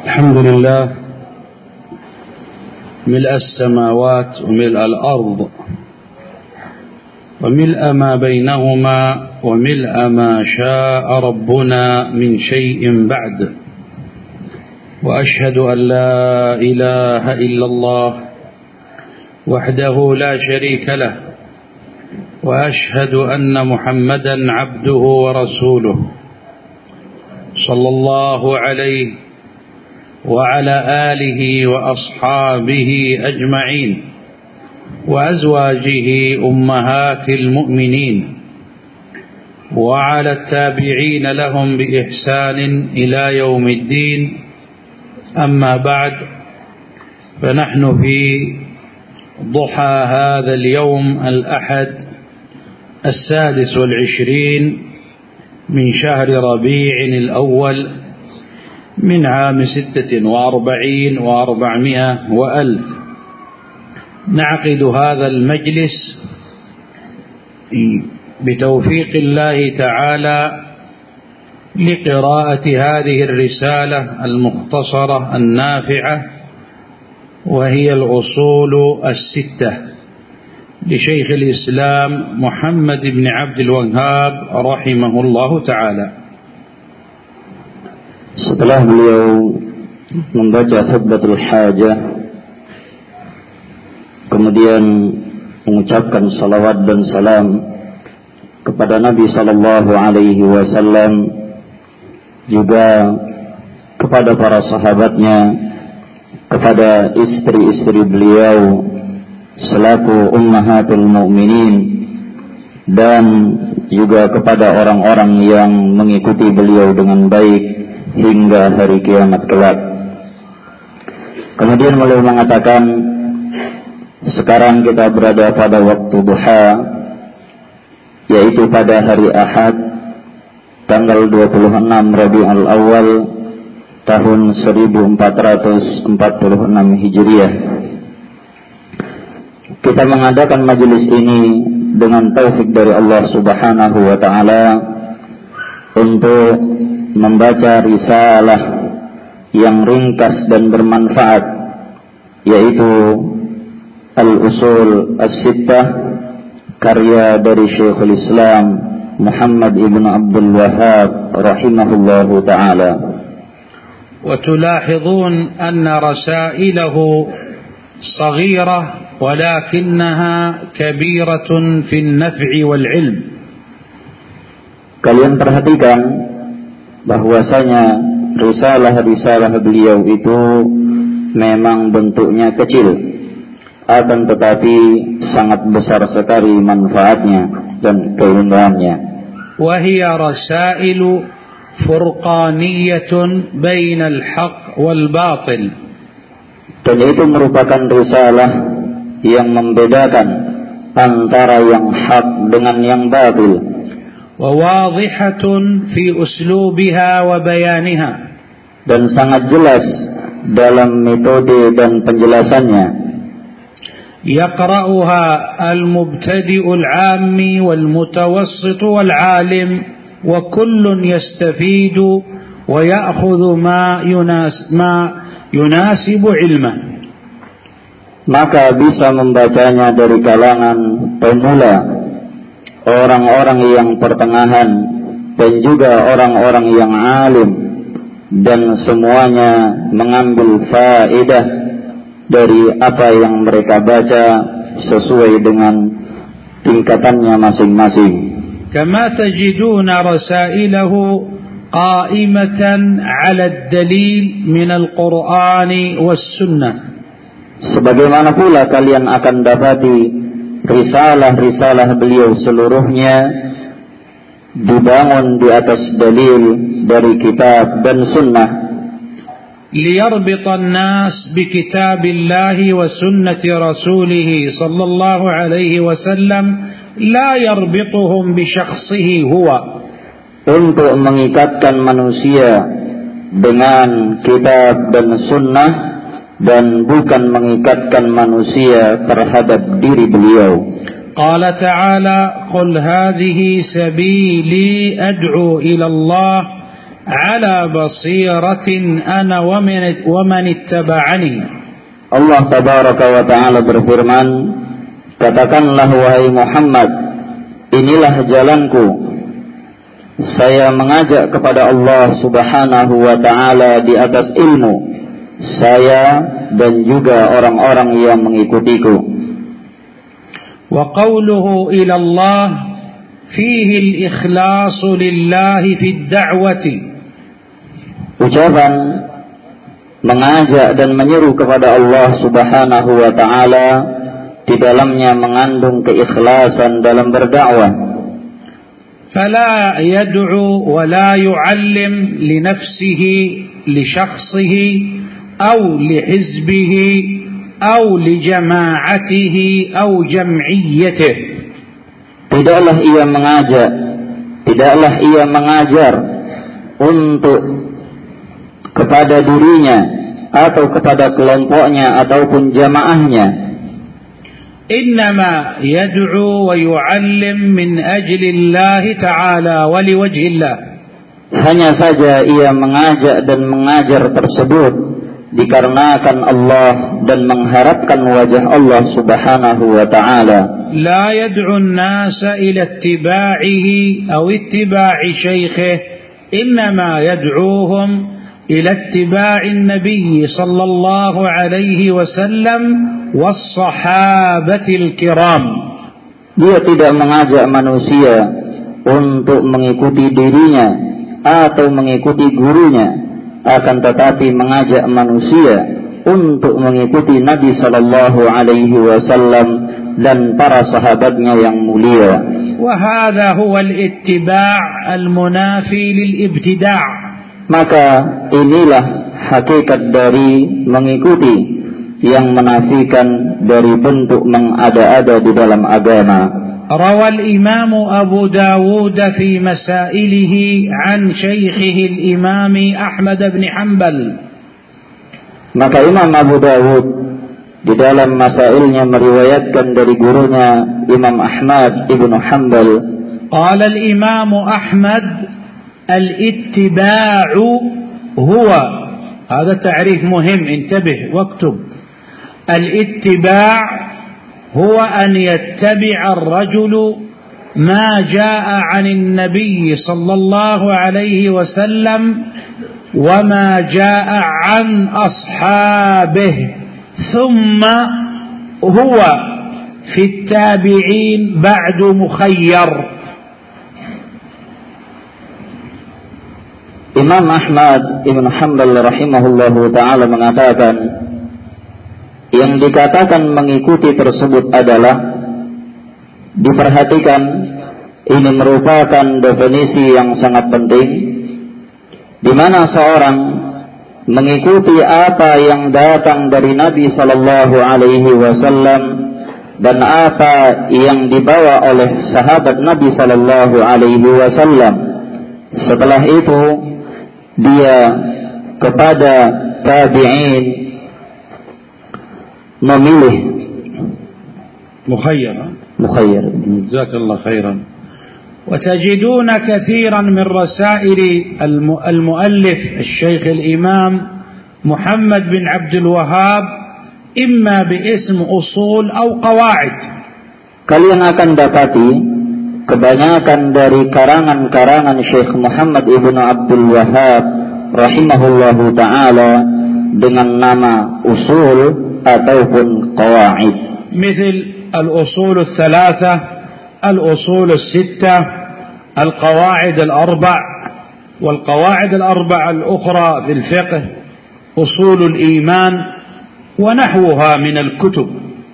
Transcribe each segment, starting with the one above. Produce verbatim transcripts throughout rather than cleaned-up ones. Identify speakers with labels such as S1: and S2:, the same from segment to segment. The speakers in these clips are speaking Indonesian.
S1: الحمد لله ملء السماوات وملء الأرض وملء ما بينهما وملء ما شاء ربنا من شيء بعد، وأشهد أن لا إله إلا الله وحده لا شريك له، وأشهد أن محمدا عبده ورسوله صلى الله عليه وعلى آله وأصحابه أجمعين وأزواجه أمهات المؤمنين وعلى التابعين لهم بإحسان إلى يوم الدين. أما بعد، فنحن في ضحى هذا اليوم الأحد السادس والعشرين من شهر ربيع الأول من عام ستة وأربعين وأربعمائة وألف، نعقد هذا المجلس بتوفيق الله تعالى لقراءة هذه الرسالة المختصرة النافعة، وهي الأصول الستة لشيخ الإسلام محمد بن عبد الوهاب رحمه الله تعالى.
S2: Setelah beliau membaca khutbatul hajah, kemudian mengucapkan salawat dan salam kepada Nabi sallallahu alaihi wasallam, juga kepada para sahabatnya, kepada istri-istri beliau selaku ummahatul mu'minin, dan juga kepada orang-orang yang mengikuti beliau dengan baik hingga hari kiamat kelak. Kemudian beliau mengatakan, sekarang kita berada pada waktu duha, yaitu pada hari Ahad tanggal dua puluh enam Rabiul Awal tahun seribu empat ratus empat puluh enam Hijriah. Kita mengadakan majelis ini dengan taufik dari Allah Subhanahu wa taala untuk membaca risalah yang ringkas dan bermanfaat, yaitu Al-Usul As-Sittah, karya dari Syekhul Islam Muhammad ibn Abdul Wahhab rahimahullahu ta'ala.
S1: وتلاحظون أن رسائله صغيرة ولكنها كبيرة في النفع والعلم.
S2: Kalian perhatikan bahwasanya risalah-risalah beliau itu memang bentuknya kecil, akan tetapi sangat besar sekali manfaatnya dan keilmuannya.
S1: وهي رسائل فرقانية بين الحق والباطل.
S2: Dan itu merupakan risalah yang membedakan antara yang hak dengan yang batil.
S1: وواضحة في أسلوبها وبيانها.
S2: Dan sangat jelas dalam metode dan penjelasannya.
S1: يقرأها المبتدئ العام والمتوسط والعالم وكل يستفيد ويأخذ ما يناسب, ما يناسب علمه.
S2: Maka bisa membacanya dari kalangan pemula, orang-orang yang pertengahan, dan juga orang-orang yang alim, dan semuanya mengambil faedah dari apa yang mereka baca sesuai dengan tingkatannya masing-masing.
S1: Kama tajiduna rasailahu qa'imatan 'ala ad-dalil min al-Qur'ani was-sunnah.
S2: Sebagaimana pula kalian akan dapati risalah-risalah beliau seluruhnya dibangun di atas dalil dari kitab dan sunnah.
S1: ليربط الناس بكتاب الله وسنة رسوله صلى الله عليه وسلم لا يربطهم بشخصه هو.
S2: Untuk mengikatkan manusia dengan kitab dan sunnah, dan bukan mengikatkan manusia terhadap diri beliau.
S1: Qala ta'ala, qul hadhihi sabili ad'u ila Allah ala basiratin ana wa man ittaba'ani.
S2: Allah tabaraka wa ta'ala berfirman, katakanlah wahai Muhammad, inilah jalanku. Saya mengajak kepada Allah subhanahu wa ta'ala di atas ilmu, saya dan juga orang-orang yang mengikutiku.
S1: Wa qawluhu ila Allah fihi al-ikhlasu lillahi fi ad-da'wati.
S2: Ucapan mengajak dan menyeru kepada Allah subhanahu wa ta'ala di dalamnya mengandung keikhlasan dalam berdakwah.
S1: فلا يدعو ولا يعلم لنفسه لشخصه أو لحزبه أو لجماعته أو جمعيته.
S2: Tidaklah ia mengajak, tidaklah ia mengajar untuk kepada dirinya atau kepada kelompoknya ataupun jamaahnya.
S1: إنما يدعو ويعلم من أجل الله تعالى ولوجه الله.
S2: Hanya saja ia mengajak dan mengajar tersebut dikarenakan Allah dan mengharapkan wajah Allah subhanahu wa ta'ala.
S1: لا يدعو الناس إلى اتباعه أو اتباع شيخه إنما يدعوهم إلى اتباع النبي صلى الله عليه وسلم والصحابة الكرام.
S2: Dia tidak mengajak manusia untuk mengikuti dirinya atau mengikuti gurunya, akan tetapi mengajak manusia untuk mengikuti Nabi sallallahu alaihi wasallam dan para sahabatnya yang mulia.
S1: وهذا هو الاتباع المنافي للابتداع.
S2: Maka inilah hakikat dari mengikuti yang menafikan dari bentuk mengada-ada di dalam agama.
S1: روى الإمام أبو داود في مسائله عن شيخه الإمام أحمد بن حنبل.
S2: Maka Imam Abu Dawud di dalam masailnya meriwayatkan dari gurunya Imam Ahmad ibn Hanbal.
S1: قال الإمام أحمد الاتباع هو، هذا تعريف مهم انتبه واكتب، الاتباع هو أن يتبع الرجل ما جاء عن النبي صلى الله عليه وسلم وما جاء عن أصحابه، ثم هو في التابعين بعد مخير.
S2: Imam Ahmad ibn Hanbal rahimahullahu ta'ala mengatakan, yang dikatakan mengikuti tersebut adalah, diperhatikan, ini merupakan definisi yang sangat penting, di mana seorang mengikuti apa yang datang dari Nabi sallallahu alaihi wasallam dan apa yang dibawa oleh sahabat Nabi sallallahu alaihi wasallam. Setelah itu dia kepada tabi'in memilih
S1: مخير
S2: مخير
S1: جزاك الله خيرا. وتجدون كثيرا من رسائل المؤلف الشيخ الإمام محمد بن عبد الوهاب إما باسم أصول أو قواعد.
S2: Kalian akan dapati kebanyakan dari karangan-karangan Syekh Muhammad ibn Abdul Wahhab rahimahullahu ta'ala dengan nama usul ataupun qawaid.
S1: مثل الأصول الثلاثة، الأصول الستة، القواعد الأربع، والقواعد الأربع الأخرى في الفقه، أصول الإيمان ونحوها من الكتب.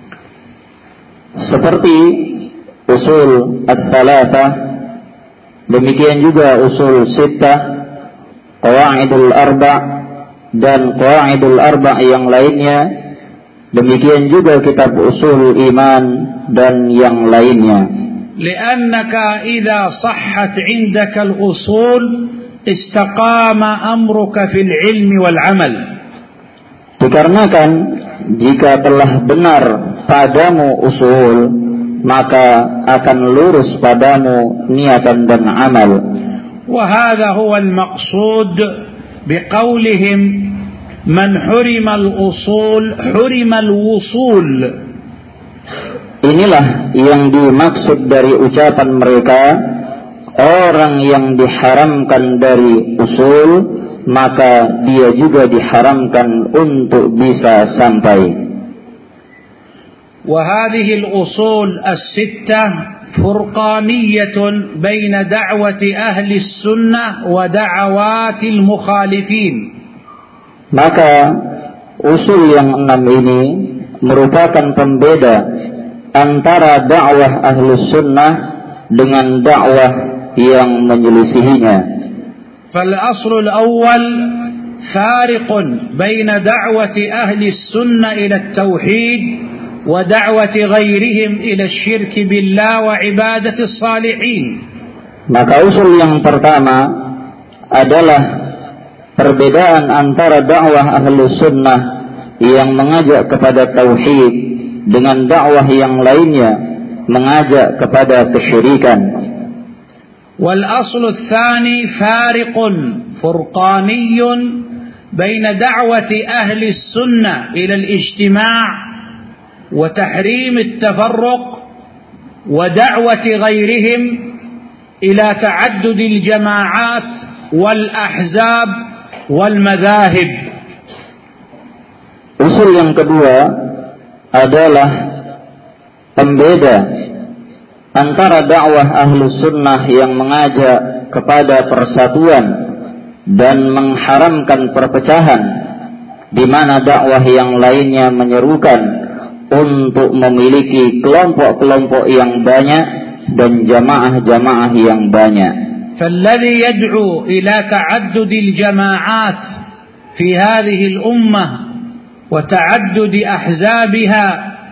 S2: Seperti usul as-salasah, demikian juga usul sittah, qawaidul arba' dan qawaidul arba' yang lainnya, demikian juga kitab usul iman dan yang lainnya.
S1: لأنك إذا صحت عندك الأصول استقام أمرك في العلم والعمل.
S2: Dikarenakan jika telah benar padamu usul, maka akan lurus padamu niatan dan amal.
S1: وهذا هو المقصود بقولهم من حرم الأصول حرم الوصول.
S2: Inilah yang dimaksud dari ucapan mereka, orang yang diharamkan dari usul, maka dia juga diharamkan untuk bisa sampai.
S1: وهذه الأصول الستة فرقانية بين دعوة أهل السنة ودعوات المخالفين.
S2: Maka usul yang enam ini merupakan pembeda antara dakwah Ahlus Sunnah dengan dakwah yang menyelisihinya.
S1: فالأصل الأول فارق بين دعوة أهل السنة إلى التوحيد ودعوة غيرهم إلى الشرك بالله وعبادة الصالحين. Maka
S2: usul yang pertama adalah perbedaan antara dakwah Ahlus Sunnah yang mengajak kepada tauhid dengan dakwah yang lainnya mengajak kepada kesyirikan.
S1: والأصل الثاني فارق فرقاني بين دعوة أهل السنة إلى الاجتماع وتحريم التفرق ودعوة غيرهم إلى تعدد الجماعات والأحزاب والمذاهب.
S2: Usul yang kedua adalah pembeda antara dakwah Ahlus Sunnah yang mengajak kepada persatuan dan mengharamkan perpecahan, di mana dakwah yang lainnya menyerukan untuk memiliki kelompok-kelompok yang banyak dan jamaah-jamaah yang banyak.
S1: فالذي يدعو إلى تعدد الجماعات في هذه الأمة وتعدد أحزابها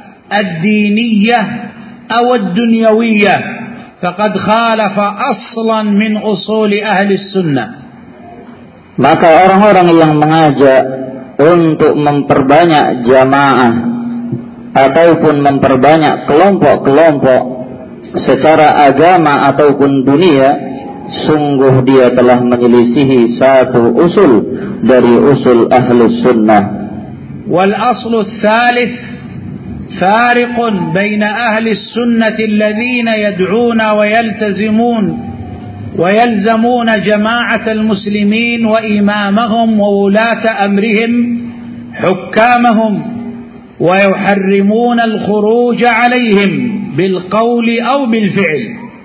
S1: الدينية أو الدنيوية فقد خالف أصلا من أصول أهل السنة.
S2: Maka orang-orang yang mengajak untuk memperbanyak jamaah ataupun memperbanyak kelompok-kelompok secara agama ataupun dunia, sungguh dia telah menyelisihi satu usul dari usul Ahlus Sunnah.
S1: Wal aslu tsalits فارق بين أهل السنة الذين يدعون ويلتزمون ويلزمون جماعة المسلمين وإمامهم وولاة أمرهم حكامهم ويحرمون الخروج عليهم بالقول أو بالفعل.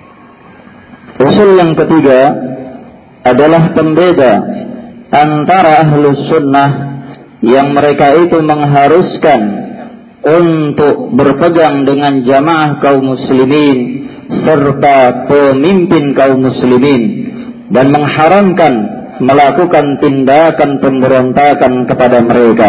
S2: Usul yang ketiga adalah pembeda antara Ahlus Sunnah yang mereka itu mengharuskan untuk berpegang dengan jamaah kaum muslimin serta pemimpin kaum muslimin dan mengharamkan melakukan tindakan pemberontakan kepada mereka.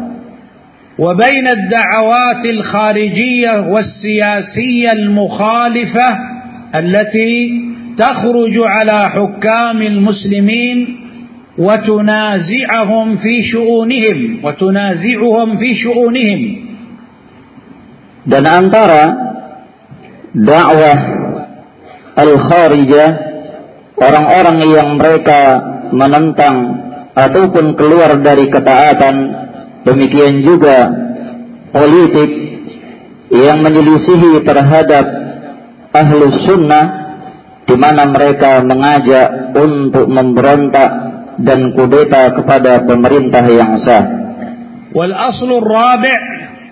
S1: Wa baina ad-da'awat al-kharijiyah was-siyasiyah al-mukhalifah allati takhruju ala hukam al-muslimin wa tunazi'uhum fi shu'unihim wa tunazi'uhum fi shu'unihim.
S2: Dan antara dakwah al-kharijah, orang-orang yang mereka menentang ataupun keluar dari ketaatan, demikian juga politik yang menyelisihi terhadap Ahlus Sunnah, di mana mereka mengajak untuk memberontak dan kudeta kepada pemerintah yang sah.
S1: Wal aslu ar-rabi'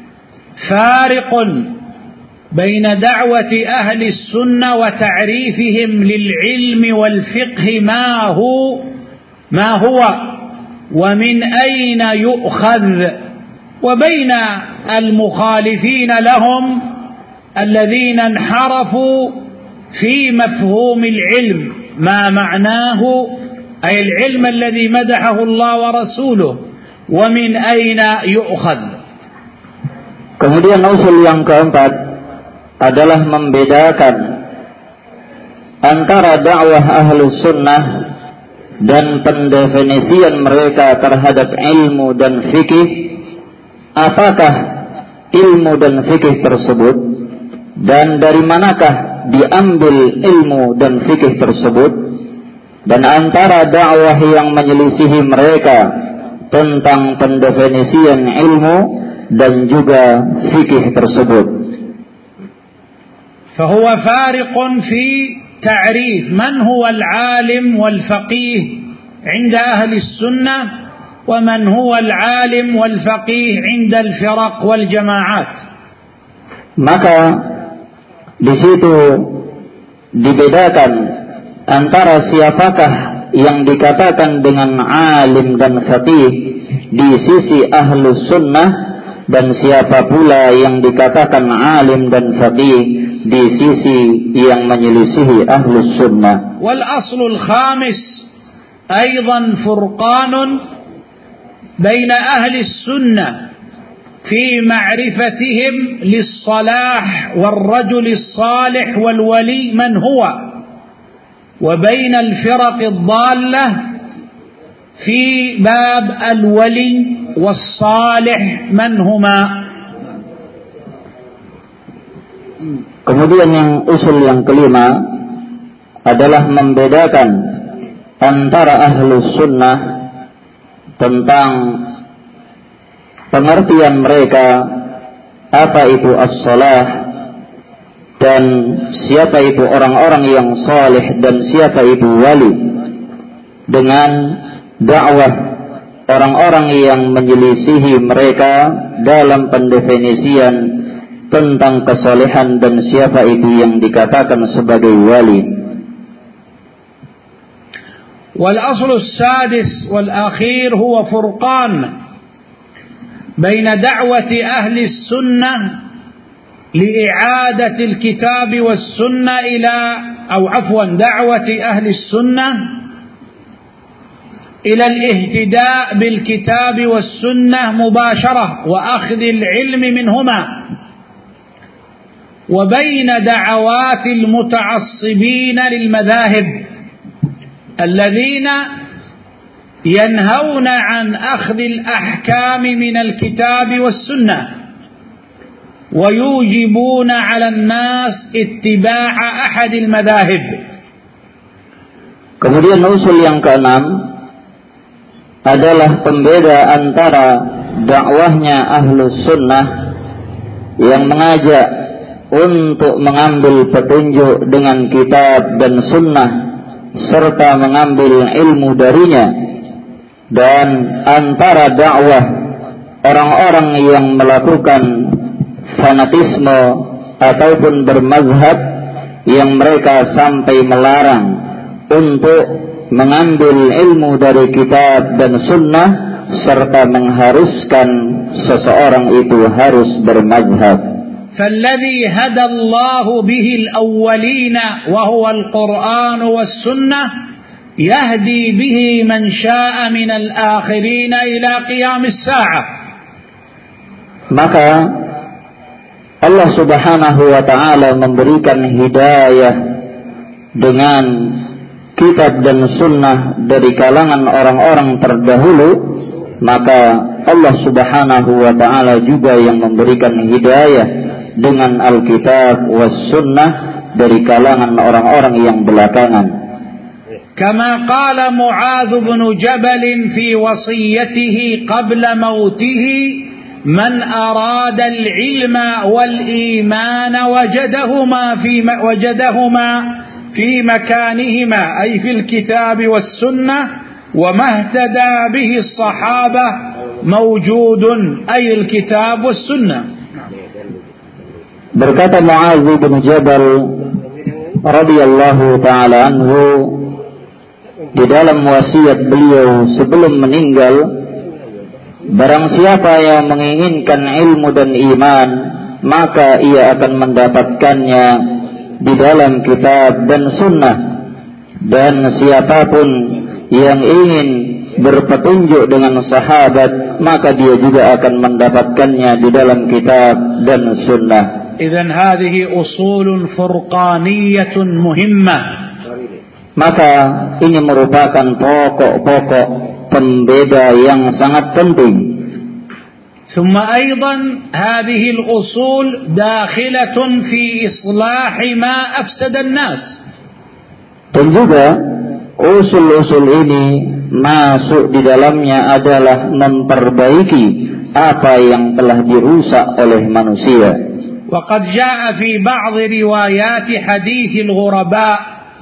S1: فارق بين دعوة أهل السنة وتعريفهم للعلم والفقه ما هو ما هو ومن أين يؤخذ وبين المخالفين لهم الذين انحرفوا في مفهوم العلم ما معناه أي العلم الذي مدحه الله ورسوله ومن أين يؤخذ.
S2: Kemudian usul yang keempat adalah membedakan antara dakwah Ahlus Sunnah dan pendefinisian mereka terhadap ilmu dan fikih. Apakah ilmu dan fikih tersebut dan dari manakah diambil ilmu dan fikih tersebut, Dan antara dakwah yang menyelisihi mereka tentang pendefinisian ilmu dan juga fikih tersebut.
S1: فهو فارق في تعريف من هو العالم والفقيه عند أهل السنة ومن هو العالم والفقيه عند الفرق والجماعات.
S2: Maka di situ dibedakan antara siapakah yang dikatakan dengan alim dan faqih di sisi ahlus sunnah dan siapa pula yang dikatakan alim dan faqih di sisi yang menyelisihi ahlus sunnah.
S1: Wal aslul khamis aidan furqanun baina ahli sunnah في معرفتهم للصلاح والرجل الصالح والولي من هو وبين الفرق الضالة في باب الولي والصالح من هما.
S2: Kemudian yang usul yang kelima adalah membedakan antara ahlus sunnah tentang pengertian mereka apa itu as-salah dan siapa itu orang-orang yang saleh dan siapa itu wali, dengan dakwah orang-orang yang menyelisihi mereka dalam pendefinisian tentang kesalehan dan siapa itu yang dikatakan sebagai wali.
S1: Wal aslu as-sadis wal akhir huwa furqan بين دعوة أهل السنة لإعادة الكتاب والسنة إلى أو عفوا دعوة أهل السنة إلى الاهتداء بالكتاب والسنة مباشرة وأخذ العلم منهما وبين دعوات المتعصبين للمذاهب الذين ينهون عن أخذ الأحكام من الكتاب والسنة ويوجبون على الناس اتباع أحد المذاهب.
S2: Kemudian usul yang keenam adalah pembeda antara dakwahnya ahlus sunnah yang mengajak untuk mengambil petunjuk dengan kitab dan sunnah serta mengambil ilmu darinya, dan antara dakwah orang-orang yang melakukan fanatisme ataupun bermazhab yang mereka sampai melarang untuk mengambil ilmu dari kitab dan sunnah serta mengharuskan seseorang itu harus bermazhab.
S1: فالذي هدى الله به الأولين وهو القرآن والسنة يهدي به من شاء من الآخرين إلى قيام الساعة.
S2: Maka Allah Subhanahu wa taala memberikan hidayah dengan kitab dan sunnah dari kalangan orang-orang terdahulu, maka Allah Subhanahu wa taala juga yang memberikan hidayah dengan Alkitab was sunnah dari kalangan orang-orang yang belakangan.
S1: كما قال معاذ بن جبل في وصيته قبل موته من أراد العلم والإيمان وجدهما في وجدهما في مكانهما أي في الكتاب والسنة وما اهتدى به الصحابة موجود أي الكتاب والسنة.
S2: Berkata Mu'adz bin Jabal radhiyallahu taala anhu di dalam wasiat beliau sebelum meninggal, barang siapa yang menginginkan ilmu dan iman, maka ia akan mendapatkannya di dalam kitab dan sunnah, dan siapapun yang ingin berpetunjuk dengan sahabat, maka dia juga akan mendapatkannya di dalam kitab dan sunnah.
S1: Idzan hadhihi usulun furqaniyyatun muhimmah.
S2: Maka ini merupakan pokok-pokok pembeda yang sangat penting.
S1: ثم أيضا هذه الأصول داخلة في إصلاح ما أفسد الناس.
S2: Dan juga usul-usul ini masuk di dalamnya adalah memperbaiki apa yang telah dirusak oleh manusia.
S1: وقد جاء في بعض روايات حديث الغرباء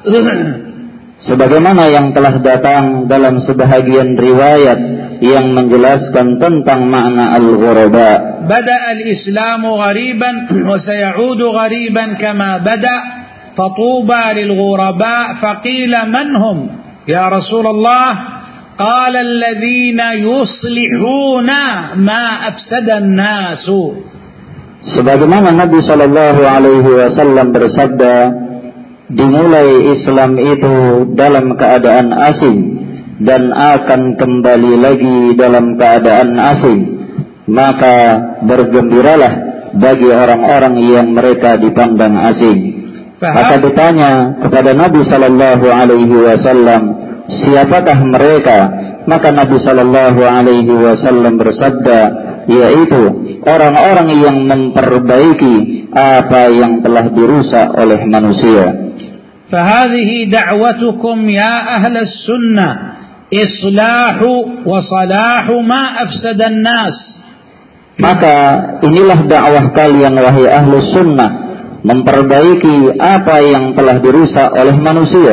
S2: sebagaimana yang telah datang dalam sebahagian riwayat yang menjelaskan tentang makna al-ghuraba.
S1: بدأ الإسلام غريبا وسيعود غريبا كما بدأ فطوبى للغرباء فقيل من هم يا رسول الله قال الذين يصلحون ما أفسد الناس.
S2: Sebagaimana Nabi Shallallahu Alaihi Wasallam bersabda, dimulai Islam itu dalam keadaan asing dan akan kembali lagi dalam keadaan asing, maka bergembiralah bagi orang-orang yang mereka dipandang asing. Maka ditanya kepada Nabi Shallallahu Alaihi Wasallam, siapakah mereka? Maka Nabi Shallallahu Alaihi Wasallam bersabda, yaitu orang-orang yang memperbaiki apa yang telah dirusak oleh manusia.
S1: فهذه دعوتكم يا أهل السنة إصلاح وصلاح ما أفسد الناس.
S2: Maka inilah dakwah kalian wahai ahlu sunnah, memperbaiki apa yang telah dirusak oleh manusia.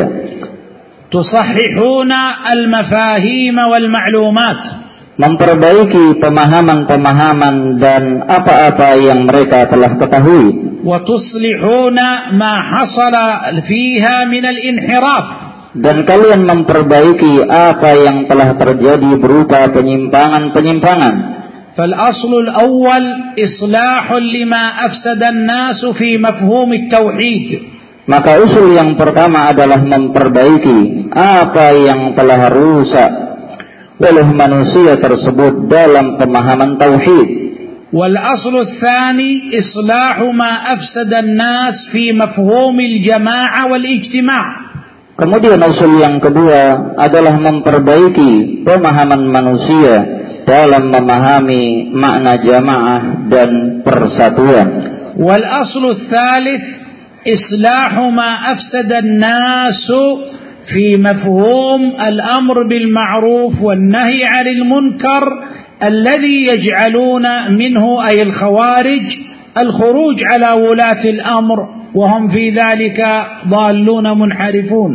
S1: تصححون المفاهيم والمعلومات.
S2: Memperbaiki pemahaman-pemahaman dan apa-apa yang mereka telah ketahui.
S1: وتصلحون ما حصل فيها من الانحراف.
S2: Dan kalian memperbaiki apa yang telah terjadi berupa penyimpangan-penyimpangan.
S1: فالأصل الأول إصلاح لما أفسد الناس في مفهوم التوحيد.
S2: Maka usul yang pertama adalah memperbaiki apa yang telah rusak oleh manusia tersebut dalam pemahaman tauhid.
S1: والأصل الثاني إصلاح ما أفسد الناس في مفهوم الجماعة والاجتماع.
S2: Kemudian usul yang kedua adalah memperbaiki pemahaman manusia dalam memahami makna jamaah dan persatuan.
S1: والأصل الثالث إصلاح ما أفسد الناس في مفهوم الأمر بالمعروف والنهي عن المنكر الذي يجعلون منه أي الخوارج الخروج على ولاة الأمر وهم في ذلك ضالون منحرفون.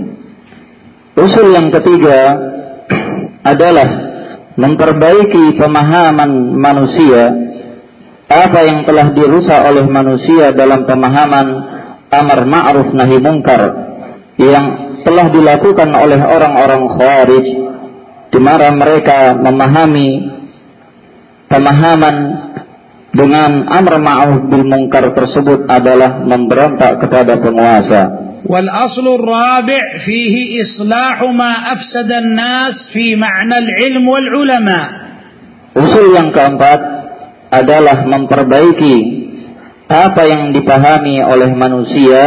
S2: Usul yang ketiga adalah memperbaiki pemahaman manusia apa yang telah dirusak oleh manusia dalam pemahaman amar ma'ruf nahi munkar yang telah dilakukan oleh orang-orang khawarij, di mana mereka memahami pemahaman dengan amar ma'ruf bil munkar tersebut adalah memberontak kepada penguasa.
S1: wal aslur rabi' fihi islahu ma afsada an-nas fi ma'na al-ilm wal ulama.
S2: Usul yang keempat adalah memperbaiki apa yang dipahami oleh manusia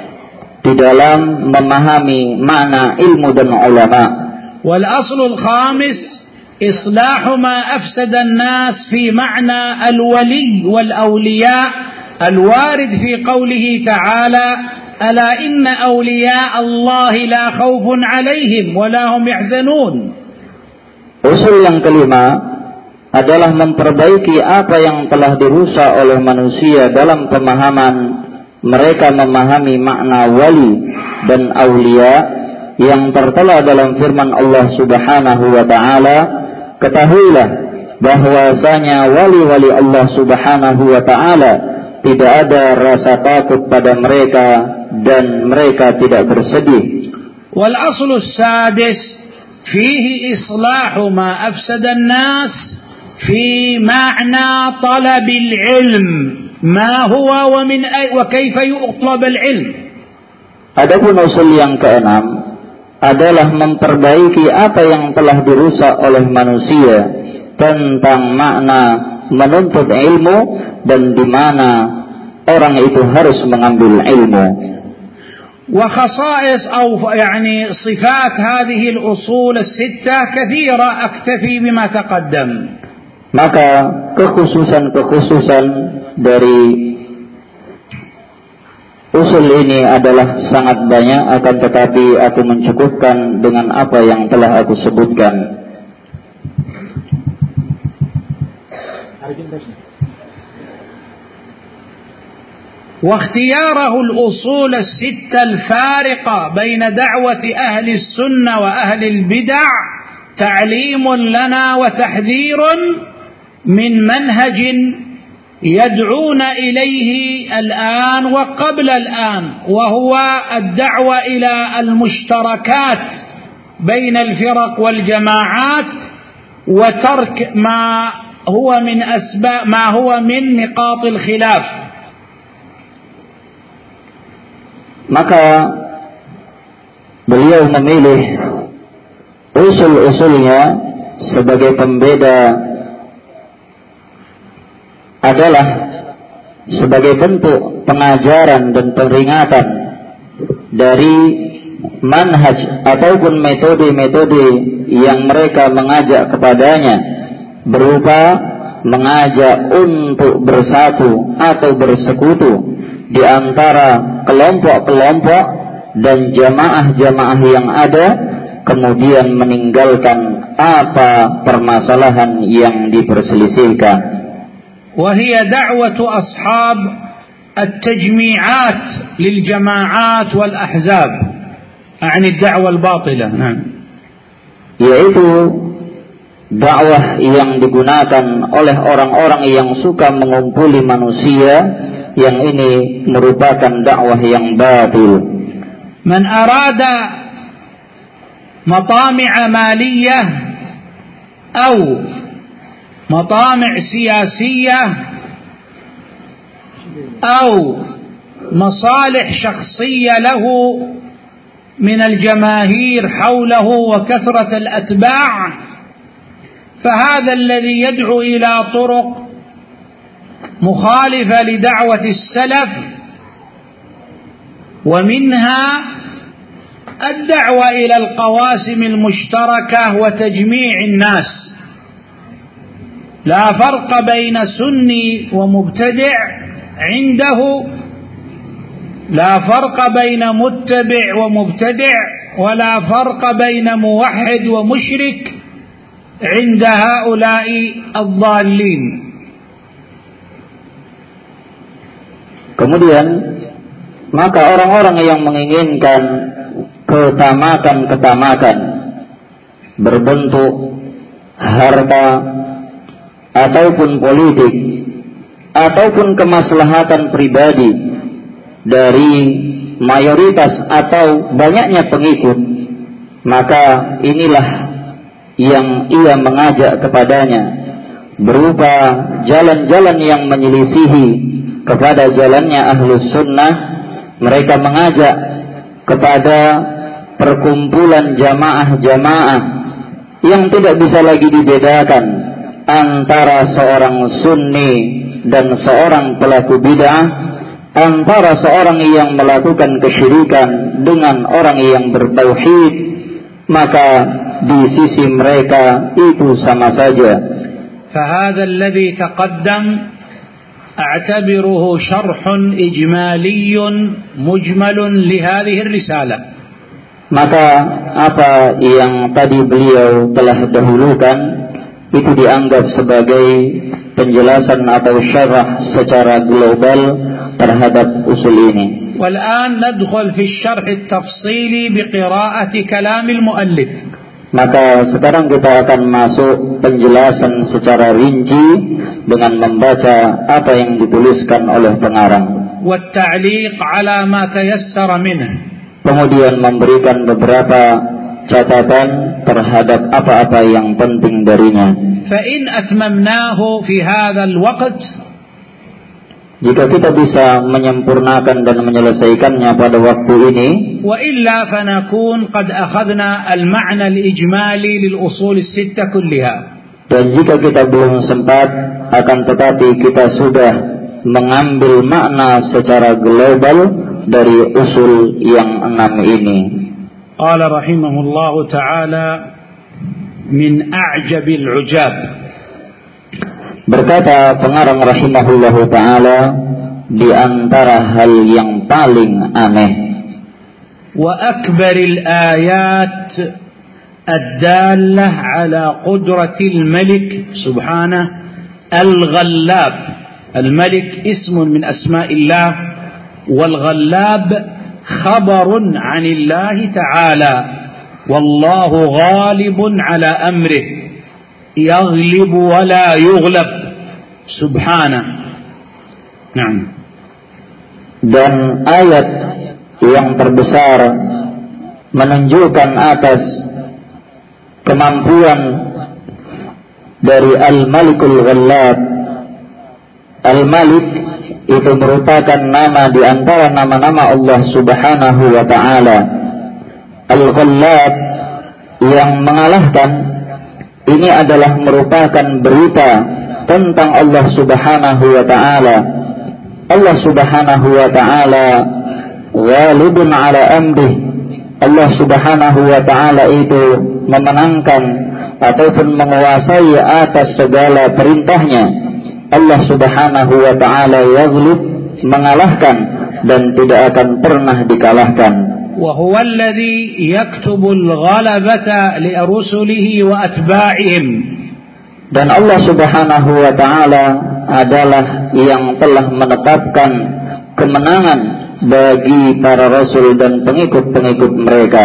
S2: di dalam memahami makna ilmu dan ulama.
S1: Wal aslul khamis islahu ma afsada an-nas fi ma'na al-wali wal awliya al-warid fi qawlihi ta'ala ala inna awliya Allah la khawfun 'alayhim wa la hum yahzanun.
S2: Usul yang kelima adalah memperbaiki apa yang telah dirusak oleh manusia dalam pemahaman mereka memahami makna wali dan aulia yang tertera dalam firman Allah Subhanahu wa taala, ketahuilah bahwasanya wali-wali Allah Subhanahu wa taala tidak ada rasa takut pada mereka dan mereka tidak bersedih.
S1: Wal aslu sadis fihi islahu ma afsada an-nas fi ma'na talabil ilm ma huwa wa min ay wa kaifa yutlab al-ilm.
S2: Adapun usul yang keenam adalah memperbaiki apa yang telah dirusak oleh manusia tentang makna menuntut ilmu dan di mana orang itu harus mengambil ilmu.
S1: Wa khasa'is أو يعني صفات هذه الأصول الستة كثيرة أكتفي بما تقدم.
S2: Maka kekhususan-kekhususan dari usul ini adalah sangat banyak, akan tetapi aku mencukupkan dengan apa yang telah aku sebutkan.
S1: واختياره الأصول الستة الفارقة بين دعوة أهل السنة وأهل البدع تعليم لنا وتحذير من منهج يدعون إليه الآن وقبل الآن، وهو الدعوة إلى المشتركات بين الفرق والجماعات وترك ما هو من أسباب ما هو من نقاط الخلاف.
S2: Maka beliau memilih usul-usulnya sebagai pembeda adalah sebagai bentuk pengajaran dan peringatan dari manhaj ataupun metode-metode yang mereka mengajak kepadanya, berupa mengajak untuk bersatu atau bersekutu di antara kelompok-kelompok dan jamaah-jamaah yang ada, kemudian meninggalkan apa permasalahan yang diperselisihkan.
S1: وهي دعوة أصحاب التجميعات للجماعات والأحزاب عن الدعوة الباطلة. نعم.
S2: Yaitu dakwah yang digunakan oleh orang-orang yang suka mengumpuli manusia, yang ini merupakan dakwah yang batil.
S1: Man arada matami' maliyah atau مطامع سياسية أو مصالح شخصية له من الجماهير حوله وكثرة الأتباع، فهذا الذي يدعو إلى طرق مخالفة لدعوة السلف، ومنها الدعوة إلى القواسم المشتركة وتجميع الناس. لا فرق بين سني ومبتدع عنده، لا فرق بين متبع ومبتدع، ولا فرق بين موحد ومشرك عند هؤلاء الضالين.
S2: Kemudian maka orang-orang yang menginginkan ketamakan-ketamakan berbentuk harta ataupun politik ataupun kemaslahatan pribadi dari mayoritas atau banyaknya pengikut, maka inilah yang ia mengajak kepadanya, berupa jalan-jalan yang menyelisihi kepada jalannya ahlus sunnah. Mereka mengajak kepada perkumpulan jamaah-jamaah yang tidak bisa lagi dibedakan antara seorang sunni dan seorang pelaku bid'ah, antara seorang yang melakukan kesyirikan dengan orang yang bertauhid, maka di sisi mereka itu sama saja.
S1: فهذا الذي تقدم أعتبره شرح إجمالي مجمل لهذه الرسالة.
S2: Maka apa yang tadi beliau telah dahulukan itu dianggap sebagai penjelasan atau syarah secara global terhadap usul ini.
S1: والآن ندخل في الشرح التفصيلي بقراءة كلام المؤلف.
S2: Maka sekarang kita akan masuk penjelasan secara rinci dengan membaca apa yang dituliskan oleh pengarang.
S1: والتعليق على ما تيسر منه.
S2: Kemudian memberikan beberapa catatan terhadap apa-apa yang penting darinya.
S1: فإن أتممناه في هذا الوقت,
S2: jika kita bisa menyempurnakan dan menyelesaikannya pada waktu ini,
S1: وإلا فنكون قد أخذنا المعنى الإجمالي للأصول الستة كلها.
S2: Dan jika kita belum sempat, akan tetapi kita sudah mengambil makna secara global dari usul yang enam ini.
S1: قال رحمه الله تعالى من أعجب العجاب.
S2: Berkata pengarang rahimahullahu ta'ala, di antara hal yang paling aneh.
S1: Wa akbaril ayat ad-dallah ala qudratil malik subhanahu al-ghallab. Al-malik ismun min asma'illah wal-ghallab khabarun 'anillahi ta'ala. Wallahu ghalibun ala amrih yaghlibu wa la yughlab subhanahu. Naam.
S2: Dan ayat yang terbesar menunjukkan atas kemampuan dari Al-Malikul Ghallab. Al-Malik itu merupakan nama di antara nama-nama Allah Subhanahu wa ta'ala. Al-Ghallab yang mengalahkan, ini adalah merupakan berita tentang Allah Subhanahu wa ta'ala. Allah Subhanahu wa ta'ala ghalibun ala amrih. Allah Subhanahu wa ta'ala itu memenangkan ataupun menguasai atas segala perintahnya. Allah Subhanahu wa ta'ala yaghlib, mengalahkan dan tidak akan pernah dikalahkan.
S1: Wa huwa alladhi yaktubul ghalabata li rusulihi wa atba'ihim.
S2: Dan Allah Subhanahu wa ta'ala adalah yang telah menetapkan kemenangan bagi para rasul dan pengikut-pengikut mereka.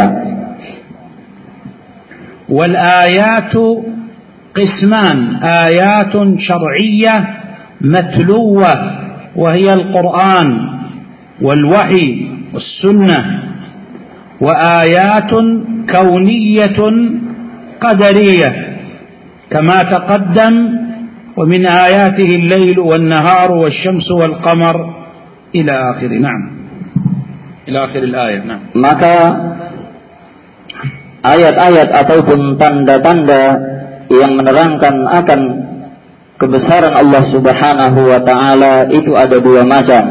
S1: Wal ayatu qisman, ayatun syar'iyyah matluwah wa hiya al-Qur'an wal wahyi was sunnah, wa ayatun kauniyyatun qadariyah كما تقدم ومن آياته الليل والنهار والشمس والقمر إلى آخر. نعم إلى آخر الآية. نعم.
S2: Maka ayat-ayat ataupun tanda-tanda yang menerangkan akan kebesaran Allah Subhanahu wa ta'ala itu ada dua macam.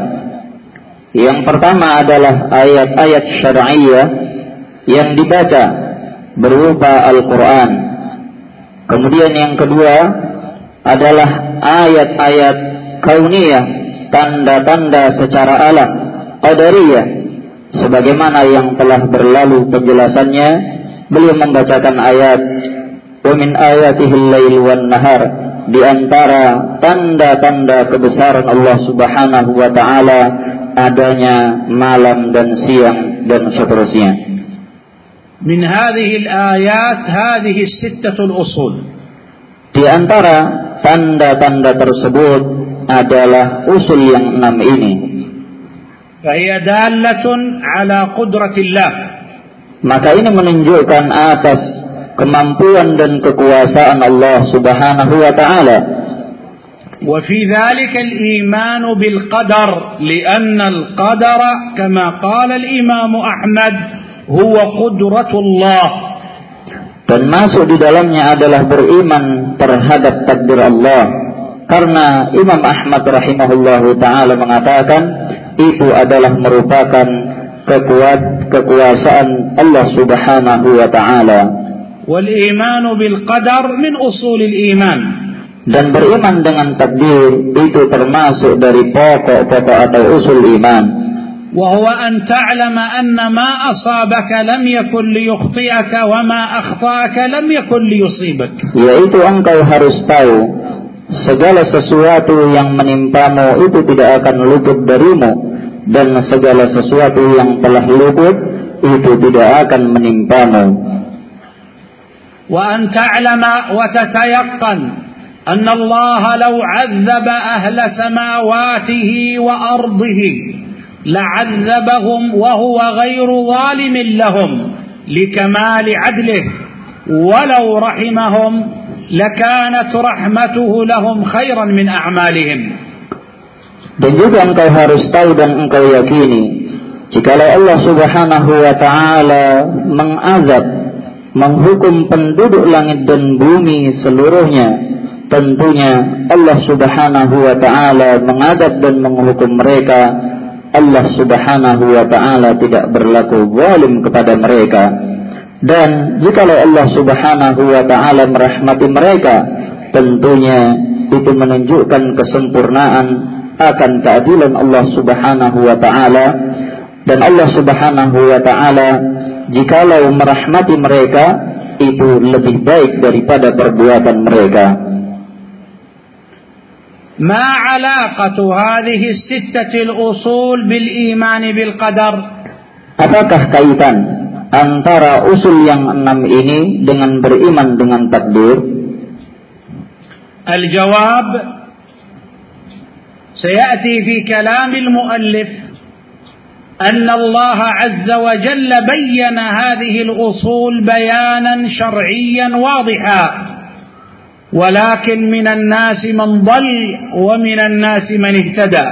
S2: Yang pertama adalah ayat-ayat syar'iyyah yang dibaca berupa Al-Quran. Kemudian yang kedua adalah ayat-ayat kauniyah, tanda-tanda secara alam, qadariyah, sebagaimana yang telah berlalu penjelasannya. Beliau membacakan ayat wa min ayatihi al-lail wan nahar, di antara tanda-tanda kebesaran Allah Subhanahu wa ta'ala adanya malam dan siang dan seterusnya.
S1: Min hadhihi al-ayat hadhihi sittatul usul.
S2: Di antara tanda-tanda tersebut adalah usul yang enam ini.
S1: Fahiya dalatun ala qudratillah.
S2: Maka ini menunjukkan atas kemampuan dan kekuasaan Allah Subhanahu wa ta'ala.
S1: Wa fi dhalika al-iman bil qadar, lianna al-qadara kama qala al-Imam Ahmad huwa qudratullah. Dan masuk di dalamnya adalah beriman terhadap takdir Allah, karena Imam Ahmad rahimahullahu ta'ala mengatakan itu adalah merupakan kekuat kekuasaan Allah Subhanahu wa ta'ala. Wal iman bil qadar min usulil iman. Dan beriman dengan takdir itu termasuk dari pokok-pokok atau usul iman. وهو أن تعلم أن ما أصابك لم يكن ليخطئك وما أخطأك لم يكن ليصيبك. Yaitu engkau harus tahu segala sesuatu yang menimpamu itu tidak akan luput darimu, dan segala sesuatu yang telah luput itu tidak akan menimpamu. وأن تعلم وتتيقن أن الله لو عذب أهل سماواته وأرضه لعذبهم وهو غير ظالم لهم لكمال عدله ولو رحمهم لكانت رحمته لهم خيرا من أعمالهم. Dan juga engkau harus tahu dan engkau yakini, jikalau Allah Subhanahu wa ta'ala mengazab, menghukum penduduk langit dan bumi seluruhnya, tentunya Allah Subhanahu wa ta'ala mengazab dan menghukum mereka, Allah Subhanahu wa ta'ala tidak berlaku zalim kepada mereka. Dan jikalau Allah Subhanahu wa ta'ala merahmati mereka, tentunya itu menunjukkan kesempurnaan
S2: akan keadilan Allah Subhanahu wa taala, dan Allah Subhanahu wa taala jikalau merahmati mereka itu lebih baik daripada perbuatan mereka.
S1: ما علاقة هذه الستة الأصول بالإيمان بالقدر؟
S2: Apakah kaitan antara usul yang enam ini dengan beriman dengan takdir?
S1: الجواب سيأتي في كلام المؤلف أن الله عز وجل بين هذه الأصول بيانا شرعيا واضحا، ولكن من الناس من ضل ومن الناس من اهتدى.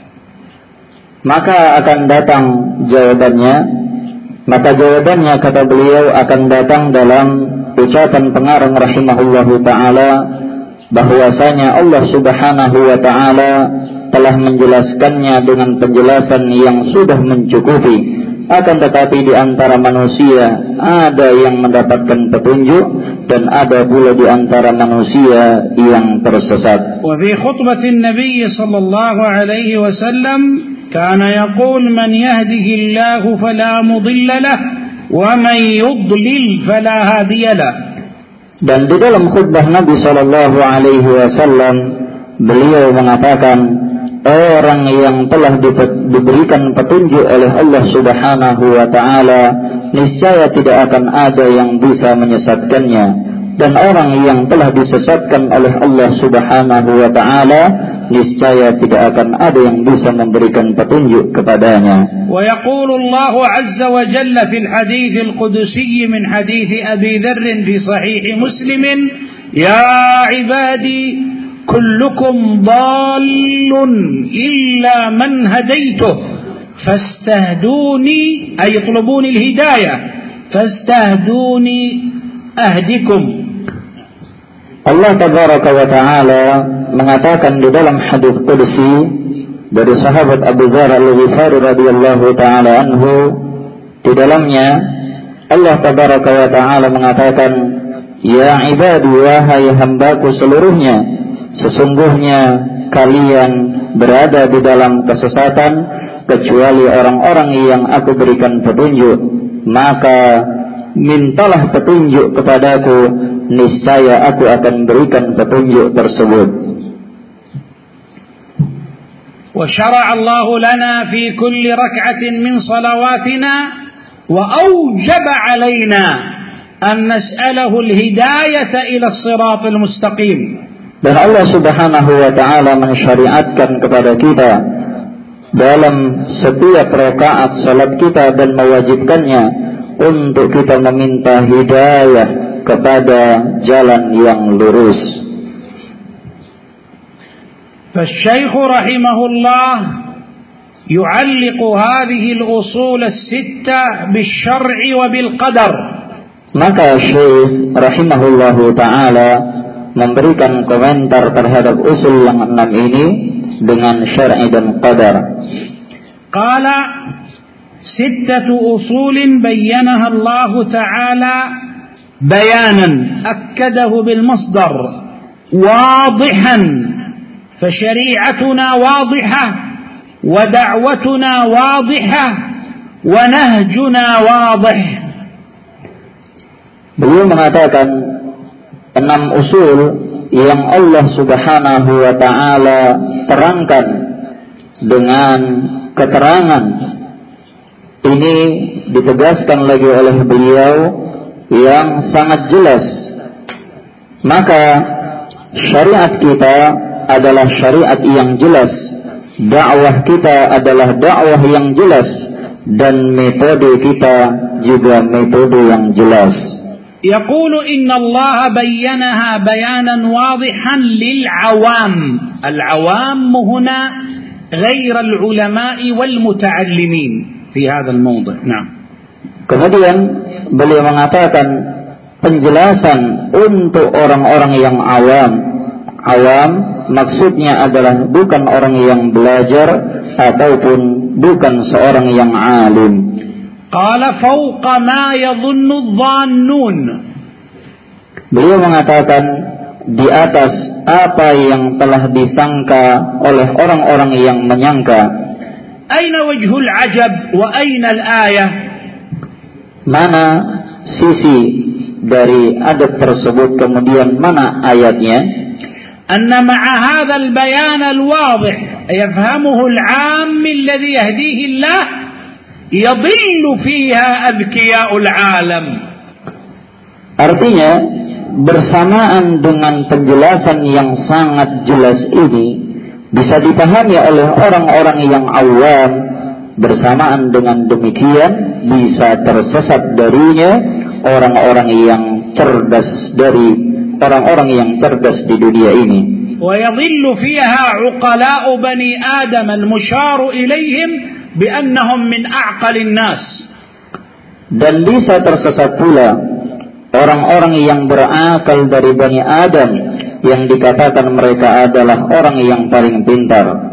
S2: Maka akan datang jawabannya, maka jawabannya kata beliau akan datang dalam ucapan pengarang rahimahullahu ta'ala, bahwasanya Allah Subhanahu wa ta'ala telah menjelaskannya dengan penjelasan yang sudah mencukupi. Akan tetapi di antara manusia ada yang mendapatkan petunjuk dan ada pula di antara manusia yang tersesat.
S1: Wa fi khutbatin Nabi sallallahu alaihi wasallam kana yaqul man yahdihillahu fala mudilla lahu wa man yudlil fala hadiya lahu.
S2: Dan di dalam khutbah Nabi sallallahu alaihi wasallam beliau mengatakan, orang yang telah diberikan petunjuk oleh Allah Subhanahu wa ta'ala niscaya tidak akan ada yang bisa menyesatkannya, dan orang yang telah disesatkan oleh Allah Subhanahu wa ta'ala niscaya tidak akan ada yang bisa memberikan petunjuk kepadanya.
S1: Wa yaqulu Allah azza wa jalla fil hadits al-qudsi min hadits Abi Dharr fi sahih Muslim, ya ibadi كلكم ضال إلا من هديته فاستهدوني أي يطلبوني الهداية فاستهدوني أهدكم.
S2: Allah Tabaraka wa Ta'ala mengatakan di dalam hadis qudsi dari sahabat Abu Dzar Al-Ghifari radhiyallahu ta'ala anhu, di dalamnya Allah Tabaraka wa Ta'ala mengatakan, ya ibadi, wahai hambaku seluruhnya, sesungguhnya kalian berada di dalam kesesatan kecuali orang-orang yang aku berikan petunjuk, maka mintalah petunjuk kepadaku, niscaya aku akan berikan petunjuk tersebut.
S1: Wa syara'a Allah lana fi kulli rak'atin min salawatina wa awjaba 'alaina an nas'alahu al-hidayata ila as-siratal mustaqim.
S2: Dan Allah Subhanahu wa ta'ala mensyariatkan kepada kita dalam setiap rakaat salat kita dan mewajibkannya untuk kita meminta hidayah kepada jalan yang lurus.
S1: فالشيخ رحمه الله يعلق هذه الأصول الستة بالشرع وبالقدر. Maka
S2: Syekh rahimahullahu ta'ala memberikan komentar terhadap usul yang enam ini dengan syar'i dan qadar.
S1: Qala sittatu usulin bayyanaha Allah Ta'ala bayanan akkadahu bil masdar wadihan fasyari'atuna wadihah wa da'watuna wadihah wa nahjuna wadih.
S2: Beliau mengatakan enam usul yang Allah Subhanahu wa ta'ala terangkan dengan keterangan ini ditegaskan lagi oleh beliau yang sangat jelas. Maka syariat kita adalah syariat yang jelas, dakwah kita adalah dakwah yang jelas, dan metode kita juga metode yang jelas.
S1: يقول إن الله بينها بيانا واضحا للعوام. العوام هنا غير العلماء والمتعلمين في هذا الموضع. نعم.
S2: Kemudian beliau mengatakan penjelasan untuk orang-orang yang awam. Awam maksudnya adalah bukan orang yang belajar ataupun bukan seorang yang alim.
S1: Qala fawqa ma yadhunnu adh-dhannun.
S2: Beliau mengatakan di atas apa yang telah disangka oleh orang-orang yang menyangka.
S1: Aina wajhul ajab wa aina al-ayah?
S2: Mana sisi dari adab tersebut, kemudian mana ayatnya?
S1: Anna ma'a hadha al-bayan al-wadih yafhamuhu al-'am alladhi yahdihi Allah yadhillu fiha adhkiya'ul 'alam.
S2: Artinya, bersamaan dengan penjelasan yang sangat jelas ini bisa dipahami oleh orang-orang yang awam. Bersamaan dengan demikian bisa tersesat darinya orang-orang yang cerdas dari orang-orang yang cerdas di dunia ini.
S1: ويضل فيها عقلاء بني آدم المشار إليهم بأنهم من أعقل الناس.
S2: Dan bisa tersesat pula orang-orang yang berakal dari Bani Adam yang dikatakan mereka adalah orang yang paling pintar.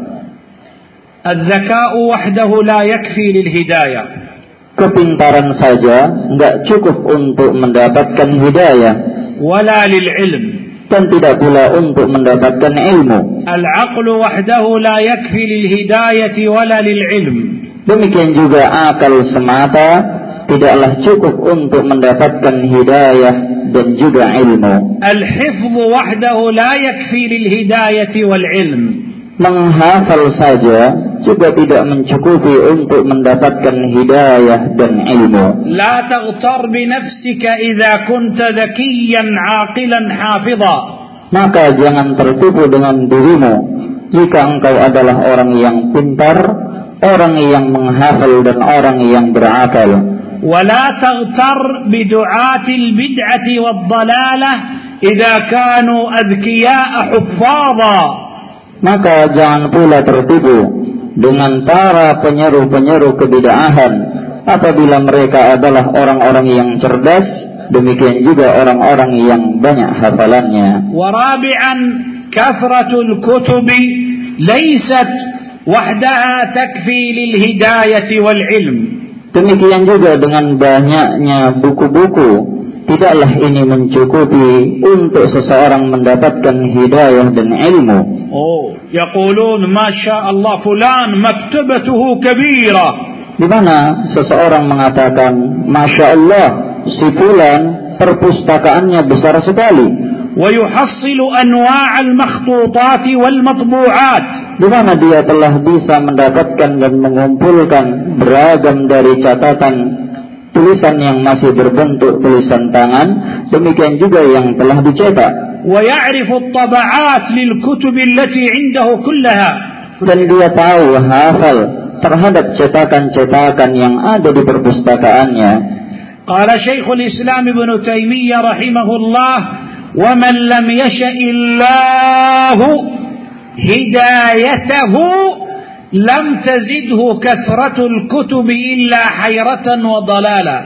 S1: الذكاء وحده لا يكفي للهداية.
S2: Kepintaran saja enggak cukup untuk mendapatkan hidayah.
S1: ولا للعلم.
S2: Dan tidak pula untuk mendapatkan ilmu.
S1: العقل وحده لا يكفي للهداية ولا للعلم.
S2: Demikian juga akal semata tidaklah cukup untuk mendapatkan hidayah dan juga ilmu.
S1: الحفظ وحده لا يكفي للهداية والعلم.
S2: Menghafal saja juga tidak mencukupi untuk mendapatkan hidayah dan ilmu.
S1: لا تغتر بنفسك إذا كنت ذكيا عاقلا حافظا.
S2: Maka jangan tertipu dengan dirimu jika engkau adalah orang yang pintar, orang yang menghafal dan orang yang berakal.
S1: ولا تغتر بدعاة البدعة والضلالة إذا كانوا أذكياء حفاظا.
S2: Maka jangan pula tertipu dengan para penyeru-penyeru kebid'ahan apabila mereka adalah orang-orang yang cerdas, demikian juga orang-orang yang banyak hafalannya.
S1: ورابعا كثرة الكتب ليست وحدها تكفي للهداية والعلم.
S2: Demikian juga dengan banyaknya buku-buku, tidaklah ini mencukupi untuk seseorang mendapatkan hidayah dan ilmu.
S1: Oh, yaqulun ma sya Allah fulan maktabatuhu kabira.
S2: Di mana seseorang mengatakan, Masya Allah, si fulan perpustakaannya besar sekali.
S1: Wa yuhassilu anwa' al-makhtutat wal-matbu'at.
S2: Di mana dia telah bisa mendapatkan dan mengumpulkan beragam dari catatan tulisan yang masih berbentuk tulisan tangan, demikian juga yang telah dicetak.
S1: Wa ya'rifu at-taba'at lil-kutub allati 'indahu kullaha.
S2: Dan dia tahu, hafal terhadap cetakan-cetakan yang ada di perpustakaannya.
S1: Qala Syekhul Islam Ibn Taimiyah rahimahullah, "Wa man lam yasha'illahu hidayatahu lam tazidhu kathratul kutub illa hayratan wa dalala."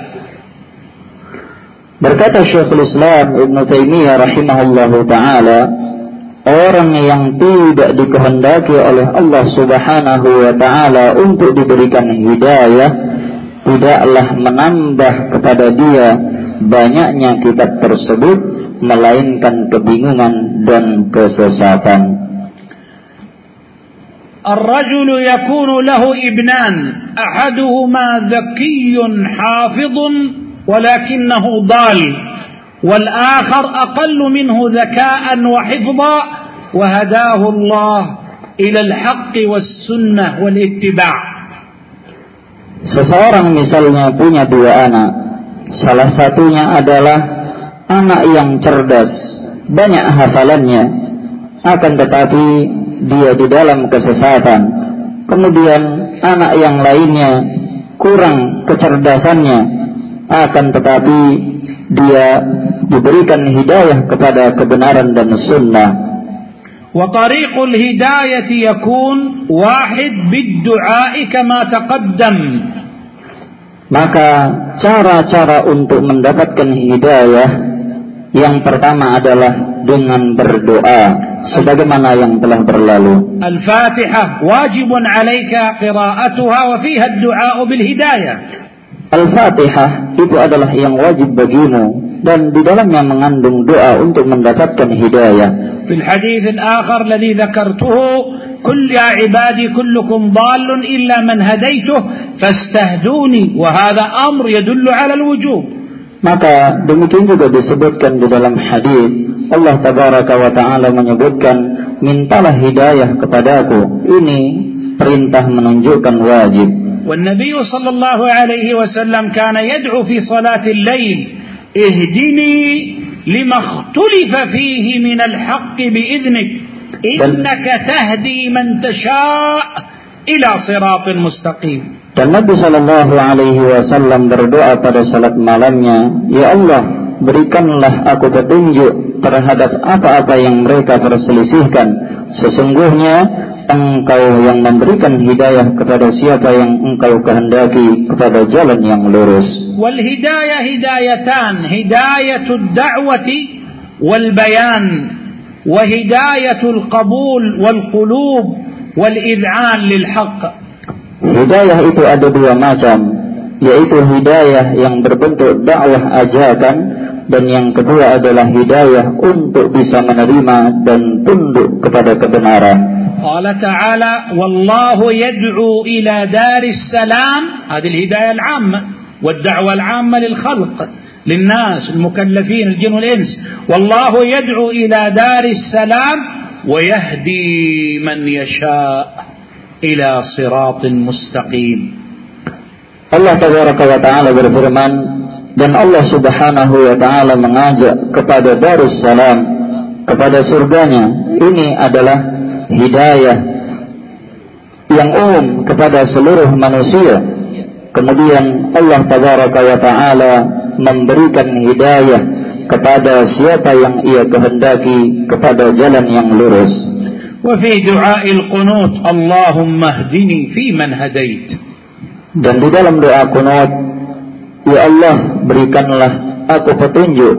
S2: Berkata Syekhul Islam Ibn Taimiyah rahimahullahu ta'ala, orang yang tidak dikehendaki oleh Allah subhanahu wa ta'ala untuk diberikan hidayah, tidaklah menambah kepada dia banyaknya kitab tersebut, melainkan kebingungan dan kesesatan.
S1: الرجل يكون له ابنان أحدهما ذكي حافظ ولكنه ضال والآخر أقل منه ذكاء وحفظا وهداه الله إلى الحق والسنة والاتباع.
S2: Seseorang misalnya punya dua anak. Salah satunya adalah anak yang cerdas, banyak hafalannya, akan tetapi dia di dalam kesesatan. Kemudian anak yang lainnya kurang kecerdasannya, akan tetapi dia diberikan hidayah kepada kebenaran dan sunnah.
S1: وطريق الهداية يكون واحد بالدعاء كما تقدم.
S2: Maka cara-cara untuk mendapatkan hidayah yang pertama adalah dengan berdoa sebagaimana yang telah berlalu.
S1: Al-Fatihah wajibun 'alaika qira'atuha wa fiha ad-du'a bil hidayah.
S2: Al-Fatihah itu adalah yang wajib bagimu dan di dalamnya mengandung doa untuk mendapatkan hidayah.
S1: في الحديث الآخر الذي ذكرته كل يا عبادي كلكم ضال إلا من هديته فاستهدوني وهذا أمر يدل على الوجوب.
S2: Maka demikian juga disebutkan di dalam hadis Allah Tabaraka wa Ta'ala menyebutkan, mintalah hidayah kepadaku. Ini perintah menunjukkan wajib.
S1: والنبي صلى الله عليه وسلم كان يدعو في صلاة الليل اهدني لما اختلف فيه من الحق بإذنك إنك تهدي من تشاء إلى صراط مستقيم.
S2: Dan Nabi Shallallahu Alaihi Wasallam berdoa pada salat malamnya, ya Allah, berikanlah aku petunjuk terhadap apa-apa yang mereka perselisihkan. Sesungguhnya Engkau yang memberikan hidayah kepada siapa yang Engkau kehendaki kepada jalan yang lurus.
S1: Wal hidayah hidayatan, hidayatul da'wati wal bayan, wa hidayatul qabul wal qulub wal id'an lil haqq.
S2: Hidayah itu ada dua macam, yaitu hidayah yang berbentuk dakwah ajakan, dan yang kedua adalah hidayah untuk bisa menerima dan tunduk kepada kebenaran.
S1: قال تعالى والله يدعو إلى دار السلام. هذه الهداية العامة والدعوة العامة للخلق للناس المكلفين الجن والإنس. والله يدعو إلى دار السلام ويهدي من يشاء إلى صراط مستقيم.
S2: Allah Tabaraka wa Ta'ala berfirman, dan Allah Subhanahu wa Ta'ala mengajak kepada Darus Salam, kepada surganya. Ini adalah hidayah yang umum kepada seluruh manusia. Kemudian Allah Tabaraka wa Ta'ala memberikan hidayah kepada siapa yang ia kehendaki kepada jalan yang lurus.
S1: Wa fi du'a'il qunut Allahumma hdini fi man hadait.
S2: Dan di dalam doa qunut, ya Allah, berikanlah aku petunjuk.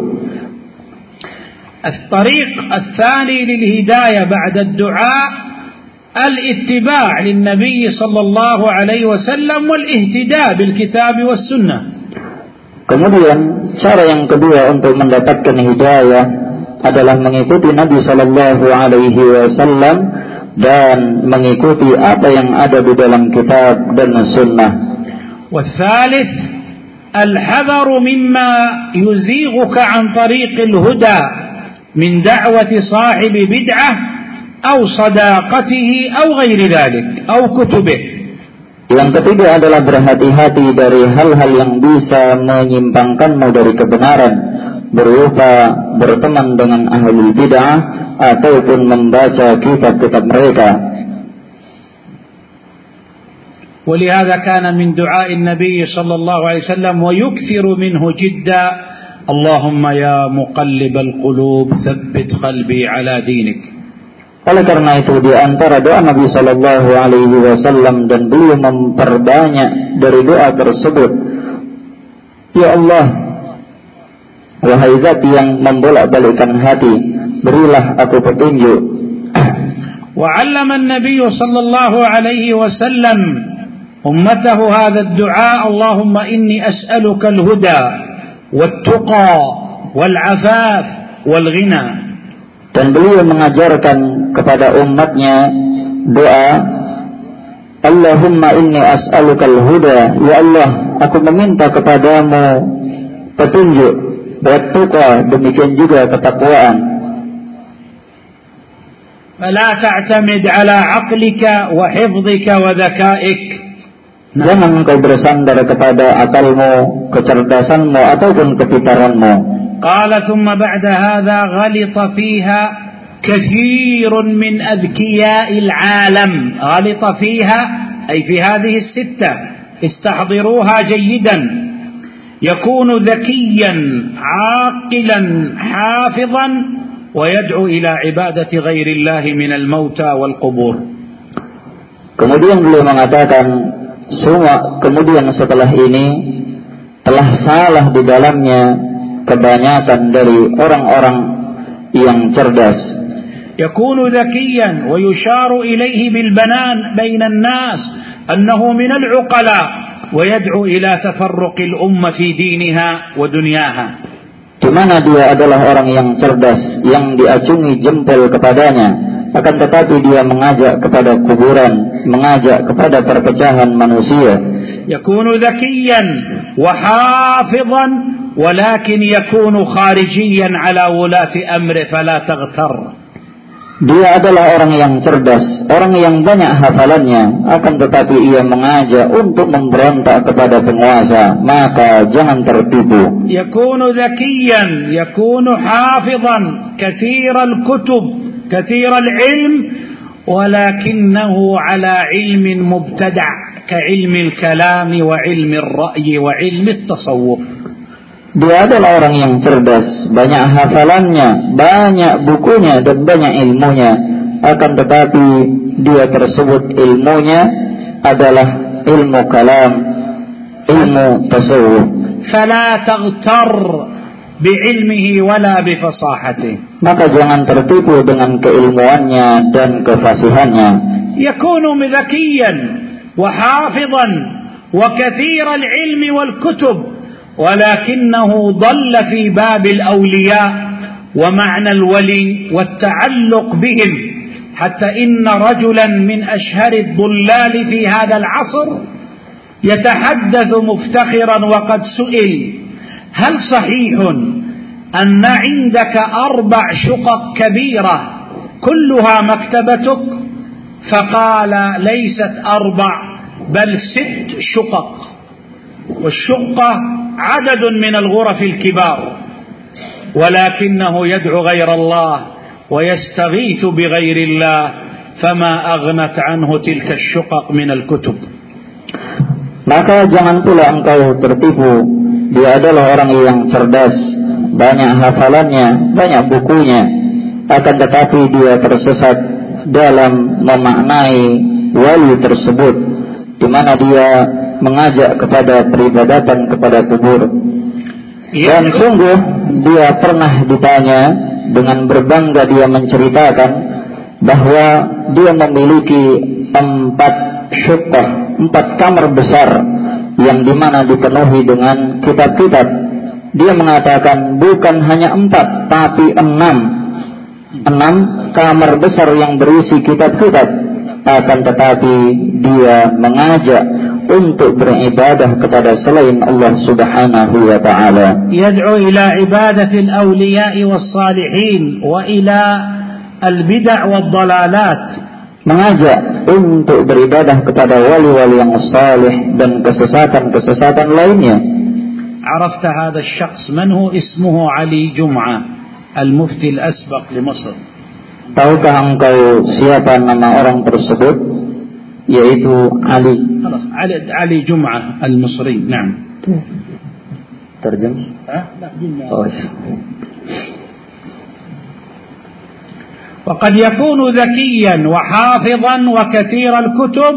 S1: الطريق الثاني للهداية بعد الدعاء الاتباع للنبي صلى الله عليه وسلم والاهتداء بالكتاب والسنة.
S2: Kemudian cara yang kedua untuk mendapatkan hidayah adalah mengikuti Nabi Sallallahu Alaihi Wasallam dan mengikuti apa yang ada di dalam kitab dan sunnah.
S1: والثالث الحذر مما يزيغك عن طريق الهدى من دعوة صاحب بدعة أو صداقته أو غير ذلك أو كتبه.
S2: Yang ketiga adalah berhati-hati dari hal-hal yang bisa menyimpangkanmu dari kebenaran, berupa berteman dengan ahli bid'ah ataupun membaca kitab-kitab mereka.
S1: ولهذا كان من دعاء النبي صلى الله عليه وسلم ويكثر منه جدا اللهم يا مقلب القلوب ثبت قلبي على دينك.
S2: Oleh karena itu di antara doa Nabi Sallallahu Alaihi Wasallam, dan beliau memperbanyak dari doa tersebut, ya Allah, wahai Zat yang membolak-balikkan hati, berilah aku petunjuk.
S1: وعلم النبي صلى الله عليه وسلم أمته هذا الدعاء اللهم إني أسألك الهدى والتقى والعفاف والغنى.
S2: Dan beliau mengajarkan kepada umatnya doa, Allahumma inni as'alukal huda, ya Allah, aku meminta kepadamu petunjuk, wat-tuqa, demikian juga ketakwaan.
S1: فلا تعتمد على عقلك وحفظك وذكائك.
S2: Jangan engkau bersandar kepada akalmu, kecerdasanmu ataupun kepintaranmu.
S1: قال ثم بعد هذا غلط فيها كثير من أذكياء العالم. غلط فيها أي في هذه الستة، استحضروها جيدا. يكون ذكيا عاقلا حافظا ويدعو إلى عبادة غير الله من الموتى والقبور.
S2: Kemudian beliau mengatakan, semua kemudian setelah ini telah salah di dalamnya kebanyakan dari orang-orang yang cerdas.
S1: يكون ذكيا ويشار إليه بالبنان بين الناس أنه من العقلاء ويدعو إلى تفرق الأمة في دينها ودنياها.
S2: di mana dia adalah orang yang cerdas, yang diacungi jempol kepadanya, akan tetapi dia mengajak kepada kuburan, mengajak kepada perpecahan manusia.
S1: Yakunu dhakiyan wa hafizan, walakin yakunu kharijiyan ala wulati amri fala taghtar.
S2: Dia adalah orang yang cerdas, orang yang banyak hafalannya, akan tetapi ia mengajak untuk memberontak kepada penguasa, maka jangan tertipu.
S1: Yakunu dhakiyan, yakunu hafizan, kathir al-kutub, kathir al-ilm, walakinahu ala ilmin mubtada' ka ilmi al-kalam wa ilmi al-ra'yi wa ilmi al-tasawwuf.
S2: Dia adalah orang yang cerdas, banyak hafalannya, banyak bukunya dan banyak ilmunya, akan tetapi dia tersebut ilmunya adalah ilmu kalam, ilmu tasawuf.
S1: Fala taghtar bi'ilmihi wala bifasahatihi.
S2: Maka jangan tertipu dengan keilmuannya dan kefasihannya.
S1: Yakunu dhakiyan wa hafizan wa kathir al-ilmi wal kutub, ولكنه ضل في باب الأولياء ومعنى الولي والتعلق بهم، حتى إن رجلا من أشهر الضلال في هذا العصر يتحدث مفتخرا وقد سئل: هل صحيح أن عندك أربع شقق كبيرة كلها مكتبتك؟ فقال: ليست أربع بل ست شقق، والشقة عدد من الغرف الكبار، ولكنه يدعو غير الله ويستغيث بغير الله، فما أغنت عنه تلك الشقق من الكتب.
S2: Maka jangan pula engkau tertipu. Dia adalah orang yang cerdas, banyak hafalannya, banyak bukunya, akan tetapi dia tersesat dalam memaknai wali tersebut, di mana dia mengajak kepada peribadatan kepada kubur. Dan sungguh dia pernah ditanya, dengan berbangga dia menceritakan bahwa dia memiliki empat syuqah, empat kamar besar yang dimana dipenuhi dengan kitab-kitab. Dia mengatakan bukan hanya empat tapi enam enam kamar besar yang berisi kitab-kitab, akan tetapi dia mengajak untuk beribadah kepada selain Allah Subhanahu wa taala.
S1: Yad'u ila ibadati al-awliya'i was-salihin wa ila al-bid'ah wad-dalalat.
S2: Mengajak untuk beribadah kepada wali-wali yang salih dan kesesatan-kesesatan lainnya.
S1: عرفت هذا الشخص من هو؟ اسمه علي جمعة المفتي الأسبق لمصر.
S2: Tahukah engkau siapa nama orang tersebut? Yaitu Ali.
S1: خلاص علي علي جمعة المصري. نعم.
S2: ترجم؟
S1: ها؟ لا جمعة.
S2: Oh.
S1: وقد يكون ذكيا وحافظا وكثير الكتب،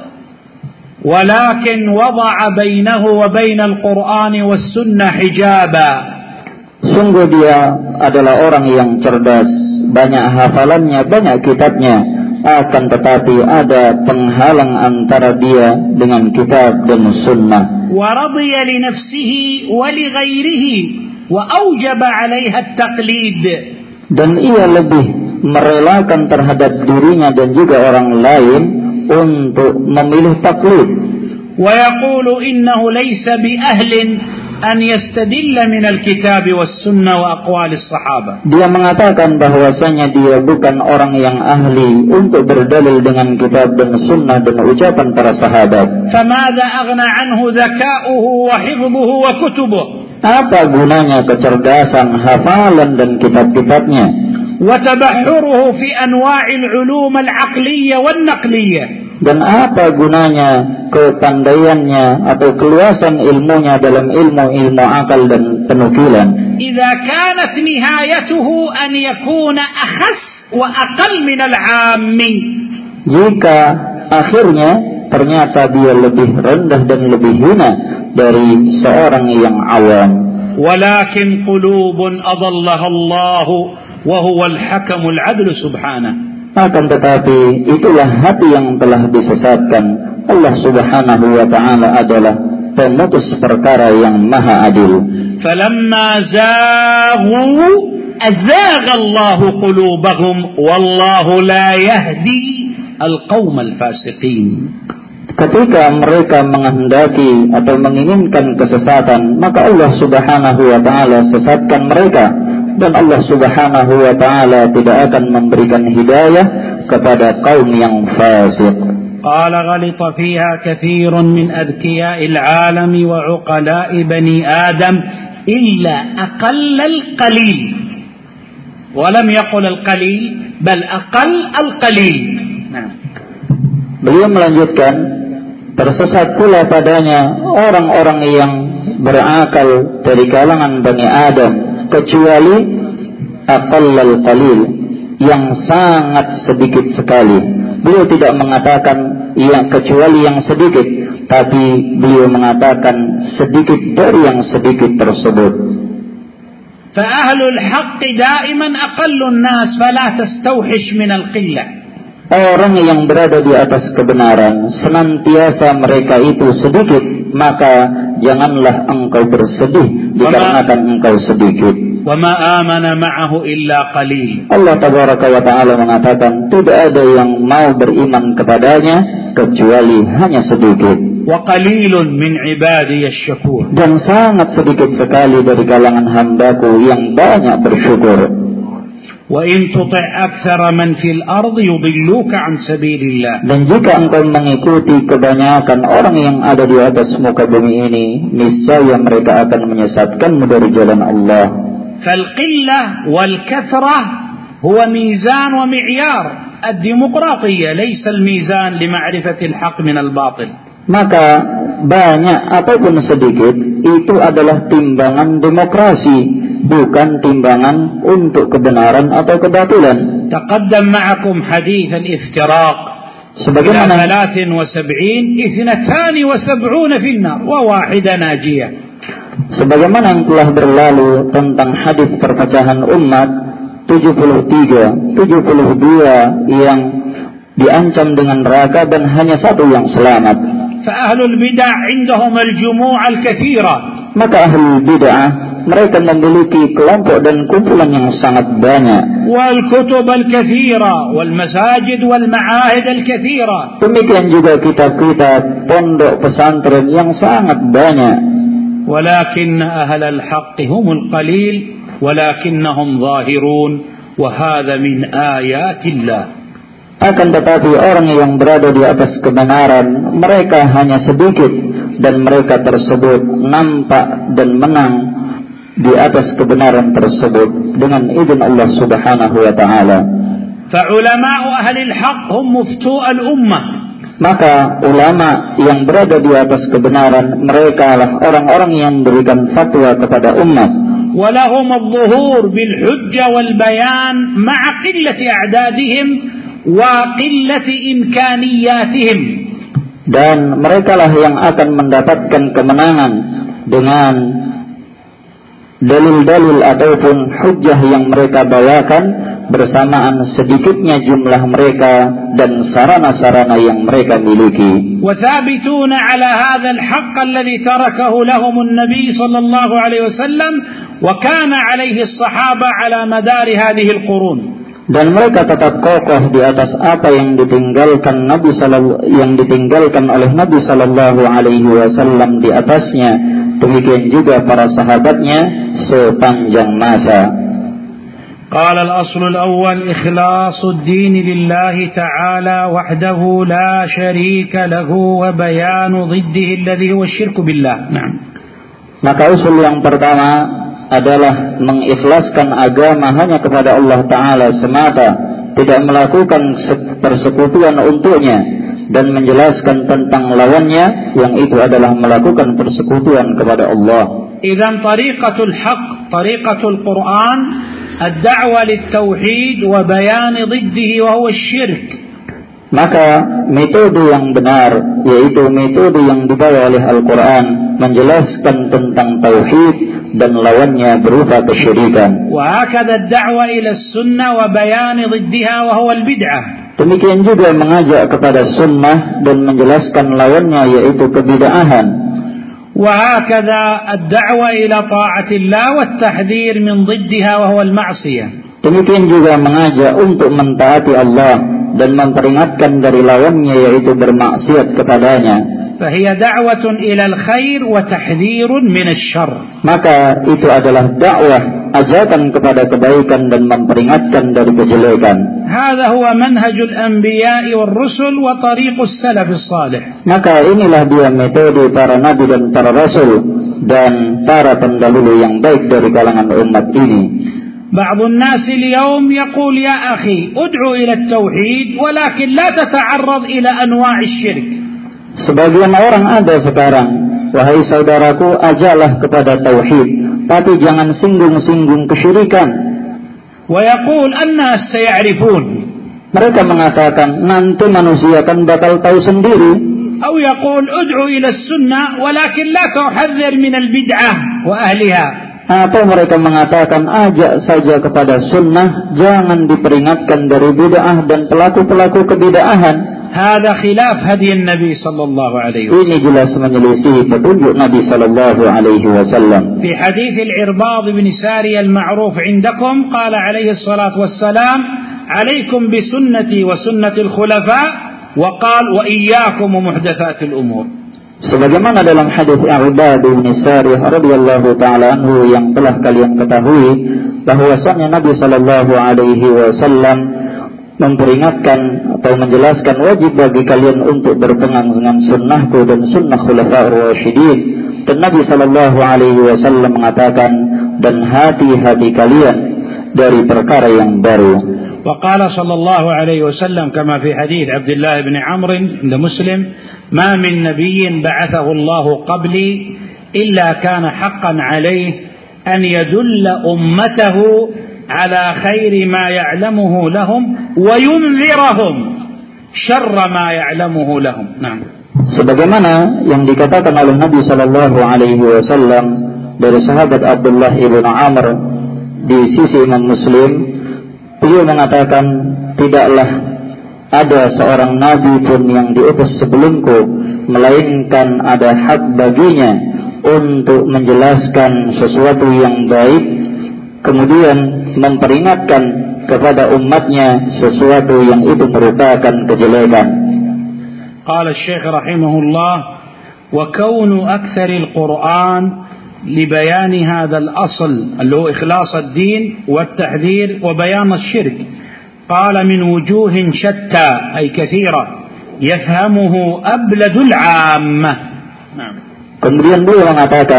S1: ولكن وضع بينه وبين القرآن والسنة حجابا.
S2: Sungguh dia adalah orang yang cerdas, banyak hafalannya, banyak kitabnya, akan tetapi ada penghalang antara dia dengan kitab dan sunnah.
S1: ورضي لنفسه ولغيره وأوجب عليها التقليد.
S2: Dan ia lebih merelakan terhadap dirinya dan juga orang lain untuk memilih taklid.
S1: ويقول إنه ليس بأهل أن يستدل من الكتاب والسنة وأقوال الصحابة.
S2: Dia mengatakan bahwasanya dia bukan orang yang ahli untuk berdalil dengan kitab dan sunnah dan ucapan para sahabat.
S1: فماذا أغنى عنه ذكاؤه وحفظه وكتبه؟
S2: Apa gunanya kecerdasan, hafalan dan kitab-kitabnya?
S1: وتبحره في أنواع العلوم العقلية والنقلية.
S2: Dan apa gunanya kepandaiannya atau keluasan ilmunya dalam ilmu-ilmu akal dan penukilan?
S1: إذا كانت نهايته أن يكون أخس وأقل من العام.
S2: Jika akhirnya ternyata dia lebih rendah dan lebih hina dari seorang yang awam.
S1: ولكن قلوب أضلها الله وهو الحكم العدل سبحانه.
S2: Akan tetapi itulah hati yang telah disesatkan. Allah Subhanahu wa ta'ala adalah pemutus perkara yang maha adil.
S1: فَلَمَّا زَاغُوا أَزَاغَ اللَّهُ قُلُوبَهُمْ وَاللَّهُ لَا يَهْدِي الْقَوْمَ الْفَاسِقِينَ.
S2: Ketika mereka menghendaki atau menginginkan kesesatan, maka Allah Subhanahu wa taala sesatkan mereka, dan Allah Subhanahu wa taala tidak akan memberikan hidayah kepada kaum yang fasik.
S1: Qala ghalita fiha katsirun min adkiya'il 'alami wa 'uqala'i bani Adam illa aqallal qalil. Wa lam yaqul al-qalil bal aqall al-qalil. Nah.
S2: Beliau melanjutkan, tersesat pula padanya orang-orang yang berakal dari kalangan Bani Adam, kecuali aqallal qalil, yang sangat sedikit sekali. Beliau tidak mengatakan yang kecuali yang sedikit, tapi beliau mengatakan sedikit dari yang sedikit tersebut.
S1: Fa ahlul haqq daiman aqallun nas fala tastawhish min al-qillah.
S2: Orang yang berada di atas kebenaran senantiasa mereka itu sedikit, maka janganlah engkau bersedih dikarenakan engkau sedikit.
S1: Wa ma amana ma'ahu illa qalil.
S2: Allah tabaraka wa taala mengatakan tidak ada yang mau beriman kepadanya kecuali hanya sedikit.
S1: Wa qalilun min ibadiy asy-syakur.
S2: Dan sangat sedikit sekali dari kalangan hambaku yang banyak bersyukur.
S1: Wa in tuti' aktsara man fil ardi yudilluka an sabilillah.
S2: Dan jika engkau mengikuti kebanyakan orang yang ada di atas muka bumi ini, niscaya mereka akan menyesatkanmu dari jalan Allah.
S1: Fal qillah wal kathrah huwa mizan wa mi'yar ad-demokratiyyah, laysa al-mizan li ma'rifati al-haqq min al-batil.
S2: Maka banyak ataupun sedikit itu adalah timbangan demokrasi, bukan timbangan untuk kebenaran atau kebatilan.
S1: Taqaddam ma'akum hadits al-iftiraq sebagaimana ثلاثة وسبعين اثنتان وسبعون في النار وواحدة ناجية.
S2: Sebagaimana yang telah berlalu tentang hadis perpecahan umat, tujuh puluh tiga, tujuh puluh dua yang diancam dengan neraka dan hanya satu yang selamat.
S1: فأهل البدع عندهم الجموع الكثيرة.
S2: Maka ahli bid'ah mereka memiliki kelompok dan kumpulan yang sangat banyak.
S1: والكتب الكثيرة والمساجد والمعاهد الكثيرة.
S2: Demikian juga kitab-kitab pondok pesantren yang sangat banyak.
S1: ولكن أهل الحق هم القليل ولكنهم ظاهرون وهذا من آيات الله.
S2: Akan tetapi orang yang berada di atas kebenaran mereka hanya sedikit, dan mereka tersebut nampak dan menang di atas kebenaran tersebut dengan izin Allah Subhanahu wa taala.
S1: Fa'ulama'u ahli al-haq hum muftu' al-ummah.
S2: Maka ulama yang berada di atas kebenaran mereka lah orang-orang yang memberikan fatwa kepada umat.
S1: Walahum adh-dhuhur bil hujjah wal bayan ma'a qillati a'dadihim wa qillati imkaniyatihim.
S2: Dan merekalah yang akan mendapatkan kemenangan dengan dalil-dalil ataupun hujjah yang mereka bawakan bersamaan sedikitnya jumlah mereka dan sarana-sarana yang mereka miliki.
S1: Wa thabituna ala hadha al-haqq alladhi tarakahu lahum an-nabi sallallahu alaihi wasallam wa kana alaihi as-sahaba ala madar hadhihi al-qurun.
S2: Dan mereka tetap kokoh di atas apa yang ditinggalkan Nabi sallallahu yang ditinggalkan oleh Nabi sallallahu alaihi wasallam di atasnya, demikian juga para sahabatnya sepanjang masa.
S1: Qala al-asl al-awwal ikhlasu ad-din lillahi ta'ala wahdahu la sharika lahu wa bayanu dhiddihi alladhi huwa asy-syirku billah. Naam. Maka
S2: usul yang pertama adalah mengikhlaskan agama hanya kepada Allah Ta'ala semata, tidak melakukan persekutuan untuknya, dan menjelaskan tentang lawannya, yang itu adalah melakukan persekutuan kepada Allah.
S1: Idzan tariqatul haqq tariqatul Qur'an ad-da'wa lit-tauhid wa bayan dhiddihi wa huwa asy-syirk.
S2: Maka metode yang benar yaitu metode yang dibawa oleh Al-Quran, menjelaskan tentang tauhid dan lawannya berupa kesyirikan.
S1: Wa hakadha ad-da'wa ila as-sunnah wa bayan dhiddiha wa huwa al-bid'ah.
S2: Demikian juga mengajak kepada sunnah dan menjelaskan lawannya yaitu kebid'ahan.
S1: وهكذا الدعوة إلى طاعة الله والتحذير من ضدها وهو المعصية.
S2: Demikian juga mengajak untuk mentaati Allah dan memperingatkan dari lawannya yaitu bermaksiat kepadanya.
S1: فهي دعوة إلى الخير وتحذير من الشر. Maka
S2: itu adalah dakwah, ajakan kepada kebaikan dan memperingatkan dari kejelekan.
S1: هذا هو منهج الأنبياء والرسل وطريق السلف الصالح.
S2: Maka inilah dia metode para nabi dan para rasul dan para pendahulu yang baik dari kalangan umat ini.
S1: بعض الناس اليوم يقول يا أخي ادعو إلى التوحيد ولكن لا تتعرض إلى أنواع الشرك.
S2: Sebagian orang ada sekarang, wahai saudaraku, ajaklah kepada tauhid, tapi jangan singgung-singgung kesyirikan.
S1: ويقول الناس سيعرفون.
S2: Mereka mengatakan nanti manusia akan bakal tahu sendiri.
S1: أو يقول ادعو إلى السنة ولكن لا تحذر من البدعة وأهلها.
S2: Atau mereka mengatakan ajak saja kepada sunnah, jangan diperingatkan dari bid'ah dan pelaku-pelaku kebid'ahan.
S1: هذا خلاف هدي النبي صلى الله عليه وسلم.
S2: Ini jelas menyelisih petunjuk Nabi sallallahu alaihi wasallam.
S1: في حديث العرباض بن سارية المعروف عندكم قال عليه الصلاة والسلام عليكم بسنتي وسنة الخلفاء وقال وإياكم ومحدثات الأمور.
S2: Sebagaimana dalam hadis Irbad bin Sariyah radhiyallahu taala anhu yang telah kalian ketahui bahwasanya Nabi sallallahu alaihi wasallam memperingatkan atau menjelaskan wajib bagi kalian untuk berpegang dengan sunnahku dan sunnah khulafaur rasyidin, dan Nabi sallallahu alaihi wasallam mengatakan dan hati-hati kalian dari perkara yang baru.
S1: وقال صلى الله عليه وسلم كما في حديث عبد الله بن عمرو عند مسلم ما من نبي بعثه الله قبلي إلا كان حقا عليه أن يدل أمته على خير ما يعلمه لهم وينذرهم شر ما يعلمه لهم. نعم.
S2: Sebagaimana yang dikatakan oleh Nabi sallallahu alaihi wasallam dari sahabat Abdullah ibn Amr di sisi Imam Muslim, beliau mengatakan tidaklah ada seorang nabi pun yang diutus sebelumku melainkan ada hak baginya untuk menjelaskan sesuatu yang baik, kemudian memperingatkan kepada umatnya sesuatu yang itu merupakan kejelekan.
S1: Qala Syekh rahimahullah wa kaunu aktsaril Qur'an لبيان هذا الأصل اللي هو إخلاص الدين والتحذير وبيان الشرك قال من وجوه شتى أي كثيرة يفهمه أبلد العامة. نعم.
S2: Kemudian beliau mengatakan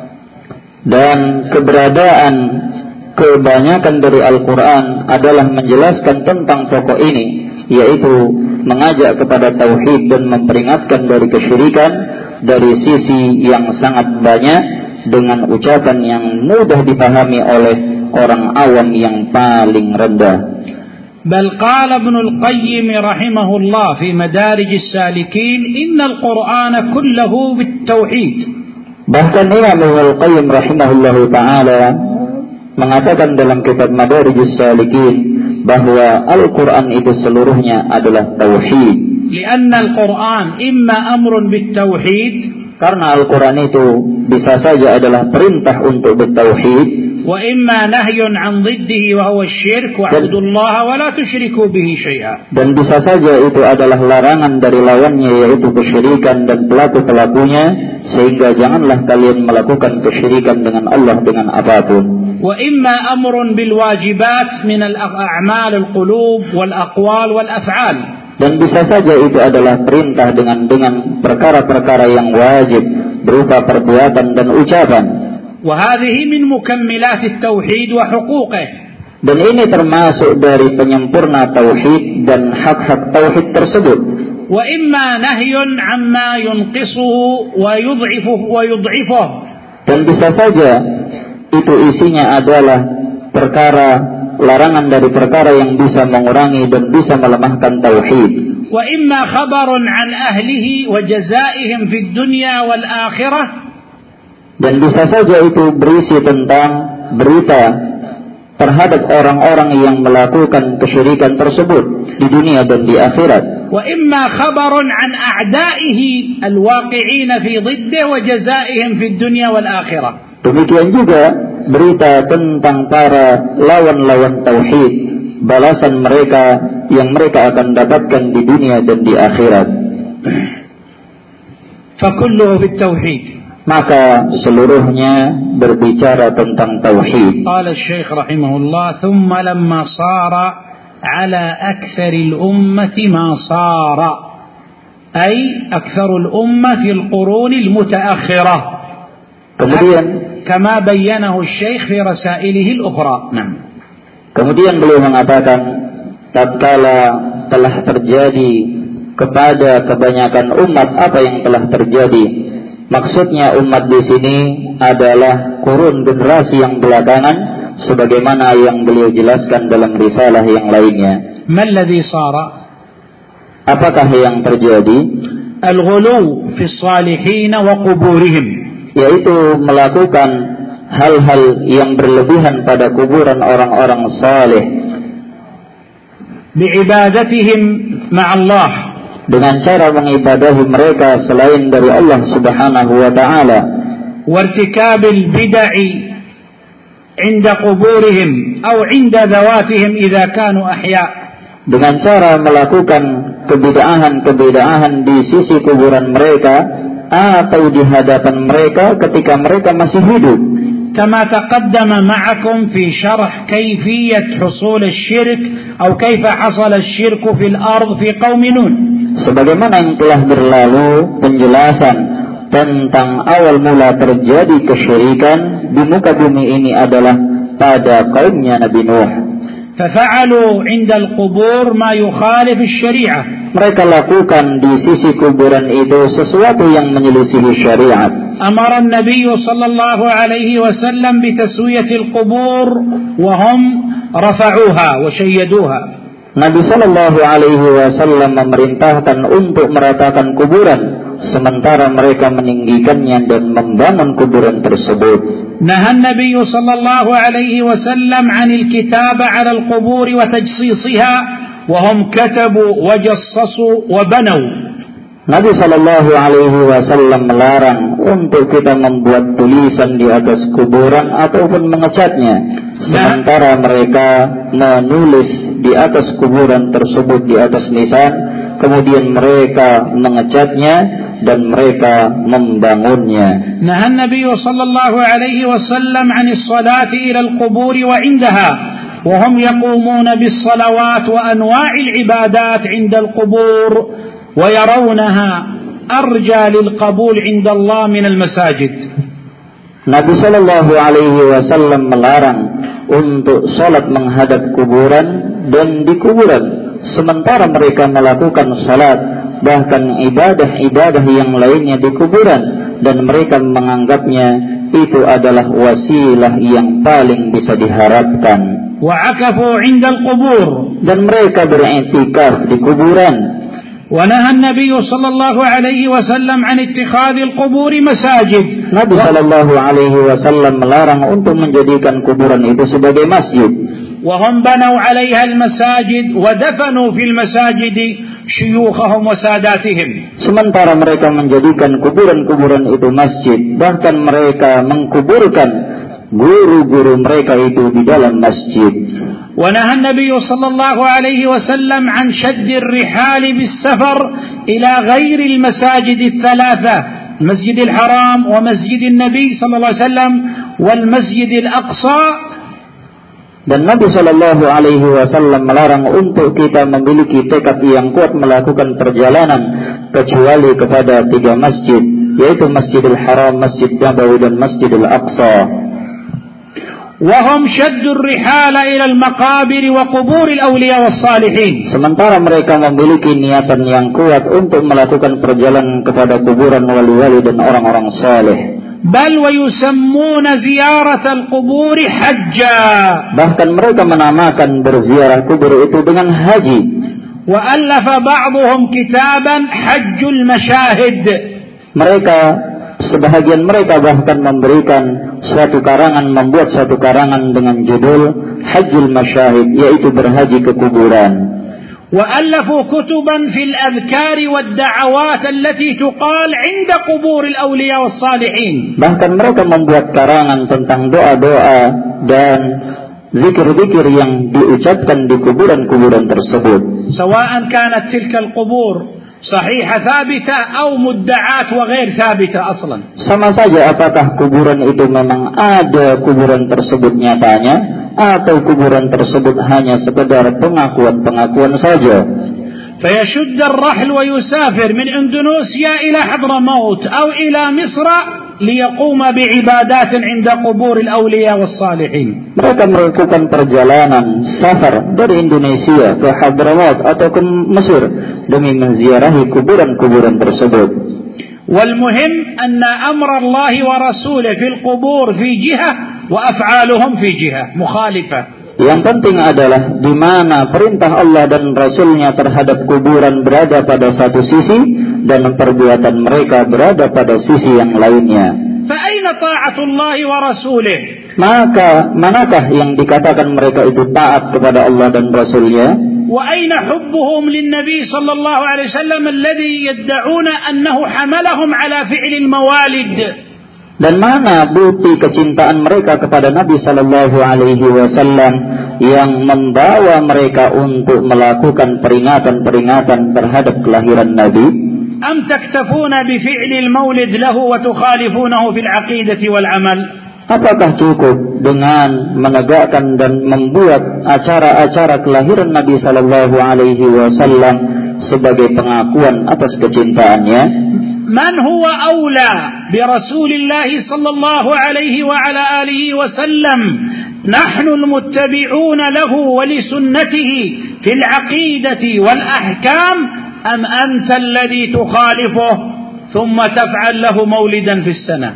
S2: dan keberadaan kebanyakan dari Al-Quran adalah menjelaskan tentang pokok ini, yaitu mengajak kepada tauhid dan memperingatkan dari kesyirikan dari sisi yang sangat banyak dengan ucapan yang mudah dipahami oleh orang awam yang paling rendah.
S1: Bal qala Ibnu Al-Qayyim rahimahullah fi Madarij As-Salikin innal Qur'ana kulluhu bit-tauhid.
S2: Bahkan Imam Ibnu Al-Qayyim rahimahullah taala mengatakan dalam kitab Madarij As-Salikin bahwa Al-Qur'an itu seluruhnya adalah tauhid.
S1: Lianna Al-Qur'an imma amrun bit-tauhid,
S2: karena Al-Quran itu bisa saja adalah perintah untuk bertauhid,
S1: wa imma nahyun an dhiddihi wa huwa asy-syirk wa'budullaha wa la tusyriku bihi syai'a.
S2: Dan bisa saja itu adalah larangan dari lawannya yaitu kesyirikan dan pelaku-pelakunya, sehingga janganlah kalian melakukan kesyirikan dengan Allah dengan apapun.
S1: Wa imma amrun bil wajibat min al-a'mal al-qulub wal aqwal wal af'al.
S2: Dan bisa saja itu adalah perintah dengan dengan perkara-perkara yang wajib berupa perbuatan dan ucapan.
S1: Wa hadhihi min mukammilat at-tauhid wa huquqihi.
S2: Dan ini termasuk dari penyempurna tauhid dan hak-hak tauhid tersebut.
S1: Wa imma nahyun amma yunqisuhu wa yud'ifuhu wa yud'ifuhu.
S2: Dan bisa saja itu isinya adalah perkara larangan dari perkara yang bisa mengurangi dan bisa melemahkan tauhid.
S1: Wa imma khabarun an ahlihi wa jazaihim fid dunya wal akhirah.
S2: Dan bisa saja itu berisi tentang berita terhadap orang-orang yang melakukan kesyirikan tersebut. di dunia dan di akhirat.
S1: وإما خبر عن أعدائه الواقعين في ضده وجزائهم في الدنيا والآخرة.
S2: Demikian juga berita tentang para lawan-lawan tauhid, balasan mereka yang mereka akan dapatkan di dunia dan di akhirat.
S1: فكله في التوحيد.
S2: Maka seluruhnya berbicara tentang tauhid.
S1: قال الشيخ رحمه الله ثم لما صار على أكثر الأمة ما صار أي أكثر الأمة في القرون المتأخرة
S2: kemudian
S1: كما بينه الشيخ في رسائله الأخرى. نعم.
S2: Kemudian beliau mengatakan tatkala telah terjadi kepada kebanyakan umat apa yang telah terjadi, maksudnya umat di sini adalah kurun generasi yang belakangan, sebagaimana yang beliau jelaskan dalam risalah yang lainnya.
S1: ما الذي صار؟
S2: Apakah yang terjadi?
S1: الغلو في الصالحين وقبورهم.
S2: Yaitu melakukan hal-hal yang berlebihan pada kuburan orang-orang saleh.
S1: بعبادتهم مع الله.
S2: Dengan cara mengibadahi mereka selain dari Allah Subhanahu wa taala.
S1: وارتكاب البدع عند قبورهم أو عند ذواتهم إذا كانوا أحياء.
S2: Dengan cara melakukan kebid'ahan-kebid'ahan di sisi kuburan mereka atau di hadapan mereka ketika mereka masih hidup.
S1: كما تقدم معكم في شرح كيفية حصول الشرك أو كيف حصل الشرك في الأرض في قوم نوح.
S2: Sebagaimana yang telah berlalu penjelasan tentang awal mula terjadi kesyirikan di muka bumi ini adalah pada kaumnya Nabi Nuh.
S1: ففعلوا عند القبور ما يخالف الشريعة.
S2: Mereka lakukan di sisi kuburan itu sesuatu yang menyelisihi syariat.
S1: أمر النبي صلى الله عليه وسلم بتسوية القبور وهم رفعوها وشيدوها.
S2: Nabi Shallallahu Alaihi Wasallam memerintahkan untuk meratakan kuburan, sementara mereka meninggikannya dan membangun kuburan tersebut.
S1: نهى النبي صلى الله عليه وسلم عن الكتابة على القبور وتجصيصها وهم كتبوا وجصصوا وبنوا.
S2: Nabi Shallallahu Alaihi Wasallam melarang untuk kita membuat tulisan di atas kuburan ataupun mengecatnya, sementara mereka menulis di atas kuburan tersebut di atas nisan, kemudian mereka mengecatnya dan mereka membangunnya.
S1: نهى النبي صلى الله عليه وسلم عن الصلاة إلى القبور وعندها وهم يقومون بالصلوات وأنواع العبادات عند القبور ويرونها أرجى للقبول عند الله من المساجد.
S2: Nabi Shallallahu Alaihi Wasallam melarang untuk salat menghadap kuburan dan di kuburan, sementara mereka melakukan salat bahkan ibadah-ibadah yang lainnya di kuburan, dan mereka menganggapnya itu adalah wasilah yang paling bisa diharapkan.
S1: وعكفوا عند القبور.
S2: Dan mereka beriktikaf di kuburan.
S1: ونهى النبي صلى الله عليه وسلم عن اتخاذ القبور مساجد.
S2: Nabi Shallallahu Alaihi Wasallam melarang untuk menjadikan kuburan itu sebagai masjid.
S1: وهم بنوا عليها المساجد ودفنوا في المساجد شيوخهم وساداتهم.
S2: Sementara mereka menjadikan kuburan-kuburan itu masjid, bahkan mereka mengkuburkan guru-guru mereka itu di dalam masjid.
S1: ونهى النبي صلى الله عليه وسلم عن شد الرحال بالسفر إلى غير المساجد الثلاثة، المسجد الحرام ومسجد النبي صلى الله عليه وسلم والمسجد الأقصى.
S2: Dan Nabi Shallallahu Alaihi Wasallam melarang untuk kita memiliki tekad yang kuat melakukan perjalanan kecuali kepada tiga masjid, yaitu Masjidil Haram, Masjid Nabawi, dan Masjidil Aqsa.
S1: وهم شد الرحال إلى المقابر وقبور الأولياء والصالحين.
S2: Sementara mereka memiliki niatan yang kuat untuk melakukan perjalanan kepada kuburan wali-wali dan orang-orang saleh.
S1: بل ويسمون زيارة القبور حجا.
S2: Bahkan mereka menamakan berziarah kubur itu dengan haji.
S1: وألف بعضهم كتابا حج المشاهد.
S2: Mereka sebahagian mereka bahkan memberikan suatu karangan, membuat suatu karangan dengan judul Hajjul Masyahid, yaitu berhaji ke kuburan.
S1: وألفوا كتبا في الأذكار والدعوات التي تقال عند قبور الأولياء والصالحين.
S2: Bahkan mereka membuat karangan tentang doa-doa dan zikir-zikir yang diucapkan di kuburan-kuburan tersebut.
S1: سواء كانت تلك القبور صحيحة ثابتة أو مدعات وغير ثابتة أصلا.
S2: Sama saja apakah kuburan itu memang ada kuburan tersebut nyatanya atau kuburan tersebut hanya sekedar pengakuan-pengakuan saja.
S1: فيشد الرحل ويسافر من إندونيسيا إلى حضرموت أو إلى مصر ليقوم بعبادات عند قبور الأولياء والصالحين.
S2: Mereka melakukan perjalanan safar dari Indonesia ke Hadramaut atau ke Mesir demi menziarahi kuburan-kuburan tersebut.
S1: والمهم أن أمر الله ورسوله في القبور في جهة وأفعالهم في جهة مخالفة.
S2: Yang penting adalah di mana perintah Allah dan Rasulnya terhadap kuburan berada pada satu sisi dan perbuatan mereka berada pada sisi yang lainnya.
S1: فأين طاعة الله ورسوله؟
S2: Maka manakah yang dikatakan mereka itu taat kepada Allah dan Rasulnya?
S1: وأين حبهم للنبي صلى الله عليه وسلم الذي يدعون أنه حملهم على فعل الموالد؟
S2: Dan mana bukti kecintaan mereka kepada Nabi Sallallahu Alaihi Wasallam yang membawa mereka untuk melakukan peringatan-peringatan terhadap kelahiran Nabi?
S1: أم تكتفون بفعل المولد له وتخالفونه في العقيدة والعمل؟
S2: Apakah cukup dengan menegakkan dan membuat acara-acara kelahiran Nabi Sallallahu Alaihi Wasallam sebagai pengakuan atas kecintaannya?
S1: من هو أولى برسول الله صلى الله عليه وعلى آله وسلم نحن المتبعون له ولسنته في العقيدة والأحكام أم أنت الذي تخالفه ثم تفعل له مولدا في السنة؟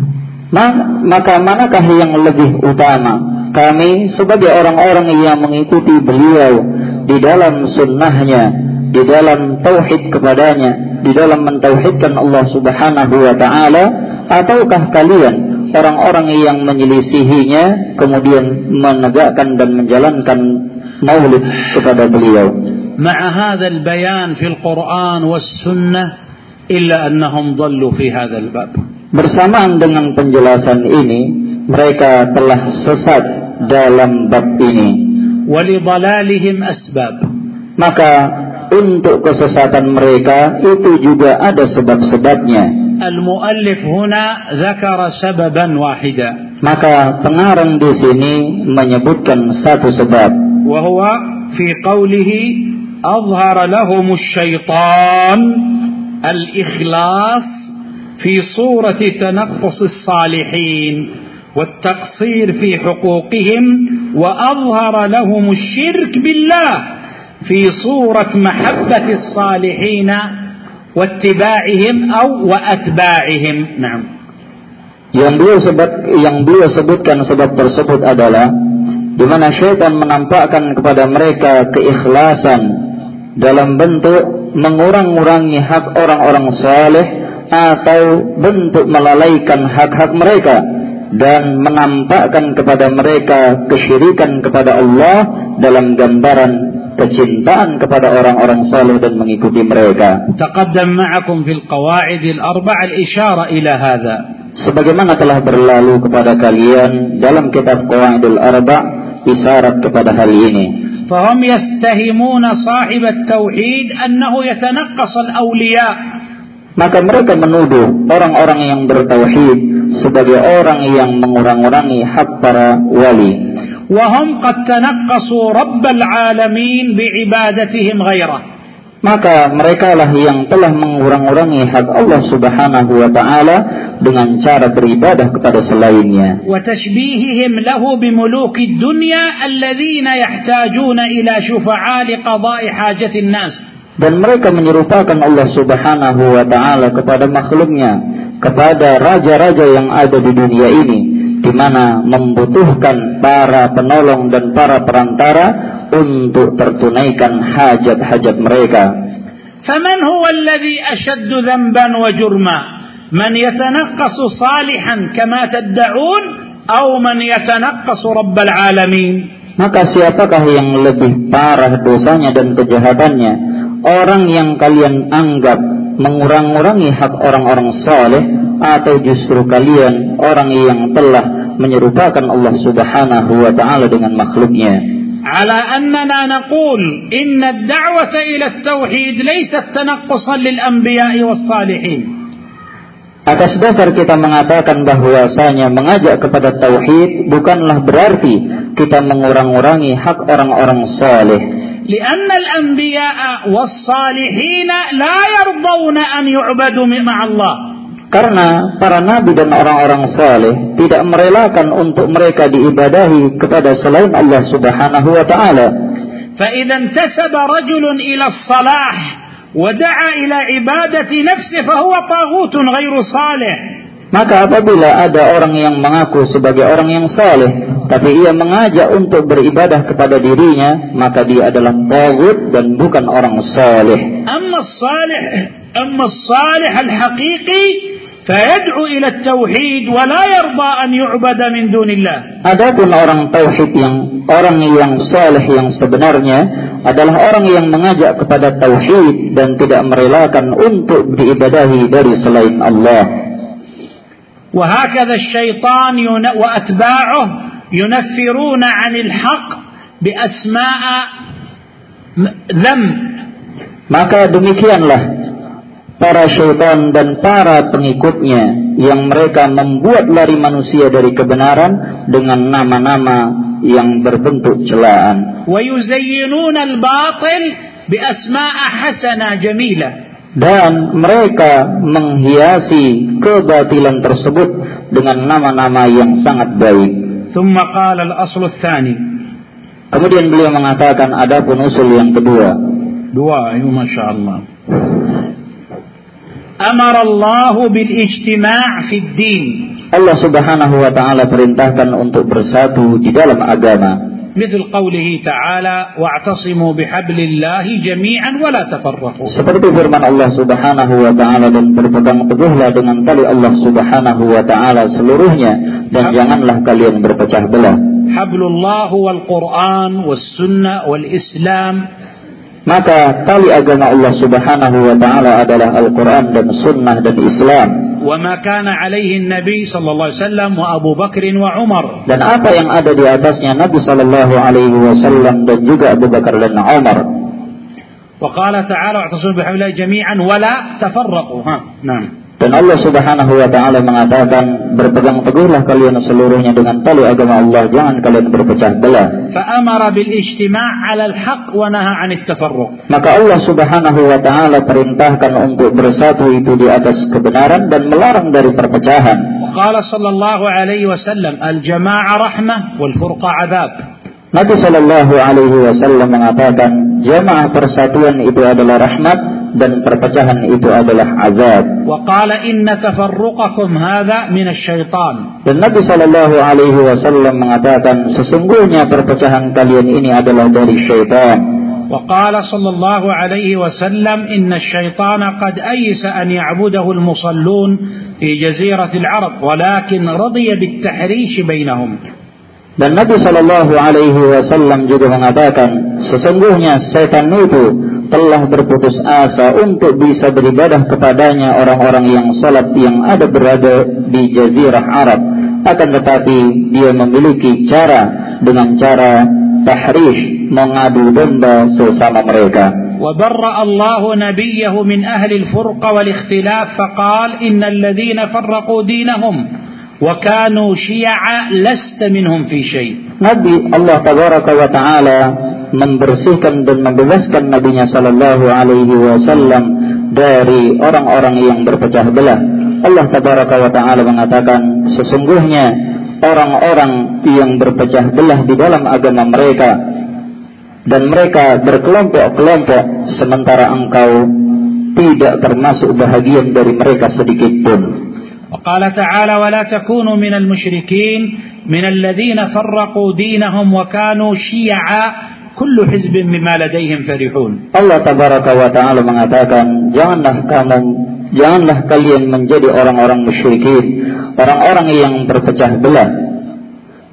S2: Maka manakah yang lebih utama? Kami sebagai orang-orang yang mengikuti beliau di dalam sunnahnya, di dalam tauhid kepadanya, di dalam mentauhidkan Allah Subhanahu wa ta'ala, ataukah kalian orang-orang yang menyelisihinya kemudian menegakkan dan menjalankan maulid kepada beliau?
S1: مع هذا البيان في القرآن والسنة إلا أنهم ضلوا في هذا الباب.
S2: Bersamaan dengan penjelasan ini, mereka telah sesat dalam bab ini.
S1: وَلِضَلَالِهِمْ أَسْبَابٌ.
S2: Maka untuk kesesatan mereka itu juga ada sebab-sebabnya.
S1: المؤلف هنا ذكر سببا واحدا.
S2: Maka pengarang di sini menyebutkan satu sebab.
S1: وهو في قوله أظهر لهم الشيطان الإخلاص في صورة تنقص الصالحين والتقصير في حقوقهم وأظهر لهم الشرك بالله في صورة محبة الصالحين واتباعهم أو وأتباعهم. نعم.
S2: Yang beliau sebut, yang beliau sebutkan sebab tersebut adalah di mana syaitan menampakkan kepada mereka keikhlasan dalam bentuk mengurang-urangi hak orang-orang saleh atau bentuk melalaikan hak-hak mereka dan menampakkan kepada mereka kesyirikan kepada Allah dalam gambaran kecintaan kepada orang-orang saleh dan mengikuti mereka.
S1: Taqaddam ma'akum fil qawaid al-arba' al-ishara ila hadha.
S2: Sebagaimana telah berlalu kepada kalian dalam kitab Qawaidul Arba' isyarat kepada hal ini.
S1: Fahum yastahimuna sahib at-tauhid annahu yatanaqqas al-awliya.
S2: Maka mereka menuduh orang-orang yang bertauhid sebagai orang yang mengurang-urangi hak para wali.
S1: Wahum qad tanaqqasu rabbal alamin bi'ibadatihim ghairah.
S2: Maka mereka lah yang telah mengurang-urangi hak Allah Subhanahu wa ta'ala dengan cara beribadah kepada selainnya.
S1: Wa tashbihihim lahu bimuluki dunya alladhina yahtajuna ila syufa'a liqada'i hajatin nas.
S2: Dan mereka menyerupakan Allah Subhanahu wa ta'ala kepada makhluknya, kepada raja-raja yang ada di dunia ini, di mana membutuhkan para penolong dan para perantara untuk tertunaikan hajat-hajat mereka.
S1: Faman huwa alladhi ashaddu dhanban wa jurma? Man yatanaqqasu salihan kama tad'un aw man yatanaqqasu rabbal alamin?
S2: Maka siapakah yang lebih parah dosanya dan kejahatannya? Orang yang kalian anggap mengurang-urangi hak orang-orang saleh, atau justru kalian orang yang telah menyerupakan Allah Subhanahu wa taala dengan makhluknya?
S1: على أننا نقول إن الدعوة إلى التوحيد ليست تنقصا للأنبياء والصالحين.
S2: Atas dasar kita mengatakan bahwasanya mengajak kepada tauhid bukanlah berarti kita mengurang-urangi hak orang-orang saleh.
S1: لأن الأنبياء والصالحين لا يرضون أن يعبدوا مع الله.
S2: Karena para nabi dan orang-orang saleh tidak merelakan untuk mereka diibadahi kepada selain Allah Subhanahu wa taala.
S1: فإذا انتسب رجل إلى الصلاح ودعا إلى عبادة نفسه فهو طاغوت غير صالح.
S2: Maka apabila ada orang yang mengaku sebagai orang yang saleh, tapi ia mengajak untuk beribadah kepada dirinya, maka dia adalah taghut dan bukan orang saleh.
S1: Amma as-salih, amma as-salih al-haqiqi fayad'u ila at-tauhid wa la yarda an yu'bada min dunillah.
S2: Adapun orang tauhid yang orang yang saleh yang sebenarnya adalah orang yang mengajak kepada tauhid dan tidak merelakan untuk diibadahi dari selain Allah.
S1: وهكذا الشيطان وأتباعه ينفرون عن الحق بأسماء ذم.
S2: Maka demikianlah para syaitan dan para pengikutnya yang mereka membuat lari manusia dari kebenaran dengan nama-nama yang berbentuk celaan.
S1: ويزينون الباطل بأسماء حسنة جميلة.
S2: Dan mereka menghiasi kebatilan tersebut dengan nama-nama yang sangat baik.
S1: ثم قال الأصل الثاني.
S2: Kemudian beliau mengatakan adapun usul yang kedua.
S1: Dua, ya masya Allah. Amar Allah bil ijtima' fi din.
S2: Allah Subhanahu wa taala perintahkan untuk bersatu di dalam agama.
S1: مثل قوله تعالى واعتصموا بحبل الله جميعا ولا تفرقوا.
S2: Seperti firman Allah Subhanahu wa taala, dan berpegang teguhlah dengan tali Allah Subhanahu wa taala seluruhnya dan janganlah kalian berpecah belah.
S1: Hablullah wal Quran was sunnah wal Islam.
S2: Maka tali agama Allah Subhanahu wa taala adalah Al-Qur'an dan sunnah dan Islam.
S1: وما كان عليه النبي صلى الله عليه وسلم وأبو بكر وعمر.
S2: Dan apa yang ada di atasnya Nabi sallallahu alaihi wasallam dan juga Abu Bakar dan Umar.
S1: وقال تعالى واعتصموا بحبل الله جميعا ولا تفرقوا. ها نعم.
S2: Dan Allah Subhanahu wa taala mengatakan, berpegang teguhlah kalian seluruhnya dengan tali agama Allah, jangan kalian berpecah belah.
S1: فأمر بالاجتماع على الحق ونهى عن التفرق.
S2: Maka Allah Subhanahu wa taala perintahkan untuk bersatu itu di atas kebenaran dan melarang dari perpecahan.
S1: وقال صلى الله عليه وسلم الجماعة رحمة والفرقة عذاب.
S2: Nabi sallallahu alaihi wasallam mengatakan, jamaah persatuan itu adalah rahmat dan perpecahan itu adalah azab.
S1: وقال إن تفرقكم هذا من الشيطان.
S2: Dan Nabi sallallahu alaihi wasallam mengatakan, sesungguhnya perpecahan kalian ini adalah dari syaitan.
S1: وقال صلى الله عليه وسلم إن الشيطان قد أيس أن يعبده المصلون في جزيرة العرب ولكن رضي بالتحريش بينهم.
S2: Dan Nabi sallallahu alaihi wasallam juga mengatakan, sesungguhnya setan itu telah berputus asa untuk bisa beribadah kepadanya orang-orang yang salat yang ada berada di jazirah Arab, akan tetapi dia memiliki cara dengan cara tahrish, mengadu domba sesama mereka.
S1: وبرأ الله نبيه من أهل الفرقة والاختلاف فقال إن الذين فرقوا دينهم وكانوا شيعا لست منهم في شيء.
S2: Nabi Allah Tabaraka wa Ta'ala membersihkan dan membebaskan Nabinya Sallallahu Alaihi Wasallam dari orang-orang yang berpecah belah. Allah Tabaraka wa Ta'ala mengatakan, sesungguhnya orang-orang yang berpecah belah di dalam agama mereka dan mereka berkelompok-kelompok, sementara engkau tidak termasuk bahagian dari mereka sedikit pun.
S1: وقال تعالى ولا تكونوا من المشركين من الذين فرقوا دينهم وكانوا شيعا كل حزب بما لديهم فرحون.
S2: Allah Tabaraka wa Ta'ala mengatakan, janganlah kamu janganlah kalian menjadi orang-orang musyrikin, orang-orang yang berpecah belah,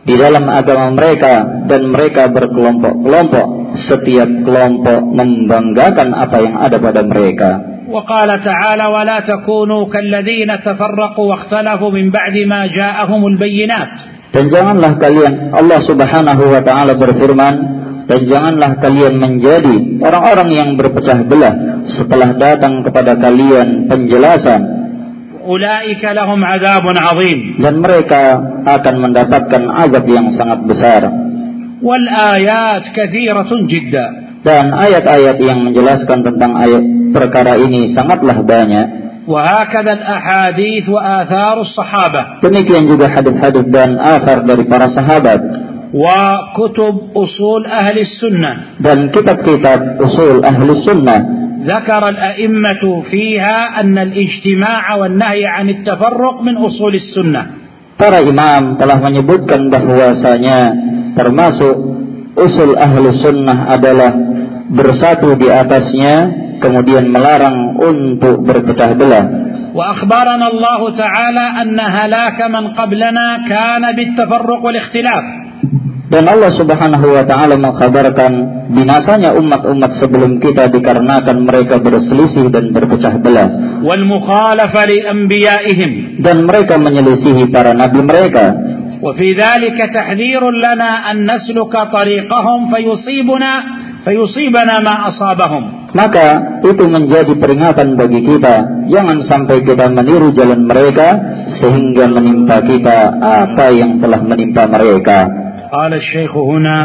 S2: di dalam agama mereka dan mereka berkelompok-kelompok, setiap kelompok membanggakan apa yang ada pada mereka.
S1: وقال تعالى ولا تكونوا كالذين تفرقوا واختلفوا من بعد ما جاءهم البينات.
S2: Dan janganlah kalian, Allah Subhanahu wa taala berfirman, dan janganlah kalian menjadi orang-orang yang berpecah belah setelah datang kepada kalian penjelasan.
S1: Ulaika lahum adzabun azim.
S2: Dan mereka akan mendapatkan azab yang sangat besar.
S1: Wal ayat katsiratun jidda.
S2: Dan ayat-ayat yang menjelaskan tentang ayat perkara ini sangatlah banyak.
S1: وهكذا الأحاديث وآثار الصحابة.
S2: Demikian juga hadis-hadis dan athar dari para sahabat.
S1: وكتب أصول أهل السنة.
S2: Dan kitab-kitab usul ahli sunnah.
S1: ذكر الأئمة فيها أن الاجتماع والنهي عن التفرق من أصول السنة.
S2: Para imam telah menyebutkan bahwasanya termasuk usul ahli sunnah adalah bersatu di atasnya, kemudian melarang untuk berpecah belah.
S1: وأخبرنا الله تعالى أن هلاك من قبلنا كان بالتفرق والاختلاف.
S2: Dan Allah Subhanahu wa taala mengkhabarkan binasanya umat-umat sebelum kita dikarenakan mereka berselisih dan berpecah belah.
S1: Wal mukhalafa li anbiya'ihim.
S2: Dan mereka menyelisihi para nabi mereka.
S1: Wa fi dzalika tahdhirun lana an nasluka tariqahum fayusibuna fayusibana ma asabahum.
S2: Maka itu menjadi peringatan bagi kita, jangan sampai kita meniru jalan mereka sehingga menimpa kita apa yang telah menimpa mereka.
S1: قال الشيخ هنا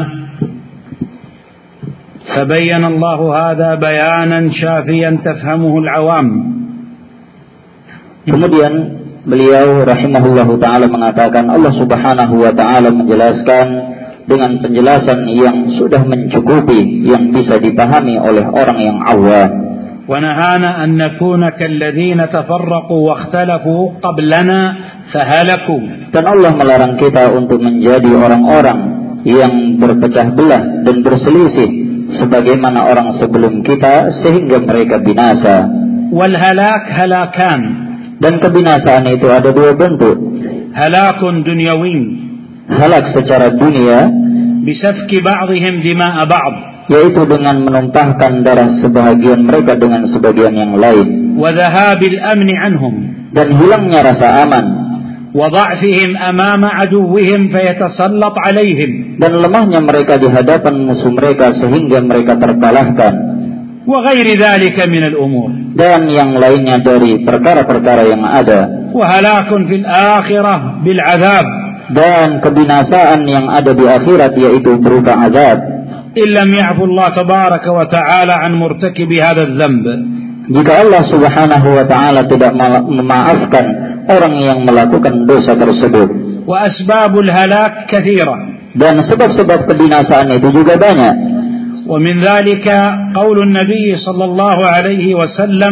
S1: فبين الله هذا بيانا شافيا تفهمه العوام.
S2: Kemudian beliau rahimahullahu taala mengatakan, Allah Subhanahu wa taala menjelaskan dengan penjelasan yang sudah mencukupi, yang bisa dipahami oleh orang yang awam.
S1: ونهانا أن نكون كالذين تفرقوا واختلفوا قبلنا فهلكوا.
S2: Dan Allah melarang kita untuk menjadi orang-orang yang berpecah belah dan berselisih sebagaimana orang sebelum kita sehingga mereka binasa.
S1: والهلاك هلاكان.
S2: Dan kebinasaan itu ada dua bentuk.
S1: هلاك دنيوي.
S2: Halak secara dunia.
S1: بسفك بعضهم دماء بعض.
S2: Yaitu dengan menumpahkan darah sebahagian mereka dengan sebagian yang lain.
S1: وذهاب الأمن عنهم.
S2: Dan hilangnya rasa aman.
S1: وضعفهم أمام عدوهم فيتسلط عليهم.
S2: Dan lemahnya mereka di hadapan musuh mereka sehingga mereka terkalahkan.
S1: وغير ذلك من الأمور.
S2: Dan yang lainnya dari perkara-perkara yang ada.
S1: وهلاك في الآخرة بالعذاب.
S2: Dan kebinasaan yang ada di akhirat yaitu berupa azab.
S1: إن لم يعفو الله تبارك وتعالى عن مرتكب هذا الذنب.
S2: Jika Allah Subhanahu wa taala tidak memaafkan orang yang melakukan dosa tersebut.
S1: وأسباب الهلاك كثيرة.
S2: Dan sebab-sebab kebinasaan itu juga banyak.
S1: ومن ذلك قول النبي صلى الله عليه وسلم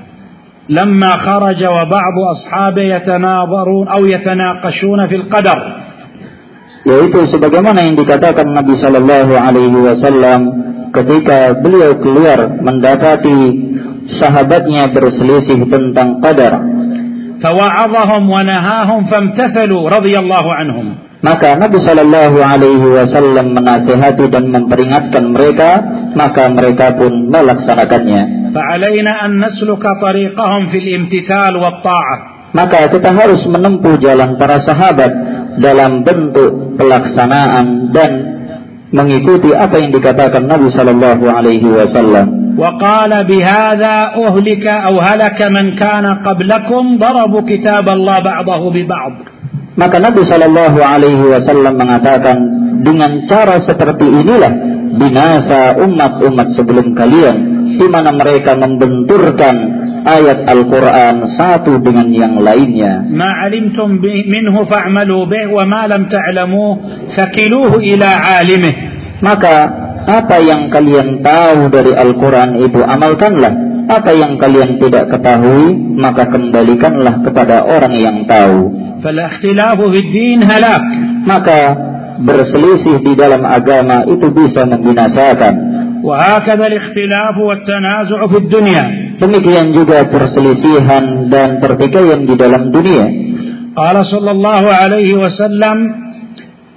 S1: لما خرج وبعض أصحابه يتناظرون أو يتناقشون في القدر.
S2: Yaitu sebagaimana yang dikatakan Nabi Shallallahu Alaihi Wasallam ketika beliau keluar mendapati sahabatnya berselisih tentang qadar.
S1: فوعظهم ونهاهم فامتثلوا رضي الله عنهم.
S2: Maka Nabi Shallallahu Alaihi Wasallam menasihati dan memperingatkan mereka, maka mereka pun melaksanakannya.
S1: فعلينا أن نسلك طريقهم في الامتثال والطاعة.
S2: Maka kita harus menempuh jalan para sahabat dalam bentuk pelaksanaan dan mengikuti apa yang dikatakan Nabi Sallallahu Alaihi Wasallam.
S1: وقال بهذا أهلك أو هلك من كان قبلكم ضربوا كتاب الله بعضه ببعض.
S2: Maka Nabi Sallallahu Alaihi Wasallam mengatakan dengan cara seperti inilah binasa umat-umat sebelum kalian, di mana mereka membenturkan ayat Al-Quran satu dengan yang lainnya.
S1: Ma alimtum minhu fa'malu bih wa ma lam ta'lamu fakiluhu ila alimih.
S2: Maka apa yang kalian tahu dari Al-Quran itu amalkanlah. Apa yang kalian tidak ketahui maka kembalikanlah kepada orang yang tahu.
S1: Fal ikhtilafu fid din halak.
S2: Maka berselisih di dalam agama itu bisa membinasakan.
S1: Wa hakadha al-ikhtilafu wat tanazu' fid dunya.
S2: Demikian juga perselisihan dan pertikaian di dalam dunia.
S1: Qala sallallahu alaihi wasallam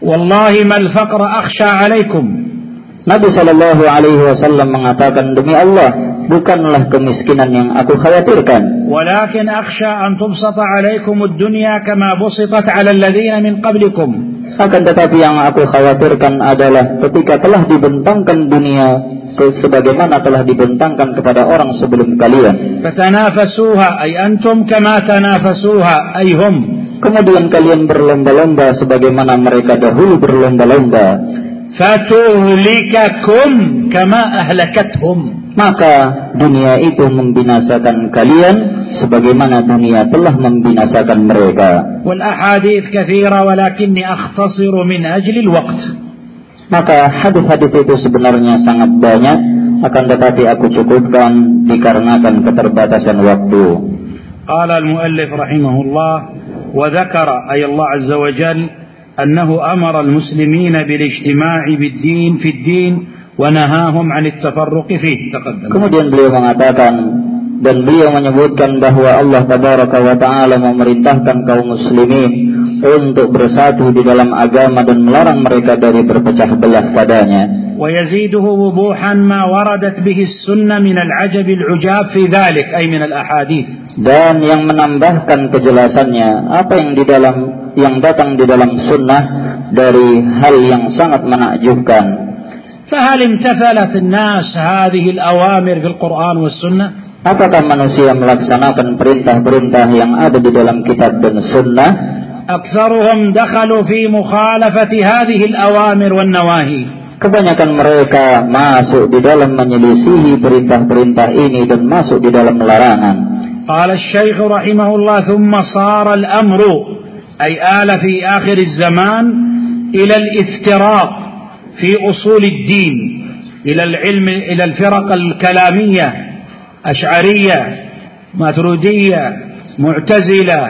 S1: Wallahi mal faqra akhsha alaikum.
S2: Nabi Shallallahu Alaihi Wasallam mengatakan, demi Allah, bukanlah kemiskinan yang aku khawatirkan.
S1: Walakin akhsha an tubsata alaikum ad-dunya kama busitat ala alladhina min qablikum.
S2: Akan tetapi yang aku khawatirkan adalah ketika telah dibentangkan dunia sebagaimana telah dibentangkan kepada orang sebelum kalian.
S1: Fatanafasuha ay antum kama tanafasuha ay hum.
S2: Kemudian kalian berlomba-lomba sebagaimana mereka dahulu berlomba-lomba.
S1: Fatuhlikakum kama ahlakathum.
S2: Maka dunia itu membinasakan kalian sebagaimana dunia telah membinasakan mereka.
S1: Wal ahadits katsira walakinni akhtasiru min ajli al-waqt.
S2: Maka hadis-hadis itu sebenarnya sangat banyak, akan tetapi aku cukupkan dikarenakan keterbatasan waktu.
S1: Qala al-muallif rahimahullah wa dzakara ay Allah azza wa jalla أنه أمر المسلمين بالاجتماع بالدين في الدين ونهاهم عن التفرق فيه. تقدم.
S2: Kemudian beliau mengatakan dan beliau menyebutkan bahwa Allah Tabaraka wa Ta'ala memerintahkan kaum muslimin untuk bersatu di dalam agama dan melarang mereka dari berpecah belah padanya.
S1: ويزيده وضوحا ما وردت به السنة من العجب العجاب في ذلك أي من الأحاديث.
S2: Dan yang menambahkan kejelasannya apa yang di dalam yang datang di dalam sunnah dari hal yang sangat menakjubkan.
S1: فهل امتثلت الناس هذه الأوامر في القرآن والسنة؟
S2: Apakah manusia melaksanakan perintah-perintah yang ada di dalam kitab dan sunnah?
S1: أكثرهم دخلوا في مخالفة هذه الأوامر والنواهي.
S2: Kebanyakan mereka masuk di dalam menyelisihi perintah-perintah ini dan masuk di dalam larangan.
S1: قال الشيخ رحمه الله ثم صار الأمر أي آل في آخر الزمان إلى الافتراق في أصول الدين إلى العلم إلى الفرق الكلامية أشعرية ماتريدية معتزلة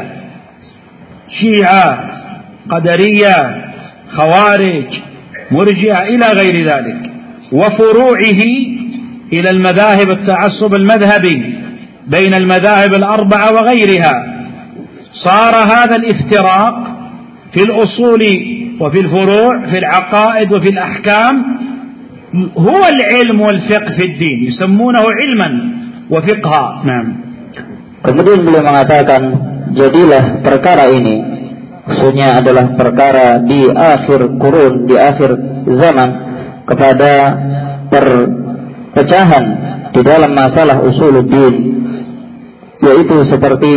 S1: شيعة قدرية خوارج مرجئة إلى غير ذلك وفروعه إلى المذاهب التعصب المذهبي بين المذاهب الأربعة وغيرها. صار هذا الافتراق في الأصول وفي الفروع في العقائد وفي الأحكام هو العلم والفقه في الدين يسمونه علما وفقها. نعم.
S2: Kemudian beliau mengatakan, jadilah perkara ini, maksudnya adalah perkara di akhir kurun, di akhir zaman, kepada perpecahan di dalam masalah usuluddin, yaitu seperti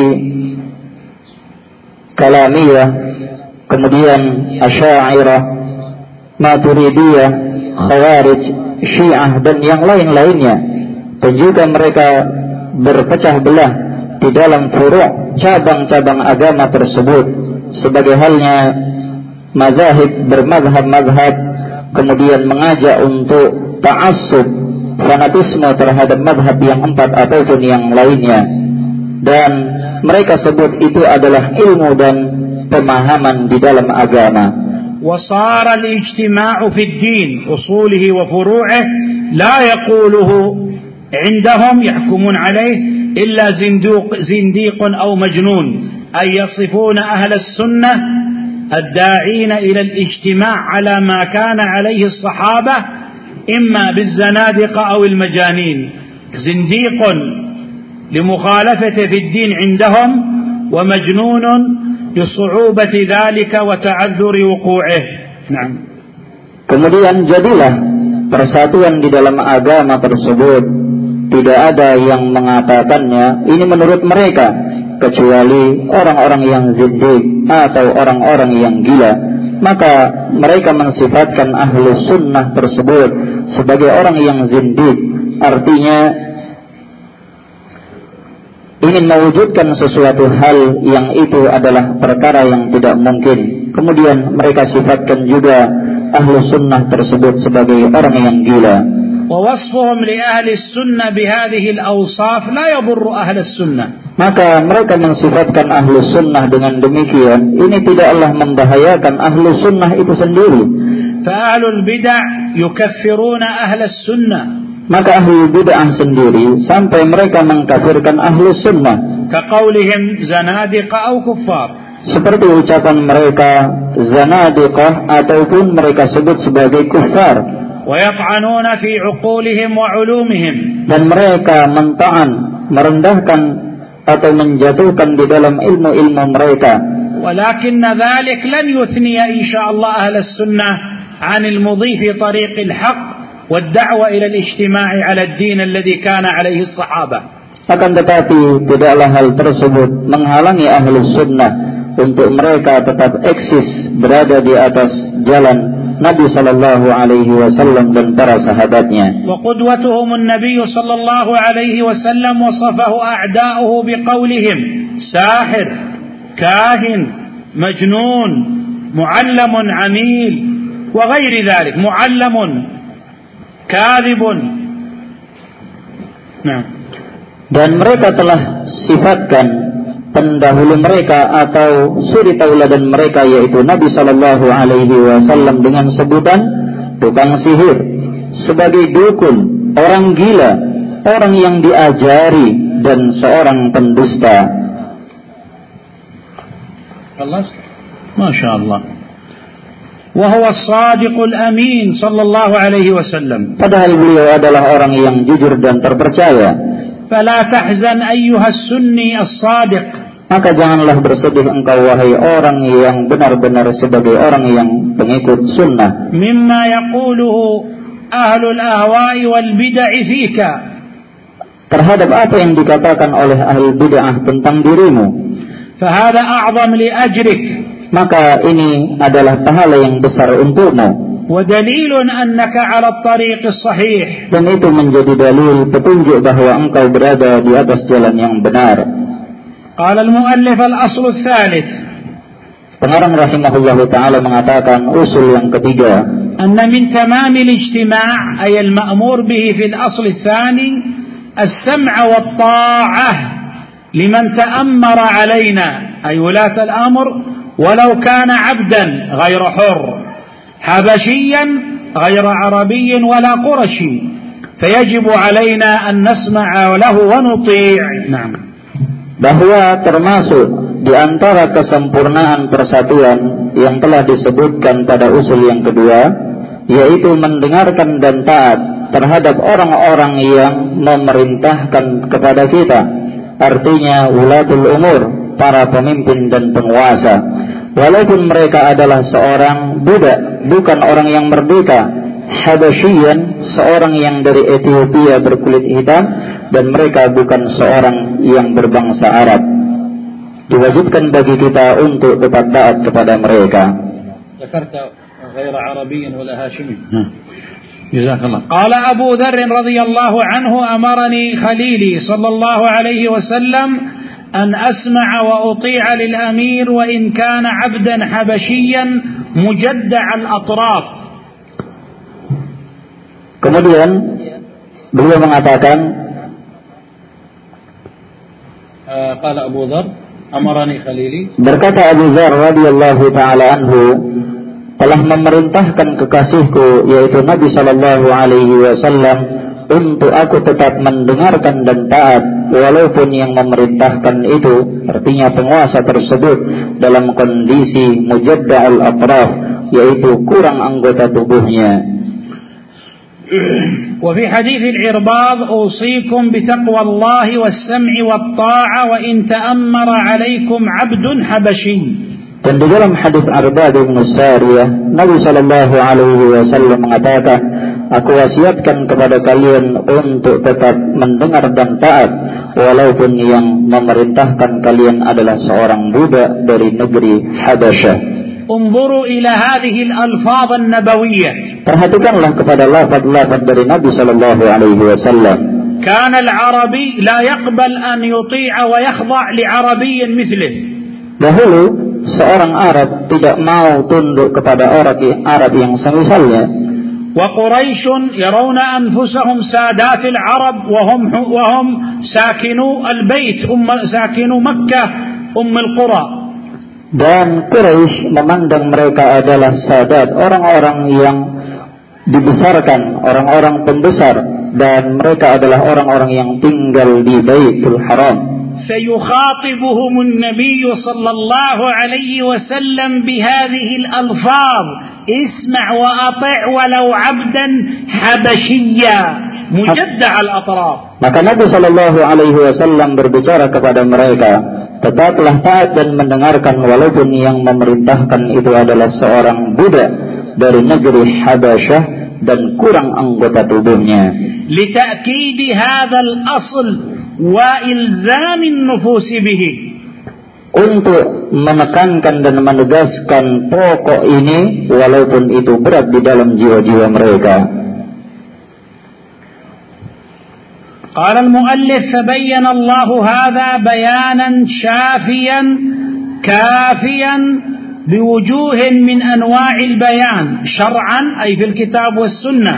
S2: Kalamiyah, kemudian Asy'ariyah, Maturidiyah, Khawarij, Syiah dan yang lain-lainnya. Dan juga mereka berpecah belah di dalam furu' cabang-cabang agama tersebut, sebagai halnya mazahib bermazhab-mazhab, kemudian mengajak untuk ta'assub, fanatisme terhadap mazhab yang empat ataupun yang lainnya. Dan mereka sebut itu adalah ilmu dan pemahaman di dalam agama.
S1: وصار الاجتماع في الدين أصوله وفروعه لا يقوله عندهم يحكمون عليه إلا زندوق زنديق أو مجنون، أي يصفون أهل السنة الداعين إلى الاجتماع على ما كان عليه الصحابة إما بالزنادقة أو المجانين. زنديق لمخالفة في الدين عندهم ومجنون لصعوبة ذلك وتعذر وقوعه. نعم.
S2: Kemudian jadilah persatuan di dalam agama tersebut, tidak ada yang mengatakannya ini menurut mereka kecuali orang-orang yang zindiq atau orang-orang yang gila. Maka mereka mensifatkan ahlu sunnah tersebut sebagai orang yang zindiq, artinya ingin mewujudkan sesuatu hal yang itu adalah perkara yang tidak mungkin. Kemudian mereka sifatkan juga ahlu sunnah tersebut sebagai orang yang gila.
S1: ووصفهم لأهل السنة بهذه الأوصاف لا يضر أهل السنة.
S2: Maka mereka mensifatkan ahlu sunnah dengan demikian, ini tidaklah membahayakan ahlu sunnah itu sendiri.
S1: فأهل البدع يكفرون أهل السنة.
S2: Maka ahli bid'ah sendiri sampai mereka mengkafirkan ahlu sunnah.
S1: كقولهم زنادقة أو كفار.
S2: seperti ucapan mereka zanadiqah ataupun mereka sebut sebagai kuffar.
S1: ويطعنون في عقولهم وعلومهم.
S2: Dan mereka mentaan, merendahkan atau menjatuhkan di dalam ilmu-ilmu mereka.
S1: ولكن ذلك لن يثني إن شاء الله أهل السنة عن المضي في طريق الحق والدعوة إلى الاجتماع على الدين الذي كان عليه الصحابة.
S2: Akan tetapi tidaklah hal tersebut menghalangi ahli sunnah untuk mereka tetap eksis berada di atas jalan Nabi sallallahu alaihi wasallam dan para sahabatnya.
S1: وقدوتهم النبي صلى الله عليه وسلم وصفه أعداؤه بقولهم ساحر كاهن مجنون معلم عميل وغير ذلك معلم كاذب. نعم.
S2: Dan mereka telah sifatkan pendahulu mereka atau suri tauladan mereka yaitu Nabi sallallahu alaihi wasallam dengan sebutan tukang sihir, sebagai dukun, orang gila, orang yang diajari dan seorang pendusta.
S1: خلص ما شاء الله. وهو الصادق الأمين صلى الله عليه وسلم.
S2: Padahal beliau adalah orang yang jujur dan terpercaya.
S1: فلا تحزن أيها السني الصادق.
S2: Maka janganlah bersedih engkau wahai orang yang benar-benar sebagai orang yang pengikut sunnah.
S1: مما يقوله أهل الأهواء والبدع فيك.
S2: Terhadap apa yang dikatakan oleh ahli bid'ah tentang dirimu.
S1: فهذا أعظم لأجرك.
S2: Maka ini adalah pahala yang besar untukmu.
S1: ودليل أنك على الطريق الصحيح.
S2: Dan itu menjadi dalil petunjuk bahwa engkau berada di atas jalan yang benar.
S1: قال المؤلف الأصل الثالث.
S2: Pengarang rahimahullah ta'ala mengatakan usul yang ketiga.
S1: أن من تمام الاجتماع أي المأمور به في الأصل الثاني السمع والطاعة لمن تأمر علينا أي ولاة الأمر ولو كان عبدا غير حر حبشيا غير عربي ولا قرشي فيجب علينا أن نسمع له ونطيع. نعم.
S2: Bahwa termasuk di antara kesempurnaan persatuan yang telah disebutkan pada usul yang kedua, yaitu mendengarkan dan taat terhadap orang-orang yang memerintahkan kepada kita, artinya wulatul umur, para pemimpin dan penguasa, walaupun mereka adalah seorang budak, bukan orang yang merdeka, habasyian, seorang yang dari Ethiopia berkulit hitam, dan mereka bukan seorang yang berbangsa Arab. Diwajibkan bagi kita untuk tetap taat kepada mereka.
S1: ذكرت غير عربي ولا هاشمي. جزاك الله. قال أبو ذر رضي الله عنه أمرني خليلي صلى الله عليه وسلم أن أسمع وأطيع للأمير وإن كان عبدا حبشيا مجدع الأطراف.
S2: Kemudian beliau mengatakan,
S1: قال أبو ذر أمرني خليلي.
S2: Berkata Abu Dzar radhiyallahu taala anhu, telah memerintahkan kekasihku yaitu Nabi sallallahu alaihi wasallam untuk aku tetap mendengarkan dan taat walaupun yang memerintahkan itu, artinya penguasa tersebut, dalam kondisi mujadda'ul atraf, yaitu kurang anggota tubuhnya.
S1: وفي حديث العرباض أوصيكم بتقوى الله والسمع والطاعة وإن تأمر عليكم عبد حبشي.
S2: Dan di dalam hadis Arbad bin Sariyah, Nabi sallallahu alaihi wasallam mengatakan, aku wasiatkan kepada kalian untuk tetap mendengar dan taat walaupun yang memerintahkan kalian adalah seorang budak dari negeri Habasyah.
S1: انظروا إلى هذه الألفاظ النبوية.
S2: Perhatikanlah kepada lafaz-lafaz dari Nabi sallallahu alaihi wasallam.
S1: كان العربي لا يقبل أن يطيع ويخضع لعربي مثله.
S2: Dahulu seorang Arab tidak mau tunduk kepada orang Arab yang semisalnya.
S1: وقريش يرون أنفسهم سادات العرب وهم وهم ساكنو البيت أم ساكنو مكة أم القرى.
S2: Dan Quraisy memandang mereka adalah sadat, orang-orang yang dibesarkan, orang-orang pembesar, dan mereka adalah orang-orang yang tinggal di Baitul Haram.
S1: فيخاطبهم النبي صلى الله عليه وسلم بهذه الألفاظ اسمع وأطع ولو عبدا حبشيا مجدع الأطراف.
S2: Maka Nabi Shallallahu Alaihi Wasallam berbicara kepada mereka, tetaplah taat dan mendengarkan walaupun yang memerintahkan itu adalah seorang budak dari negeri Habasyah dan kurang anggota tubuhnya.
S1: لتأكيد هذا الأصل وإلزام النفوس به.
S2: Untuk menekankan dan menegaskan pokok ini walaupun itu berat di dalam jiwa-jiwa mereka.
S1: قال المؤلف فبين الله هذا بيانا شافيا كافيا بوجوه من أنواع البيان شرعا أي في الكتاب والسنة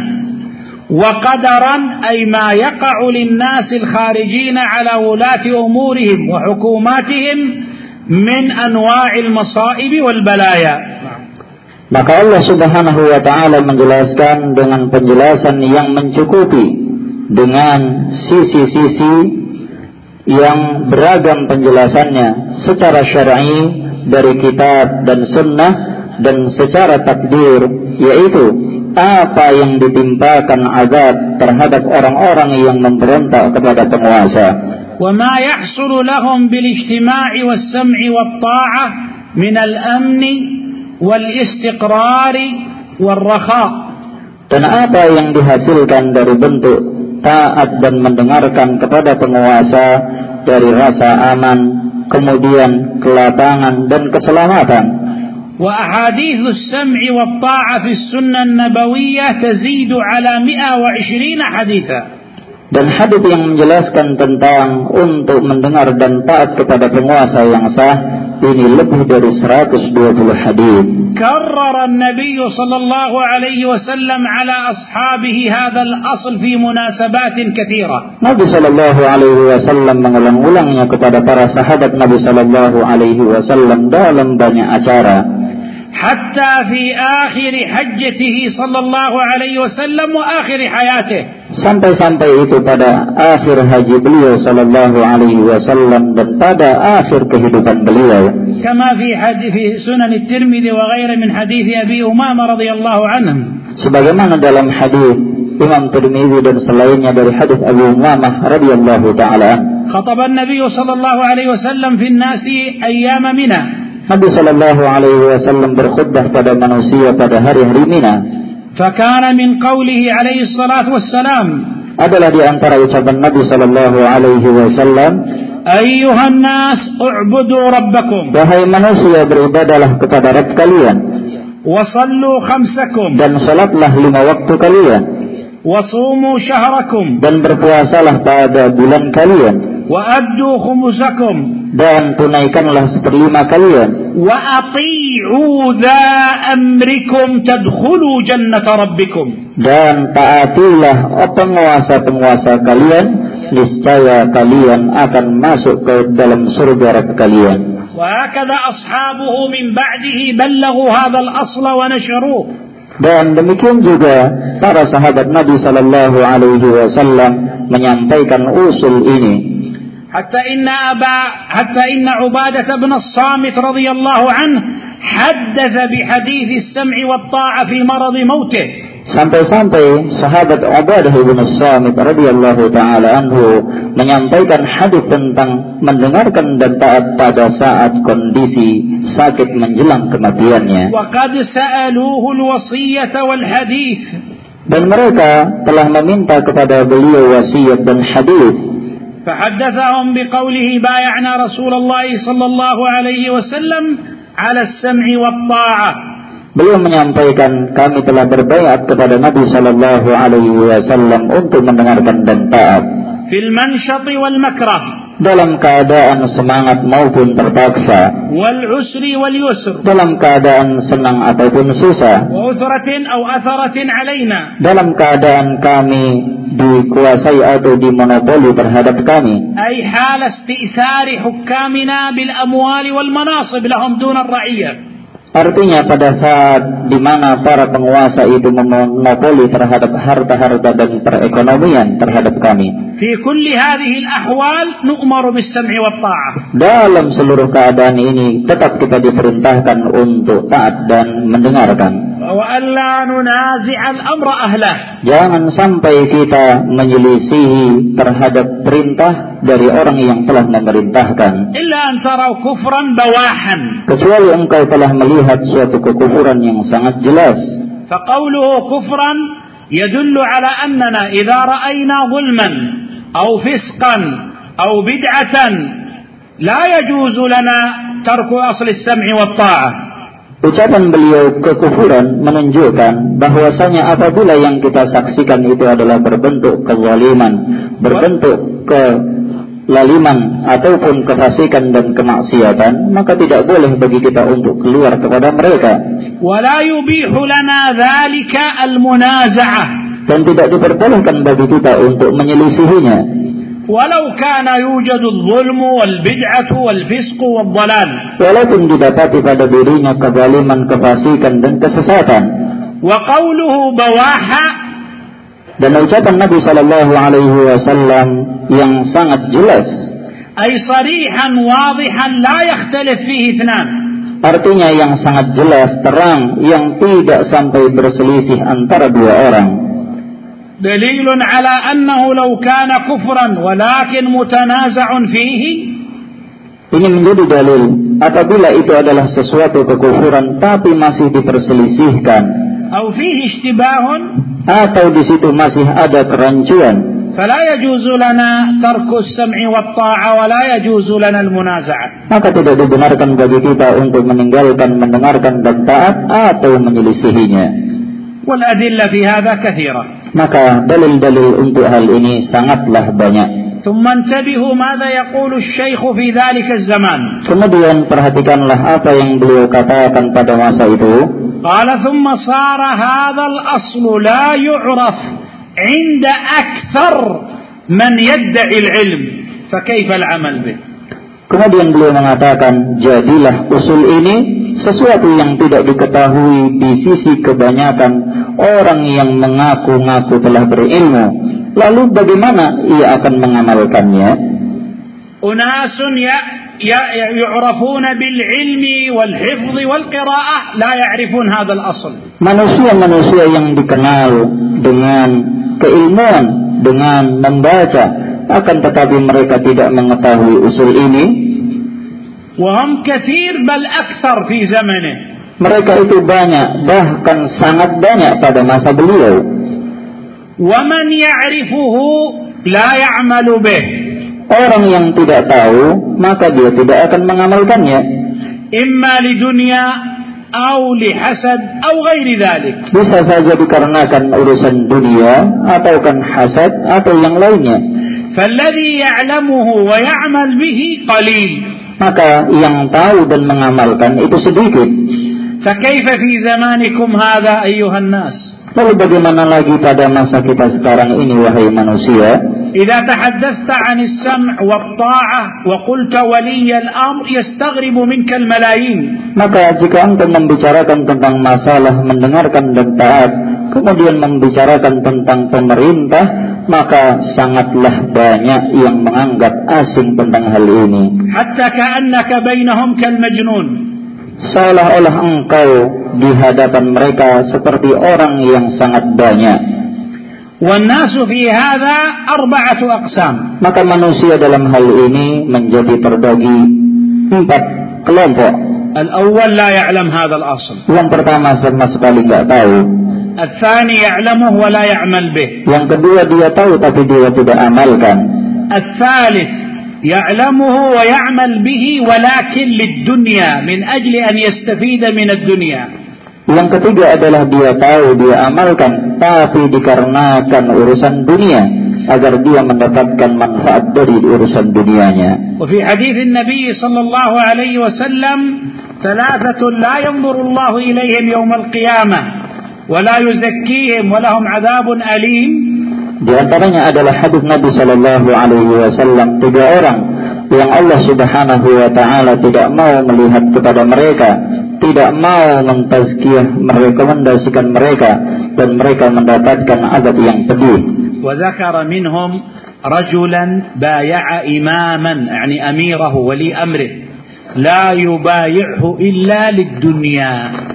S1: وقدرا أي ما يقع للناس الخارجين على ولاة أمورهم وحكوماتهم من أنواع المصائب والبلايا.
S2: Maka Allah Subhanahu wa taala menjelaskan dengan penjelasan yang mencukupi dengan sisi-sisi yang beragam penjelasannya secara syar'i dari kitab dan sunnah dan secara takdir, yaitu apa yang ditimpakan azab terhadap orang-orang yang memberontak kepada penguasa.
S1: وما يحصل لهم بالاجتماع والسمع والطاعة من الأمن والاستقرار والرخاء.
S2: Dan apa yang dihasilkan dari bentuk taat dan mendengarkan kepada penguasa dari rasa aman, kemudian kelapangan dan keselamatan.
S1: وأحاديث السمع والطاعة في السنة النبوية تزيد على مئة وعشرين حديثا.
S2: Dan hadits yang menjelaskan tentang untuk mendengar dan taat kepada penguasa yang sah ini lebih dari seratus dua puluh hadis.
S1: كرر النبي صلى الله عليه وسلم على أصحابه هذا الأصل في مناسبات كثيرة.
S2: Nabi Shallallahu Alaihi Wasallam mengulang-ulangnya kepada para sahabat Nabi Shallallahu Alaihi Wasallam dalam banyak acara.
S1: حتى في آخر حجته صلى الله عليه وسلم وآخر حياته.
S2: Sampai-sampai itu pada akhir haji beliau Shallallahu Alaihi Wasallam dan pada akhir kehidupan beliau.
S1: كما في حديث في سنن الترمذي وغيره من حديث أبي أمامة رضي الله عنه.
S2: Sebagaimana dalam hadis Imam Tirmidzi dan selainnya dari hadis Abu Umamah radhiyallahu taala.
S1: خطب النبي صلى الله عليه وسلم في الناس أيام منى.
S2: Nabi Shallallahu Alaihi Wasallam berkhutbah pada manusia pada hari-hari Mina.
S1: فكان من قوله عليه الصلاة والسلام.
S2: Adalah di antara ucapan Nabi Shallallahu Alaihi Wasallam.
S1: أيها الناس اعبدوا ربكم.
S2: Wahai manusia, beribadahlah kepada Rabb kalian.
S1: وصلوا خمسكم.
S2: Dan salatlah lima waktu kalian.
S1: وصوموا شهركم.
S2: Dan berpuasalah pada bulan kalian.
S1: وأدوا خمسكم.
S2: Dan tunaikanlah seperlima kalian.
S1: وأطيعوا ذا أمركم تدخلوا جنة ربكم.
S2: Dan taatilah penguasa-penguasa kalian, niscaya kalian akan masuk ke dalam surga Rabb kalian.
S1: وهكذا أصحابه من بعده بلغوا هذا الأصل ونشروه.
S2: Dan demikian juga para sahabat Nabi Sallallahu Alaihi Wasallam menyampaikan usul ini.
S1: حتى إن أبا حتى إن عبادة بن الصامت رضي الله عنه حدث بحديث السمع والطاعة في مرض موته.
S2: Sampai-sampai sahabat Ubadah bin Samit radhiyallahu taala anhu menyampaikan hadis tentang mendengarkan dan taat pada saat kondisi sakit menjelang kematiannya.
S1: وقد سألوه الوصية والحديث.
S2: Dan mereka telah meminta kepada beliau wasiat dan hadis.
S1: فحدثهم بقوله بايعنا رسول الله صلى الله عليه وسلم على السمع والطاعة.
S2: Beliau menyampaikan kami telah berbaiat kepada Nabi Sallallahu Alaihi Wasallam untuk mendengarkan dan taat.
S1: في المنشط والمكره.
S2: Dalam keadaan semangat maupun terpaksa.
S1: والعسر واليسر.
S2: Dalam keadaan senang ataupun susah.
S1: وأثرة أو أثرة علينا.
S2: Dalam keadaan kami dikuasai atau dimonopoli terhadap kami.
S1: أي حال استئثار حكامنا بالأموال والمناصب لهم دون الرعية.
S2: Artinya pada saat di mana para penguasa itu memonopoli terhadap harta-harta dan perekonomian terhadap kami.
S1: في كل هذه الأحوال نؤمر بالسمع والطاعة.
S2: Dalam seluruh keadaan ini tetap kita diperintahkan untuk taat dan mendengarkan.
S1: وألا ننازع الأمر أهله.
S2: Jangan sampai kita menyelisihi terhadap perintah dari orang yang telah memerintahkan.
S1: إلا أن تروا كفرا بواحا.
S2: Kecuali engkau telah melihat suatu kekufuran yang sangat jelas.
S1: فقوله كفرا يدل على أننا إذا رأينا ظلما أو فسقا أو بدعة لا يجوز لنا ترك أصل السمع والطاعة.
S2: Ucapan beliau kekufuran menunjukkan bahwasanya apabila yang kita saksikan itu adalah berbentuk kezaliman, berbentuk kelaliman ataupun kefasikan dan kemaksiatan, maka tidak boleh bagi kita untuk keluar kepada mereka.
S1: ولا يبيح لنا ذلك المنازعة.
S2: Dan tidak diperbolehkan bagi kita untuk menyelisihinya.
S1: ولو كان يوجد الظلم والبدعة والفسق والضلال.
S2: Walaupun didapati pada dirinya kezaliman, kefasikan dan kesesatan.
S1: وقوله بواحا.
S2: Dan ucapan Nabi Shallallahu Alaihi Wasallam yang sangat jelas.
S1: أي صريحا واضحا لا يختلف فيه اثنان.
S2: Artinya yang sangat jelas, terang, yang tidak sampai berselisih antara dua orang.
S1: دليل على أنه لو كان كفرا ولكن متنازع فيه.
S2: Ini menjadi dalil apabila itu adalah sesuatu kekufuran tapi masih diperselisihkan.
S1: أو فيه اشتباه.
S2: Atau di situ masih ada kerancuan.
S1: فلا يجوز لنا ترك السمع والطاعة ولا يجوز لنا المنازعة.
S2: Maka tidak dibenarkan bagi kita untuk meninggalkan mendengarkan dan taat atau menyelisihinya.
S1: والأدلة في هذا كثيرة.
S2: Maka dalil-dalil untuk hal ini sangatlah banyak.
S1: ثم انتبهوا ماذا يقول الشيخ في ذلك الزمان.
S2: Kemudian perhatikanlah apa yang beliau katakan pada masa itu.
S1: قال ثم صار هذا الأصل لا يعرف عند أكثر من يدعي العلم فكيف العمل به.
S2: Kemudian beliau mengatakan, jadilah usul ini sesuatu yang tidak diketahui di sisi kebanyakan orang yang mengaku-ngaku telah berilmu. Lalu bagaimana ia akan mengamalkannya?
S1: أناس يعرفون بالعلم والحفظ والقراءة لا يعرفون هذا الأصل.
S2: Manusia-manusia yang dikenal dengan keilmuan, dengan membaca, akan tetapi mereka tidak mengetahui usul ini.
S1: وهم كثير بل أكثر في زمنه.
S2: Mereka itu banyak, bahkan sangat banyak pada masa beliau.
S1: ومن يعرفه لا يعمل به.
S2: Orang yang tidak tahu, maka dia tidak akan mengamalkannya.
S1: إما لدنيا أو لحسد أو غير ذلك.
S2: Bisa saja dikarenakan urusan dunia, atau kan hasad, atau yang lainnya.
S1: فالذي يعلمه ويعمل به قليل.
S2: Maka yang tahu dan mengamalkan itu sedikit.
S1: فكيف في زمانكم هذا أيها الناس؟
S2: Lalu bagaimana lagi pada masa kita sekarang ini, wahai manusia?
S1: إذا تحدثت عن السمع والطاعة وقلت ولي الأمر يستغرب منك الملايين.
S2: Maka jika engkau membicarakan tentang masalah mendengarkan dan taat, kemudian membicarakan tentang pemerintah, maka sangatlah banyak yang menganggap asing tentang hal ini.
S1: حتى كأنك بينهم كالمجنون.
S2: Seolah-olah engkau di hadapan mereka seperti orang yang sangat banyak.
S1: والناس في هذا أربعة أقسام.
S2: Maka manusia dalam hal ini menjadi terbagi empat kelompok.
S1: الأول لا يعلم هذا الأصل.
S2: Yang pertama sama sekali tidak tahu.
S1: الثاني يعلمه ولا يعمل به.
S2: Yang kedua dia tahu tapi dia tidak amalkan.
S1: الثالث يعلمه ويعمل به ولكن للدنيا من أجل أن يستفيد من الدنيا.
S2: Yang ketiga adalah dia tahu, dia amalkan, tapi dikarenakan urusan dunia, agar dia mendapatkan manfaat dari urusan dunianya.
S1: وفي حديث النبي صلى الله عليه وسلم ثلاثة لا ينظر الله إليهم يوم القيامة ولا يزكيهم ولهم عذاب أليم.
S2: Di antaranya adalah hadis Nabi Shallallahu Alaihi Wasallam, tiga orang yang Allah Subhanahu Wa Taala tidak mau melihat kepada mereka, tidak mau mentazkiyah, merekomendasikan mereka, dan mereka mendapatkan azab yang pedih.
S1: وذكر منهم رجلا بايع إماما يعني أميره ولي أمره لا يبايعه إلا للدنيا.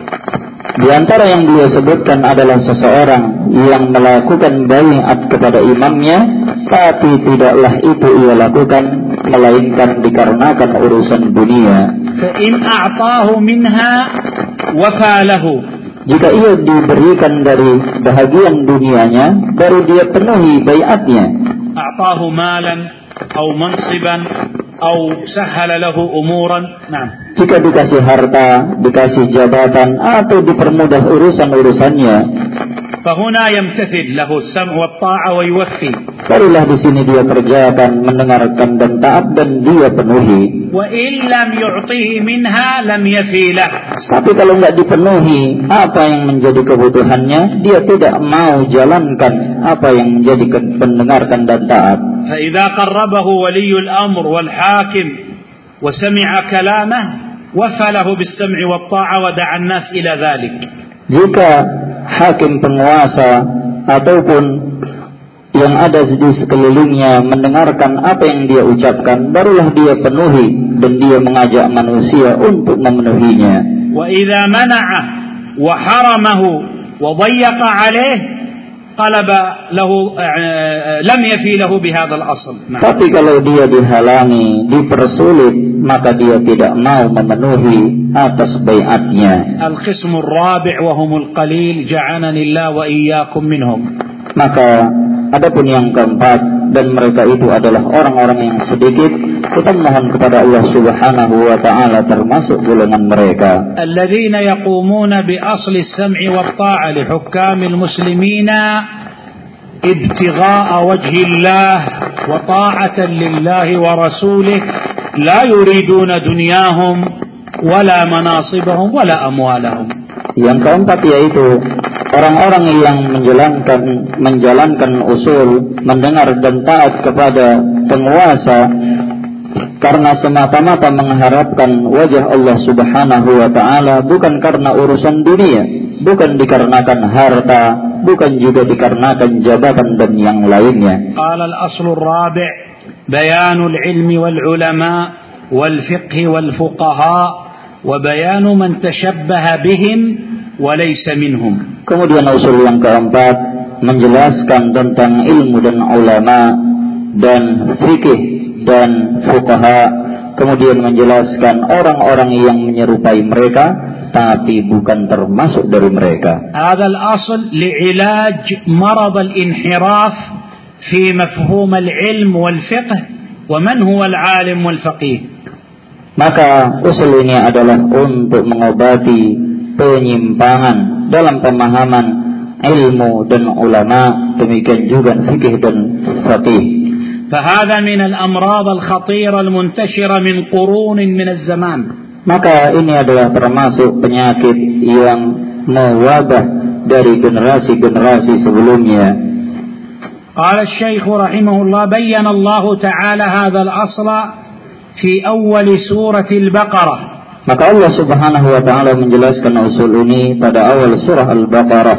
S2: Di antara yang beliau sebutkan adalah seseorang yang melakukan baiat kepada imamnya, tapi tidaklah itu ia lakukan melainkan dikarenakan urusan dunia.
S1: فإن أعطاه منها وفى له.
S2: Jika ia diberikan dari bahagian dunianya, baru dia penuhi baiatnya.
S1: أعطاه مالا أو منصبا أو سهل له أمورا. نعم.
S2: Jika dikasih harta, dikasih jabatan, atau dipermudah urusan-urusannya,
S1: فهنا يمتثل له السمع والطاعة ويوفي.
S2: barulah di sini dia kerjakan, mendengarkan dan taat, dan dia penuhi.
S1: وإن لم يعطيه منها لم يفي له.
S2: Tapi kalau nggak dipenuhi apa yang menjadi kebutuhannya, dia tidak mau jalankan apa yang menjadi pendengarkan dan taat.
S1: فإذا قربه ولي الأمر والحاكم وسمع كلامه وفى له بالسمع والطاعة ودعا الناس إلى ذلك.
S2: Jika hakim, penguasa, ataupun yang ada di sekelilingnya mendengarkan apa yang dia ucapkan, barulah dia penuhi dan dia mengajak manusia untuk memenuhinya.
S1: وإذا منعه وحرمه وضيق عليه قلب له لم يفي له بهذا الأصل.
S2: Tapi kalau dia dihalangi, dipersulit, maka dia tidak mau memenuhi atas baiatnya.
S1: القسم الرابع وهم القليل جعلني الله وإياكم منهم.
S2: Maka adapun yang keempat, dan mereka itu adalah orang-orang yang sedikit, kita mohon kepada Allah Subhanahu wa taala termasuk golongan mereka.
S1: الذين يقومون بأصل السمع والطاعة لحكام المسلمين ابتغاء وجه الله وطاعة لله ورسوله لا يريدون دنياهم ولا مناصبهم ولا أموالهم.
S2: Yang keempat yaitu orang-orang yang menjalankan menjalankan usul mendengar dan taat kepada penguasa karena semata-mata mengharapkan wajah Allah Subhanahu wa taala, bukan karena urusan dunia, bukan dikarenakan harta, bukan juga dikarenakan jabatan dan yang lainnya.
S1: Qala al-aslu ar-rabi' bayanul ilmi wal ulama wal fiqh wal fuqaha wa bayanu man tashabbaha bihim wa laysa minhum.
S2: Kemudian usul yang keempat menjelaskan tentang ilmu dan ulama dan fikih dan fuqaha, kemudian menjelaskan orang-orang yang menyerupai mereka tapi bukan termasuk dari mereka.
S1: هذا الأصل لعلاج مرض الانحراف في مفهوم العلم والفقه ومن هو العالم والفقيه.
S2: Maka usul ini adalah untuk mengobati penyimpangan dalam pemahaman ilmu dan ulama, demikian juga fikih dan faqih.
S1: فهذا من الأمراض الخطيرة المنتشرة من قرون من الزمان.
S2: Maka ini adalah termasuk penyakit yang mewabah dari generasi-generasi sebelumnya.
S1: قال الشيخ رحمه الله بين الله تعالى هذا الأصل في أول سورة البقرة.
S2: Maka Allah Subhanahu wa taala menjelaskan usul ini pada awal surah Al-Baqarah.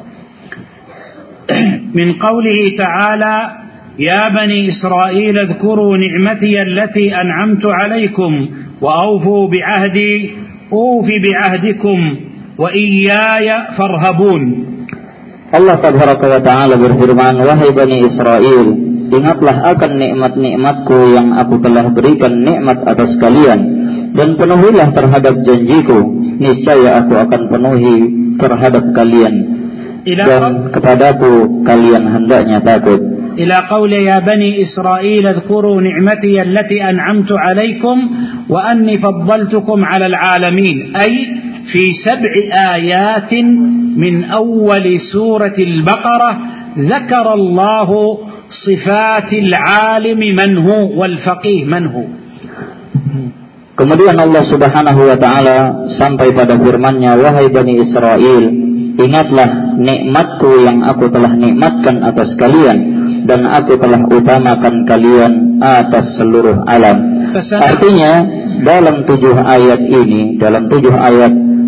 S1: من قوله تعالى يا بني إسرائيل اذكروا نعمتي التي أنعمت عليكم وأوفوا بعهدي أوف بعهدكم وإياي فارهبون. Allah Tabaraka wa Ta'ala berfirman, wahai Bani Israel, ingatlah akan nikmat-nikmatku yang aku telah berikan nikmat atas kalian, dan penuhilah terhadap janjiku, niscaya aku akan penuhi terhadap kalian, dan kepadaku kalian hendaknya takut. إلى قول يا بني إسرائيل اذكروا نعمتي التي أنعمت عليكم وأني فضلتكم على العالمين، أي في سبع آيات من أول سورة البقرة ذكر الله صفات العالم من هو والفقيه من هو.
S2: Kemudian Allah Subhanahu wa taala sampai pada firman-Nya, wahai Bani Israel, ingatlah nikmatku yang aku telah nikmatkan atas kalian, dan aku telah utamakan kalian atas seluruh alam. Artinya dalam tujuh ayat ini, dalam tujuh ayat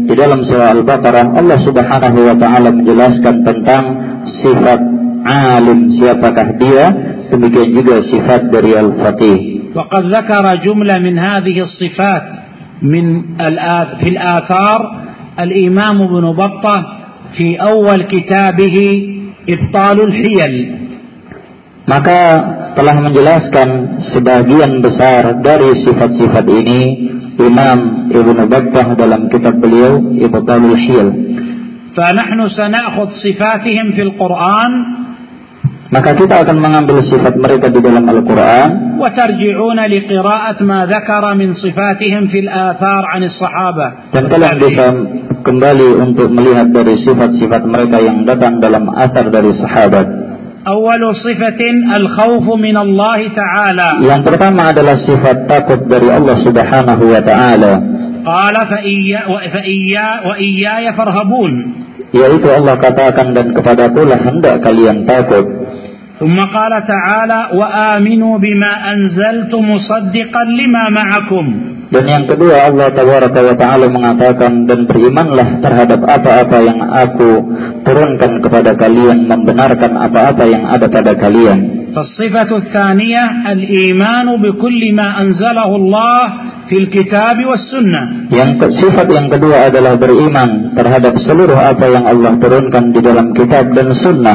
S2: di dalam surah Al-Baqarah Allah Subhanahu wa taala menjelaskan tentang sifat alim, siapakah dia, demikian juga sifat dari al-faqih.
S1: وقد ذكر جملة من هذه الصفات من في الآثار الإمام ابن بطة في أول كتابه إبطال الحيل.
S2: Maka telah menjelaskan sebagian besar dari sifat-sifat ini Imam Ibnu Battah dalam kitab beliau Ibtalul Hiyal.
S1: فنحن سنأخذ صفاتهم في القرآن.
S2: Maka kita akan mengambil sifat mereka di dalam Al-Quran.
S1: وترجعون لقراءة ما ذكر من صفاتهم في الآثار عن الصحابة.
S2: Dan kalian bisa kembali untuk melihat dari sifat-sifat mereka yang datang dalam athar dari sahabat.
S1: أول صفة الخوف من الله تعالى.
S2: Yang pertama adalah sifat takut dari Allah Subhanahu wa taala.
S1: قال فإيا وإيا وإياي فارهبون.
S2: Yaitu Allah katakan, dan kepadaku lah hendak kalian takut.
S1: ثم قال تعالى وآمنوا بما أنزلت مصدقا لما معكم.
S2: Dan yang kedua Allah Tabaraka wa Ta'ala mengatakan, dan berimanlah terhadap apa-apa yang aku turunkan kepada kalian, membenarkan apa-apa yang ada pada kalian.
S1: فالصفة الثانية الإيمان بكل ما أنزله الله في الكتاب والسنة. Yang
S2: sifat yang kedua adalah beriman terhadap seluruh apa yang Allah turunkan di dalam kitab dan sunnah.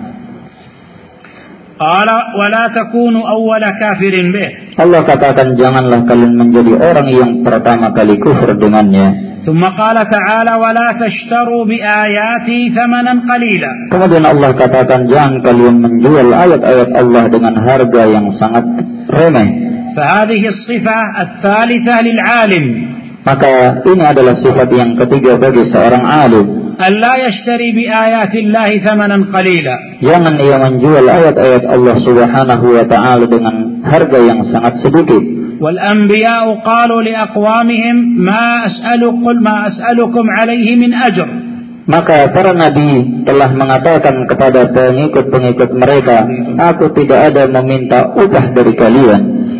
S1: قال ولا تكونوا أول كافر به.
S2: Allah katakan, janganlah kalian menjadi orang yang pertama kali kufur dengannya.
S1: ثم قال تعالى ولا تشتروا بآياتي ثمنا قليلا.
S2: Kemudian Allah katakan, jangan kalian menjual ayat-ayat Allah dengan harga yang sangat remeh.
S1: فهذه الصفة الثالثة للعالم.
S2: Maka ini adalah sifat yang ketiga bagi seorang alim.
S1: ألا يشتري بآيات الله ثمنا قليلا.
S2: Jangan ia menjual ayat-ayat Allah Subhanahu wa taala dengan harga yang sangat sedikit.
S1: والأنبياء قالوا لأقوامهم ما أسألكم ما أسألكم عليه من أجر.
S2: Maka para nabi telah mengatakan kepada pengikut-pengikut mereka, aku tidak ada meminta upah dari kalian.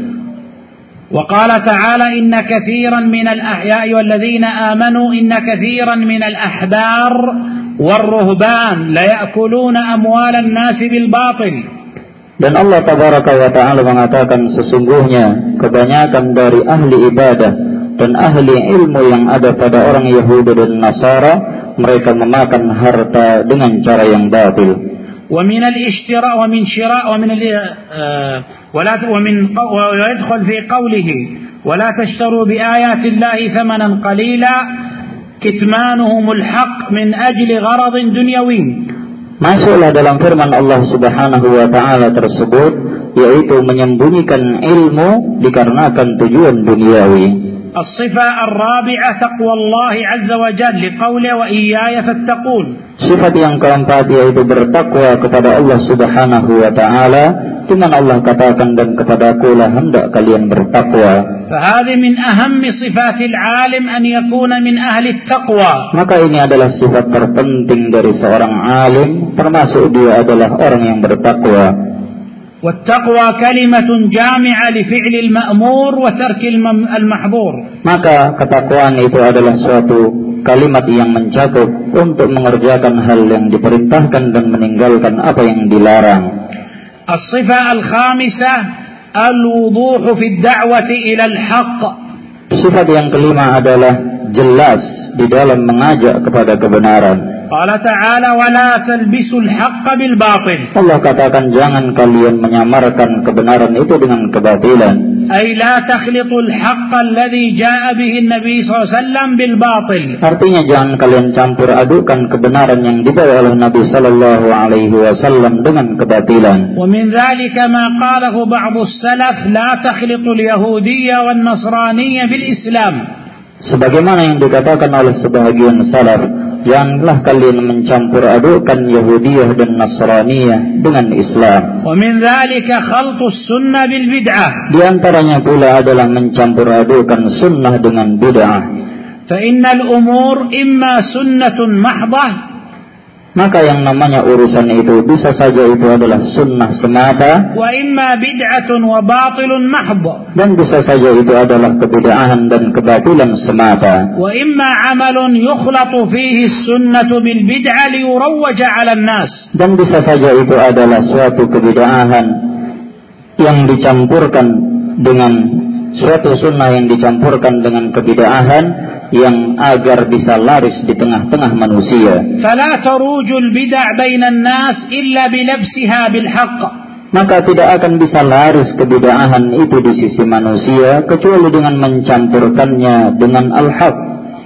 S1: وقال تعالى إن كثيرا من الأحياء والذين آمنوا إن كثيرا من الأحبار والرهبان ليأكلون أموال الناس بالباطل.
S2: Dan Allah Tabaraka wa Ta'ala mengatakan, sesungguhnya kebanyakan dari ahli ibadah dan ahli ilmu yang ada pada orang Yahudi dan Nasara, mereka memakan harta dengan cara yang batil.
S1: ومن الاشتراء ومن شراء ومن ولا ومن ويدخل في قوله ولا تشتروا بآيات الله ثمنا قليلا كتمانهم الحق من أجل غرض دنيوي.
S2: Masuklah dalam firman Allah Subhanahu wa Ta'ala tersebut, yaitu menyembunyikan ilmu dikarenakan tujuan duniawi.
S1: الصفة الرابعة تقوى الله عز وجل لقوله وإياي فاتقون.
S2: Sifat yang keempat yaitu bertakwa kepada Allah Subhanahu wa Ta'ala, dengan Allah katakan, dan kepadaku lah hendak kalian bertakwa.
S1: فهذه من أهم صفات العالم أن يكون من أهل التقوى.
S2: Maka ini adalah sifat terpenting dari seorang alim, termasuk dia adalah orang yang bertakwa.
S1: والتقوى كلمة جامعة لفعل المأمور وترك المحظور.
S2: Maka ketakwaan itu adalah suatu kalimat yang mencakup untuk mengerjakan hal yang diperintahkan dan meninggalkan apa yang dilarang.
S1: الصفة الخامسة الوضوح في الدعوة إلى الحق.
S2: Sifat yang kelima adalah jelas di dalam mengajak kepada kebenaran.
S1: قال تعالى ولا تلبسوا الحق بالباطل.
S2: Allah katakan, jangan kalian menyamarkan kebenaran itu dengan kebatilan.
S1: أي لا تخلطوا الحق الذي جاء به النبي صلى الله عليه وسلم بالباطل.
S2: Artinya jangan kalian campur adukan kebenaran yang dibawa oleh Nabi sallallahu alaihi wasallam dengan kebatilan.
S1: ومن ذلك ما قاله بعض السلف لا تخلطوا اليهودية والنصرانية بالإسلام.
S2: Sebagaimana yang dikatakan oleh sebahagian salaf, janganlah kalian mencampur adukan Yahudiyah dan Nasraniyah dengan Islam.
S1: ومن ذلك خلط السنة بالبدعة.
S2: Di antaranya pula adalah mencampur adukan sunnah dengan bid'ah.
S1: فإن الأمور إما سنة محضة
S2: maka yang namanya urusan itu bisa saja itu adalah sunnah semata,
S1: wa imma bid'atun wa batilun mahdh,
S2: dan bisa saja itu adalah kebid'ahan dan kebatilan semata,
S1: wa imma amalun yukhlatu fihi sunnatu bil bid'ah liyurawwaja 'ala an-nas,
S2: dan bisa saja itu adalah suatu kebid'ahan yang dicampurkan dengan suatu sunnah yang dicampurkan dengan kebid'ahan yang agar bisa laris di tengah-tengah manusia.
S1: Fala tarujul bid'ah bainan nas illa bilabsiha bil haqq.
S2: Maka tidak akan bisa laris kebid'ahan itu di sisi manusia kecuali dengan mencampurkannya dengan al-haq.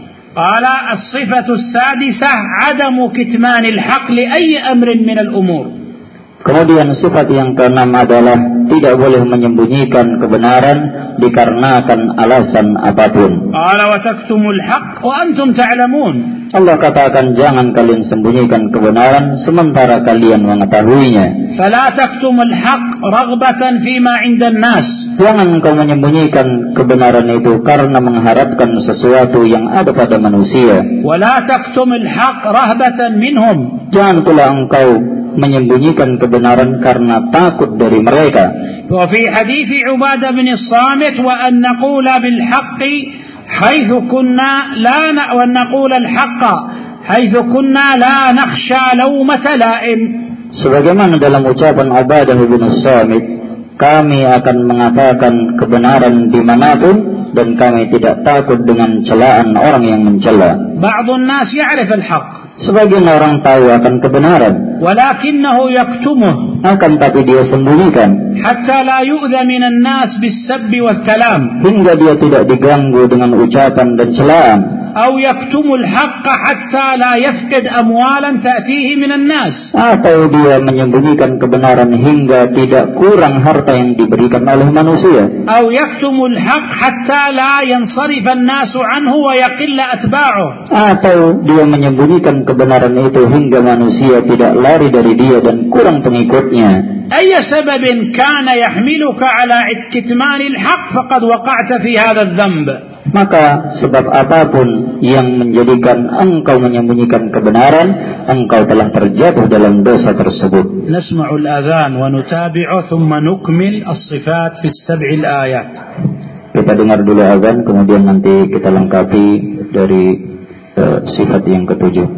S1: Qala as-sifatu as-sadisah 'adamu kitman al-haq li ayyi amrin min al-umur.
S2: Kemudian sifat yang keenam adalah tidak boleh menyembunyikan kebenaran dikarenakan alasan apapun.
S1: Qala wa taktumul haqq wa antum ta'lamun.
S2: Allah katakan jangan kalian sembunyikan kebenaran sementara kalian mengetahuinya.
S1: Fala taktumul haqq raghbatan fima 'inda an-nas.
S2: Jangan engkau menyembunyikan kebenaran itu karena mengharapkan sesuatu yang ada pada manusia.
S1: Wala taktumul haqq rahbatan minhum.
S2: Jangan pula engkau menyembunyikan kebenaran karena takut dari mereka.
S1: Wa fi hadits Ubadah bin As-Samit wa an naqula bil haqqi haitsu kunna la wa naqula al haqqa haitsu kunna la nakhsha lawmata la'im.
S2: Sebagaimana dalam ucapan Ubadah bin As-Samit, kami akan mengatakan kebenaran dimanapun dan kami tidak takut dengan celaan orang yang mencela.
S1: Ba'dun nas ya'rif al-haqq.
S2: Sebagian orang tahu akan kebenaran,
S1: walakinahu yaktumuh,
S2: akan tapi dia sembunyikan,
S1: hatta la yu'dha minan nas bis-sabbi wal kalam,
S2: hingga dia tidak diganggu dengan ucapan dan celaan.
S1: Aw yaktumul haqqa hatta la yafqid amwalan ta'tihi minan nas,
S2: atau dia menyembunyikan kebenaran hingga tidak kurang harta yang diberikan oleh manusia.
S1: Aw yaktumul haqq hatta la yansarifa an-nasu anhu wa yaqilla atba'uh,
S2: atau dia menyembunyikan kebenaran itu hingga manusia tidak lari dari dia dan kurang pengikutnya.
S1: Ayya sababin kana yahmiluka ala kitmanil haqq faqad waqa'ta fi hadha adh-dhanb.
S2: Maka sebab apapun yang menjadikan engkau menyembunyikan kebenaran, engkau telah terjatuh dalam dosa tersebut.
S1: Nasma'ul adhan wa nutabi'u thumma nukmil as-sifat fi as-sab'il ayat.
S2: Kita dengar dulu azan, kemudian nanti kita lengkapi dari uh, sifat yang ketujuh.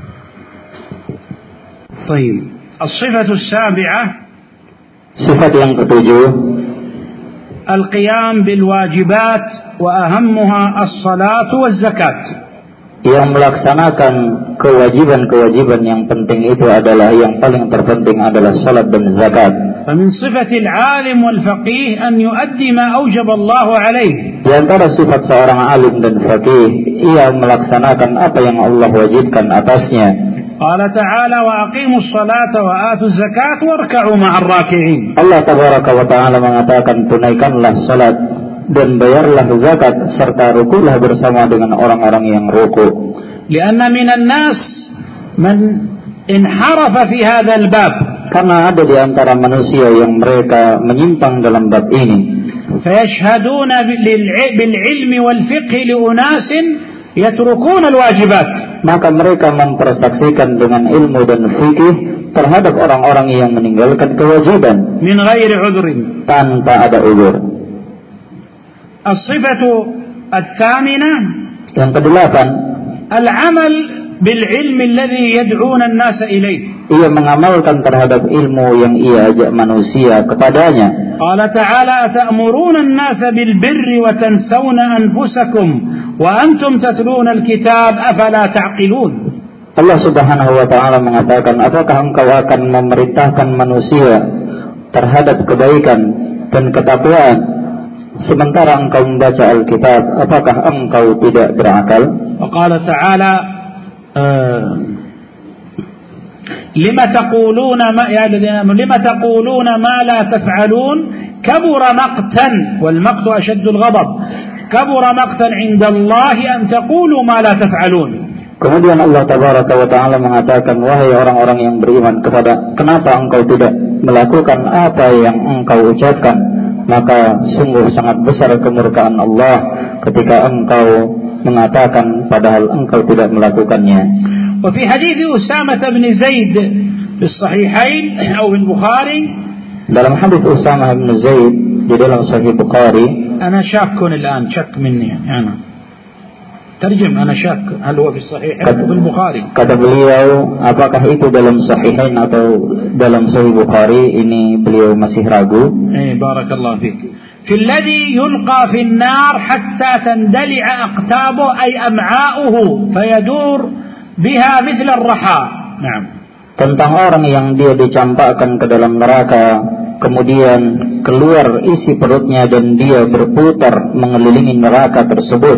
S1: Baik. As-sifatu as-sabi'ah,
S2: sifat yang ketujuh,
S1: al-qiyam bil wajibat wa ahammuha as-salatu waz-zakat.
S2: Yang melaksanakan kewajiban-kewajiban yang penting itu adalah, yang paling terpenting adalah salat dan zakat.
S1: فمن صفة العالم والفقيه أن يؤدي ما أوجب الله عليه.
S2: Di antara sifat seorang alim dan faqih, ia melaksanakan apa yang Allah wajibkan atasnya.
S1: قال تعالى وأقيموا الصلاة وآتوا الزكاة واركعوا مع الراكعين.
S2: Allah tabaraka wa taala mengatakan, tunaikanlah salat dan bayarlah zakat serta rukulah bersama dengan orang-orang yang ruku.
S1: لأن من الناس من انحرف في هذا الباب.
S2: Karena ada di antara manusia yang mereka menyimpang dalam bab ini.
S1: فيشهدون بالعلم والفقه لأناس يتركون الواجبات.
S2: Maka mereka mempersaksikan dengan ilmu dan fikih terhadap orang-orang yang meninggalkan kewajiban
S1: من غير عذر,
S2: tanpa ada uzur.
S1: الصفة الثامنة,
S2: yang kedelapan,
S1: العمل بالعلم الذي يدعون الناس إليه.
S2: Ia mengamalkan terhadap ilmu yang ia ajak manusia kepadanya.
S1: قال تعالى أتأمرون الناس بالبر وتنسون أنفسكم وأنتم تتلون الكتاب أفلا تعقلون.
S2: Allah Subhanahu wa taala mengatakan, apakah engkau akan memerintahkan manusia terhadap kebaikan dan ketakwaan sementara engkau membaca Alkitab? Apakah engkau tidak berakal?
S1: وقال تعالى لما تقولون ما يا الذين لما تقولون ما لا تفعلون كبر مقتا والمقت أشد الغضب كبر مقتا عند الله أن تقولوا ما لا تفعلون.
S2: Kemudian Allah Tabaraka wa Ta'ala mengatakan, wahai orang-orang yang beriman, kepada kenapa engkau tidak melakukan apa yang engkau ucapkan? Maka sungguh sangat besar kemurkaan Allah ketika engkau mengatakan padahal engkau tidak melakukannya.
S1: وفي حديث أسامة بن زيد في الصحيحين أو في البخاري
S2: dalam hadis Usamah bin Zaid di dalam Sahih Bukhari,
S1: أنا شاك الآن شك مني أنا ترجم أنا شاك هل هو في الصحيحين أو في البخاري.
S2: Kata beliau, apakah itu dalam Sahihain atau dalam Sahih Bukhari? Ini beliau masih ragu.
S1: إيه بارك الله فيك. في الذي يلقى في النار حتى تندلع أقتابه أي أمعاؤه فيدور بها مثل الرحى. نعم.
S2: Tentang orang yang dia dicampakkan ke dalam neraka, kemudian keluar isi perutnya dan dia berputar mengelilingi neraka tersebut.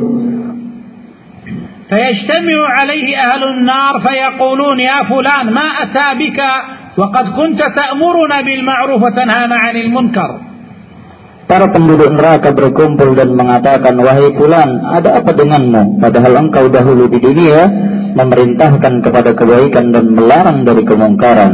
S1: فيجتمع عليه أهل النار فيقولون يا فلان ما أتى بك وقد كنت تأمرنا بالمعروف وتنهانا عن المنكر.
S2: Para penduduk neraka berkumpul dan mengatakan, wahai fulan, ada apa denganmu? Padahal engkau dahulu di dunia memerintahkan kepada kebaikan dan melarang dari kemungkaran.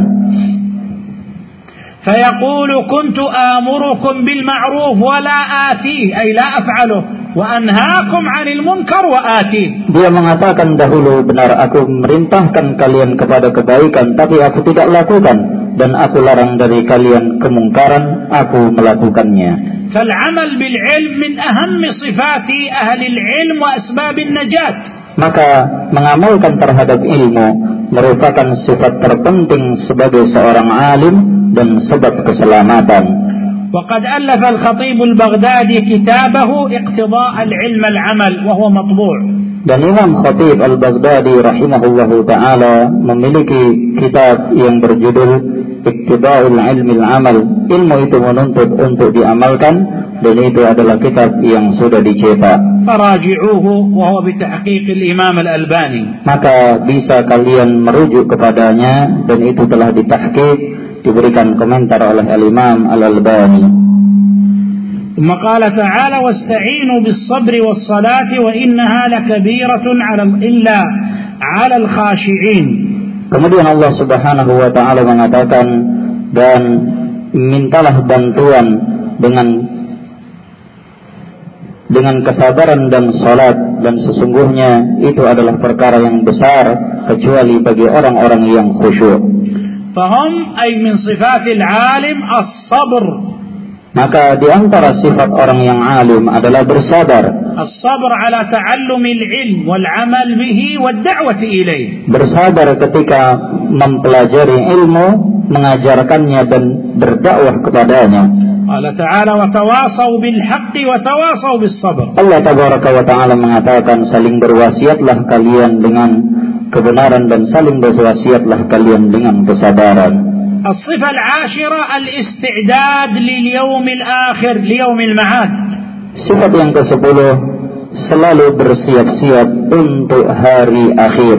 S1: فيقول كنت آمركم بالمعروف ولا آتيه أي لا أفعله وأنهاكم عن المنكر وآتيه. Dia
S2: mengatakan, dahulu benar aku memerintahkan kalian kepada kebaikan tapi aku tidak lakukan, dan aku larang dari kalian kemungkaran, aku melakukannya.
S1: فالعمل بالعلم من أهم صفات أهل العلم وأسباب النجاة.
S2: Maka mengamalkan terhadap ilmu merupakan sifat terpenting sebagai seorang alim dan sebab keselamatan.
S1: وقد ألف الخطيب البغدادي كتابه اقتضاء العلم العمل وهو مطبوع.
S2: Dan Imam Khatib Al-Baghdadi rahimahullahu ta'ala memiliki kitab yang berjudul Iqtida'ul Ilmil Amal. Ilmu itu menuntut untuk diamalkan, dan itu adalah kitab yang sudah dicetak.
S1: Faraji'uhu wa huwa bitahqiq al-Imam Al-Albani.
S2: Maka bisa kalian merujuk kepadanya, dan itu telah ditahqiq, diberikan komentar oleh Al-Imam Al-Albani.
S1: ثم قال تعالى واستعينوا بالصبر والصلاة وإنها لكبيرة على إلا على الخاشعين.
S2: Kemudian Allah Subhanahu wa taala mengatakan, dan mintalah bantuan dengan dengan kesabaran dan salat, dan sesungguhnya itu adalah perkara yang besar kecuali bagi orang-orang yang khusyuk.
S1: Fahum ay min sifatil alim as-sabr.
S2: Maka di antara sifat orang yang alim adalah bersabar.
S1: As-sabr ala ta'allumil ilm wal 'amal bihi wad da'wati ilayh.
S2: Bersabar ketika mempelajari ilmu, mengajarkannya dan berdakwah kepadanya.
S1: Allah Ta'ala wa tawasaw bil haqqi wa tawasaw bis sabr.
S2: Allah Tabaraka wa Ta'ala mengatakan, saling berwasiatlah kalian dengan kebenaran dan saling berwasiatlah kalian dengan kesabaran.
S1: الصفة العاشرة الاستعداد لليوم الآخر ليوم المعاد.
S2: Sifat yang kesepuluh, selalu bersiap-siap untuk hari akhir.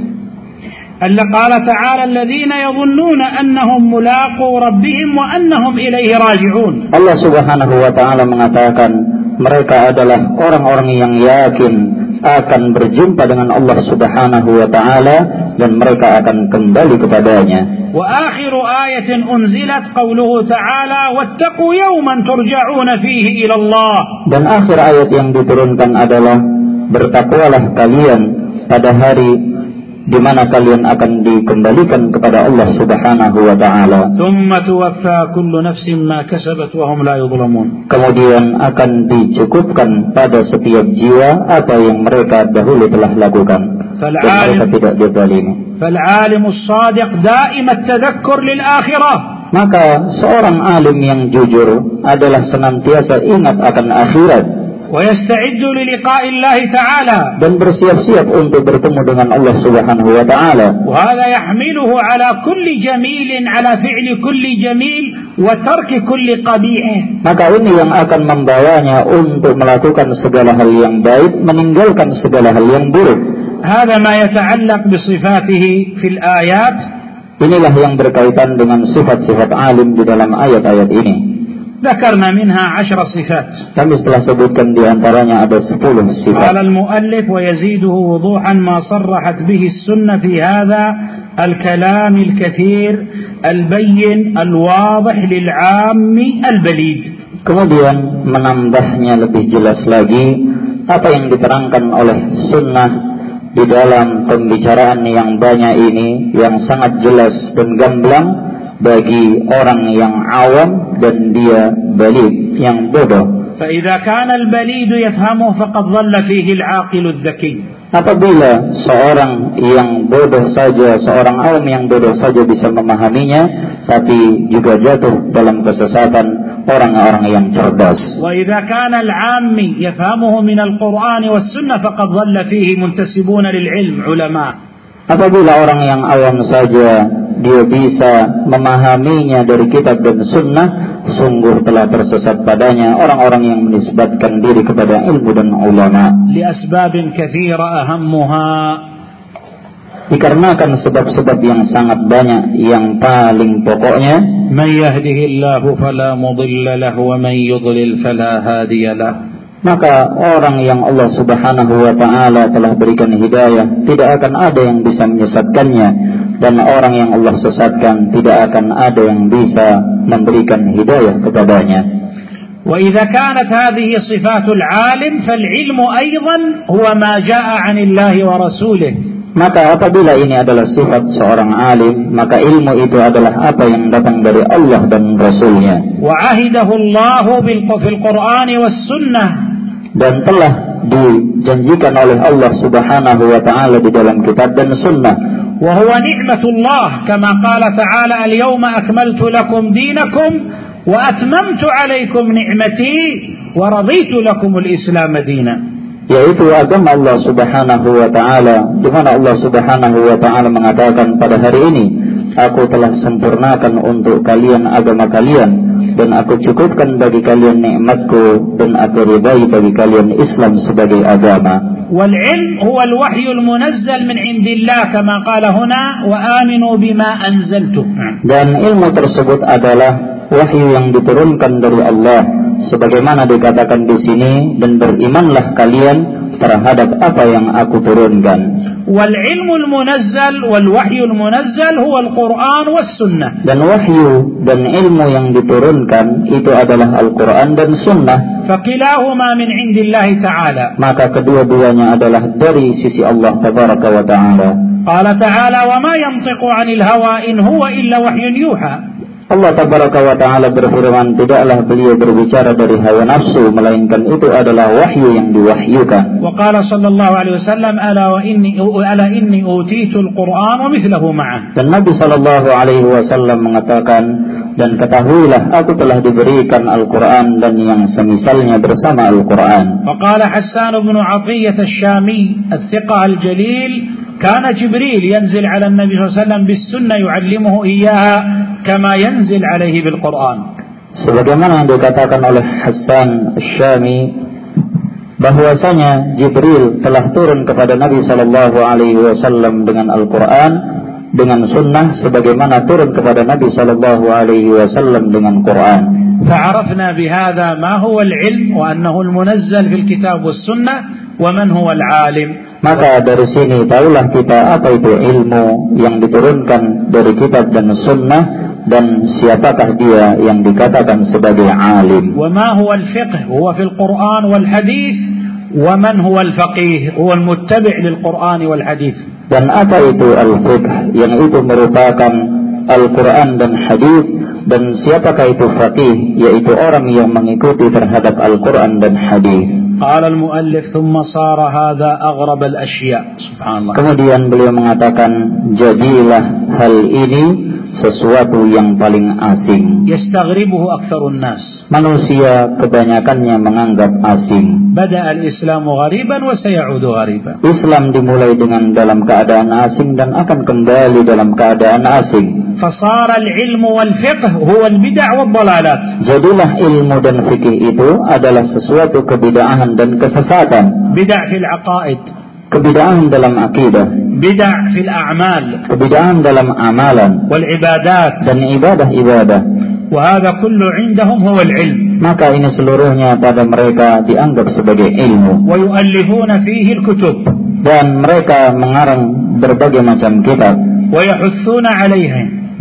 S1: Allah قال تعالى الذين يظنون أنهم ملاقو ربهم وأنهم إليه راجعون.
S2: Allah Subhanahu wa taala mengatakan, mereka adalah orang-orang yang yakin akan berjumpa dengan Allah Subhanahu wa taala dan mereka akan kembali kepadanya.
S1: وآخر آية أنزلت قوله تعالى واتقوا يوما ترجعون فيه إلى الله.
S2: Dan akhir ayat yang diturunkan adalah bertakwalah kalian pada hari di mana kalian akan dikembalikan kepada Allah Subhanahu wa taala.
S1: ثم توفى كل نفس ما كسبت وهم لا يظلمون.
S2: Kemudian akan dicukupkan pada setiap jiwa apa yang mereka dahulu telah lakukan. Dan mereka tidak dizalimi.
S1: فالعالم الصادق دائم التذكر للآخرة.
S2: Maka seorang alim yang jujur adalah senantiasa ingat akan akhirat.
S1: ويستعد للقاء الله تعالى.
S2: Dan bersiap-siap untuk bertemu dengan Allah Subhanahu wa taala.
S1: وهذا يحمله على كل جميل على فعل كل جميل وترك كل قبيح.
S2: Maka ini yang akan membawanya untuk melakukan segala hal yang baik, meninggalkan segala hal yang buruk.
S1: هذا ما يتعلق بصفاته في الآيات.
S2: Inilah yang berkaitan dengan sifat-sifat alim di dalam ayat-ayat ini.
S1: ذكرنا منها عشر صفات.
S2: Kami setelah sebutkan di antaranya ada sepuluh sifat.
S1: قال المؤلف ويزيده وضوحا ما صرحت به السنة في هذا الكلام الكثير البين الواضح للعام البليد.
S2: Kemudian menambahnya lebih jelas lagi apa yang diterangkan oleh sunnah di dalam pembicaraan yang banyak ini yang sangat jelas dan gamblang bagi orang yang awam dan dia balid, yang bodoh.
S1: فإذا كان البليد يفهمه فقد ضل فيه العاقل الذكي.
S2: Apabila seorang yang bodoh saja, seorang awam yang bodoh saja bisa memahaminya, tapi juga jatuh dalam kesesatan orang-orang yang cerdas.
S1: وإذا كان العامي يفهمه من القرآن والسنة فقد ضل فيه منتسبون للعلم علماء.
S2: Apabila orang yang awam saja dia bisa memahaminya dari kitab dan sunnah, sungguh telah tersesat padanya orang-orang yang menisbatkan diri kepada ilmu dan ulama.
S1: لأسباب كثيرة أهمها,
S2: dikarenakan sebab-sebab yang sangat banyak, yang paling pokoknya,
S1: من يهده الله فلا مضل له ومن يضلل فلا هادي له.
S2: maka orang yang Allah Subhanahu wa ta'ala telah berikan hidayah, tidak akan ada yang bisa menyesatkannya, dan orang yang Allah sesatkan tidak akan ada yang bisa memberikan hidayah kepadanya.
S1: وإذا كانت هذه صفات العالم فالعلم أيضا هو ما جاء عن الله ورسوله.
S2: Maka apabila ini adalah sifat seorang alim, maka ilmu itu adalah apa yang datang dari Allah dan Rasulnya.
S1: وعهده الله في القرآن والسنة,
S2: dan telah dijanjikan oleh Allah Subhanahu wa ta'ala di dalam kitab dan sunnah.
S1: وهو نعمة الله كما قال تعالى اليوم أكملت لكم دينكم وأتممت عليكم نعمتي ورضيت لكم الإسلام دينا.
S2: Yaitu agama Allah Subhanahu wa ta'ala, di mana Allah Subhanahu wa ta'ala mengatakan pada hari ini, aku telah sempurnakan untuk kalian agama kalian, dan aku cukupkan bagi kalian nikmatku, dan aku ridai bagi kalian Islam sebagai agama.
S1: والعلم هو الوحي المنزل من عند الله كما قال هنا وآمنوا بما أنزلت.
S2: Dan ilmu tersebut adalah wahyu yang diturunkan dari Allah, sebagaimana dikatakan di sini, dan berimanlah kalian terhadap apa yang aku turunkan.
S1: والعلم المنزل والوحي المنزل هو القرآن والسنة.
S2: Dan wahyu dan ilmu yang diturunkan itu adalah Al-Quran dan Sunnah.
S1: فكلاهما من عند الله تعالى.
S2: Maka kedua-duanya adalah dari sisi Allah Tabaraka wa Ta'ala.
S1: قال تعالى وما ينطق عن الهوى إن هو إلا وحي يوحى.
S2: Allah Tabaraka wa Ta'ala berfirman, tidaklah beliau berbicara dari hawa nafsu, melainkan itu adalah wahyu yang diwahyukan.
S1: وقال صلى الله عليه وسلم ألا وإني ألا إني أوتيت القرآن ومثله معه.
S2: Dan Nabi sallallahu alaihi wasallam mengatakan, dan ketahuilah aku telah diberikan Al-Quran dan yang semisalnya bersama Al-Quran.
S1: وقال حسان بن عطية الشامي الثقة الجليل كان جبريل ينزل على النبي صلى الله عليه وسلم بالسنة يعلمه إياها كما ينزل عليه بالقرآن.
S2: Sebagaimana yang dikatakan oleh Hasan Syami, bahwasanya Jibril telah turun kepada Nabi sallallahu alaihi wasallam dengan Al-Quran, dengan sunnah, sebagaimana turun kepada Nabi sallallahu alaihi wasallam dengan Quran.
S1: فعرفنا بهذا ما هو العلم وأنه المنزل في الكتاب والسنة ومن هو العالم.
S2: Maka dari sini tahulah kita apa itu ilmu yang diturunkan dari kitab dan sunnah, dan siapakah dia yang dikatakan sebagai alim.
S1: وما هو الفقه هو في القرآن والحديث ومن هو الفقيه هو المتبع للقرآن والحديث.
S2: Dan apa itu al-fiqh, yang itu merupakan Al-Quran dan hadis, dan siapakah itu faqih, yaitu orang yang mengikuti terhadap Al-Quran dan hadis.
S1: قال المؤلف ثم صار هذا أغرب الأشياء. سبحان الله.
S2: Kemudian beliau mengatakan, jadilah hal ini sesuatu yang paling asing.
S1: يستغربه أكثر الناس.
S2: Manusia kebanyakannya menganggap asing.
S1: بدأ الإسلام غريبا وسيعود غريبا.
S2: Islam dimulai dengan dalam keadaan asing dan akan kembali dalam keadaan asing.
S1: فصار العلم والفقه هو البدع والضلالات.
S2: Jadilah ilmu dan fikih itu adalah sesuatu kebid'ahan dan kesesatan.
S1: بدع في العقائد.
S2: Kebid'ahan dalam akidah.
S1: بدع في الأعمال.
S2: Kebid'ahan dalam amalan.
S1: والعبادات.
S2: Dan ibadah-ibadah.
S1: وهذا كل عندهم هو العلم.
S2: Maka ini seluruhnya pada mereka dianggap sebagai ilmu.
S1: ويؤلفون فيه الكتب.
S2: Dan mereka mengarang berbagai macam kitab.
S1: ويحثون عليها.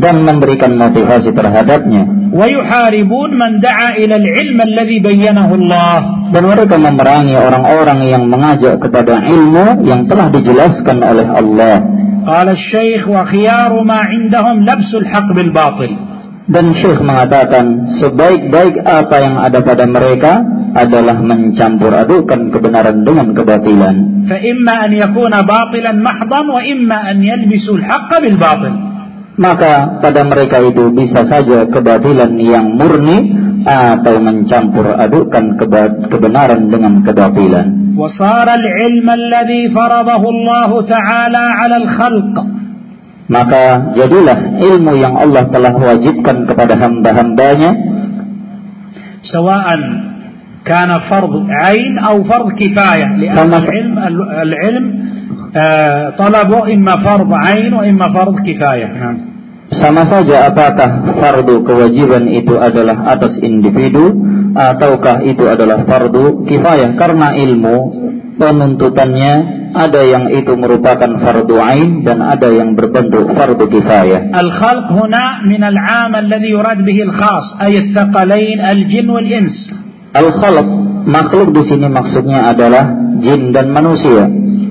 S2: dan memberikan motivasi terhadapnya.
S1: ويحاربون من دعا إلى العلم الذي بينه الله.
S2: Dan mereka memerangi orang-orang yang mengajak kepada ilmu yang telah dijelaskan oleh Allah.
S1: قال الشيخ وخيار ما عندهم لبس الحق بالباطل.
S2: Dan Syekh mengatakan sebaik-baik apa yang ada pada mereka adalah mencampur adukan kebenaran dengan kebatilan.
S1: فإما أن يكون باطلا محضا وإما أن يلبسوا الحق بالباطل.
S2: Maka pada mereka itu bisa saja kebatilan yang murni atau mencampur adukan kebenaran dengan kebatilan.
S1: وصار العلم الذي فرضه الله تعالى على الخلق.
S2: Maka jadilah ilmu yang Allah telah wajibkan kepada hamba-hambanya,
S1: سواء كان فرض عين أو فرض كفاية، لأن العلم العلم طلبه إما فرض عين وإما فرض كفاية.
S2: Sama saja apakah fardu kewajiban itu adalah atas individu ataukah itu adalah fardu kifayah, karena ilmu penuntutannya ada yang itu merupakan fardu ain dan ada yang berbentuk fardu kifayah.
S1: Al-khalq huna min al-'am alladhi yurad bihi al-khas ay al-thaqalain al-jin wal-ins.
S2: Al-khalq, makhluk di sini maksudnya adalah jin dan manusia.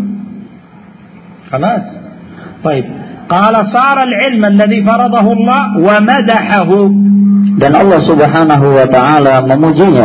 S1: خلاص. طيب. قال صار العلم الذي فرضه الله ومدحه.
S2: Dan Allah Subhanahu wa taala memujinya.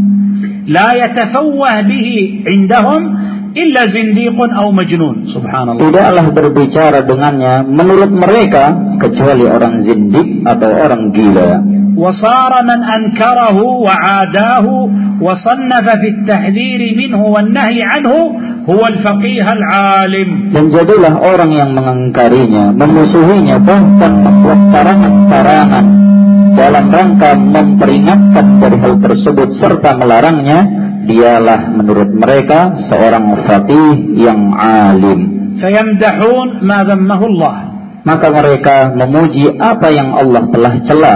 S1: لا يتفوه به عندهم إلا زنديق أو مجنون. سبحان الله.
S2: Tidaklah berbicara dengannya menurut mereka kecuali orang zindik atau orang gila.
S1: وصار من أنكره وعاداه وصنف في التحذير منه والنهي عنه هو الفقيه العالم.
S2: Dan jadilah orang yang mengingkarinya, memusuhinya, bahkan membuat tarangan-tarangan dalam rangka memperingatkan dari hal tersebut serta melarangnya, dialah menurut mereka seorang faqih yang alim.
S1: فيمدحون ما ذمه الله.
S2: Maka mereka memuji apa yang Allah telah cela.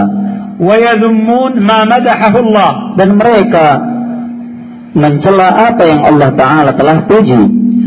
S1: ويذمون ما مدحه الله.
S2: Dan mereka mencela apa yang Allah Ta'ala telah puji.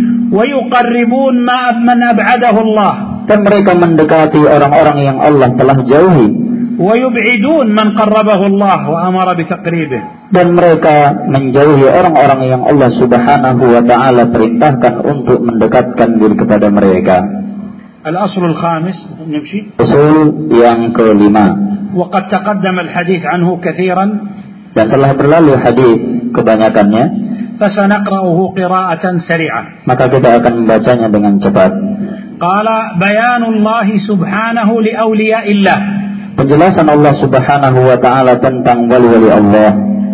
S1: ويقربون ما من أبعده الله.
S2: Dan mereka mendekati orang-orang yang Allah telah jauhi.
S1: ويبعدون من قربه الله وأمر بتقريبه.
S2: Dan mereka menjauhi orang-orang yang Allah Subhanahu wa Ta'ala perintahkan untuk mendekatkan diri kepada mereka.
S1: الأصل الخامس نمشي.
S2: Usul yang kelima.
S1: وقد تقدم الحديث عنه كثيرا.
S2: Dan telah berlalu hadis kebanyakannya.
S1: فسنقرأه قراءة سريعة.
S2: Maka kita akan membacanya dengan cepat.
S1: قال بيان الله سبحانه لأولياء الله.
S2: Penjelasan Allah Subhanahu wa Ta'ala tentang wali-wali Allah.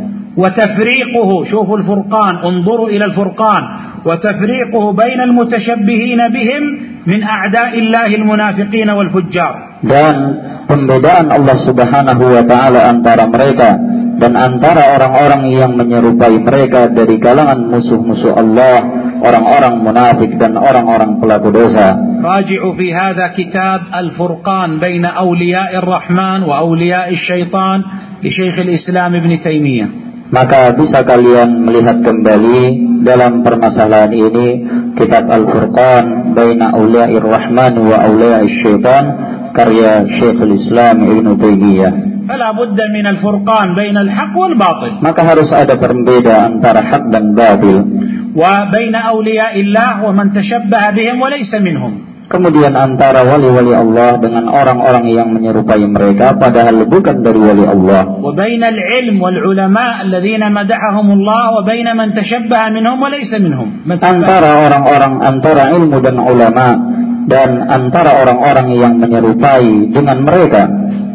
S1: وتفريقه. شوفوا الفرقان. انظروا إلى الفرقان. وتفريقه بين المتشبهين بهم من أعداء الله المنافقين والفجار.
S2: Dan pembedaan Allah Subhanahu wa Ta'ala antara mereka dan antara orang-orang yang menyerupai mereka dari kalangan musuh-musuh Allah, orang-orang munafik dan orang-orang pelaku dosa.
S1: راجعوا في هذا كتاب الفرقان بين أولياء الرحمن وأولياء الشيطان لشيخ الإسلام ابن تيمية.
S2: Maka bisa kalian melihat kembali dalam permasalahan ini kitab Al-Furqan Baina Awliya'ir Rahman wa Awliya'is Syaitan karya Syekhul Islam Ibn Taimiyah.
S1: فلا بد من الفرقان بين الحق والباطل.
S2: Maka harus ada perbedaan antara hak dan batil.
S1: وبين أولياء الله ومن تشبه بهم وليس منهم.
S2: Kemudian antara wali-wali Allah dengan orang-orang yang menyerupai mereka padahal bukan dari wali Allah.
S1: وبين العلم والعلماء الذين مدحهم الله وبين من تشبه منهم وليس منهم.
S2: Antara orang-orang antara ilmu dan ulama dan antara orang-orang yang menyerupai dengan mereka.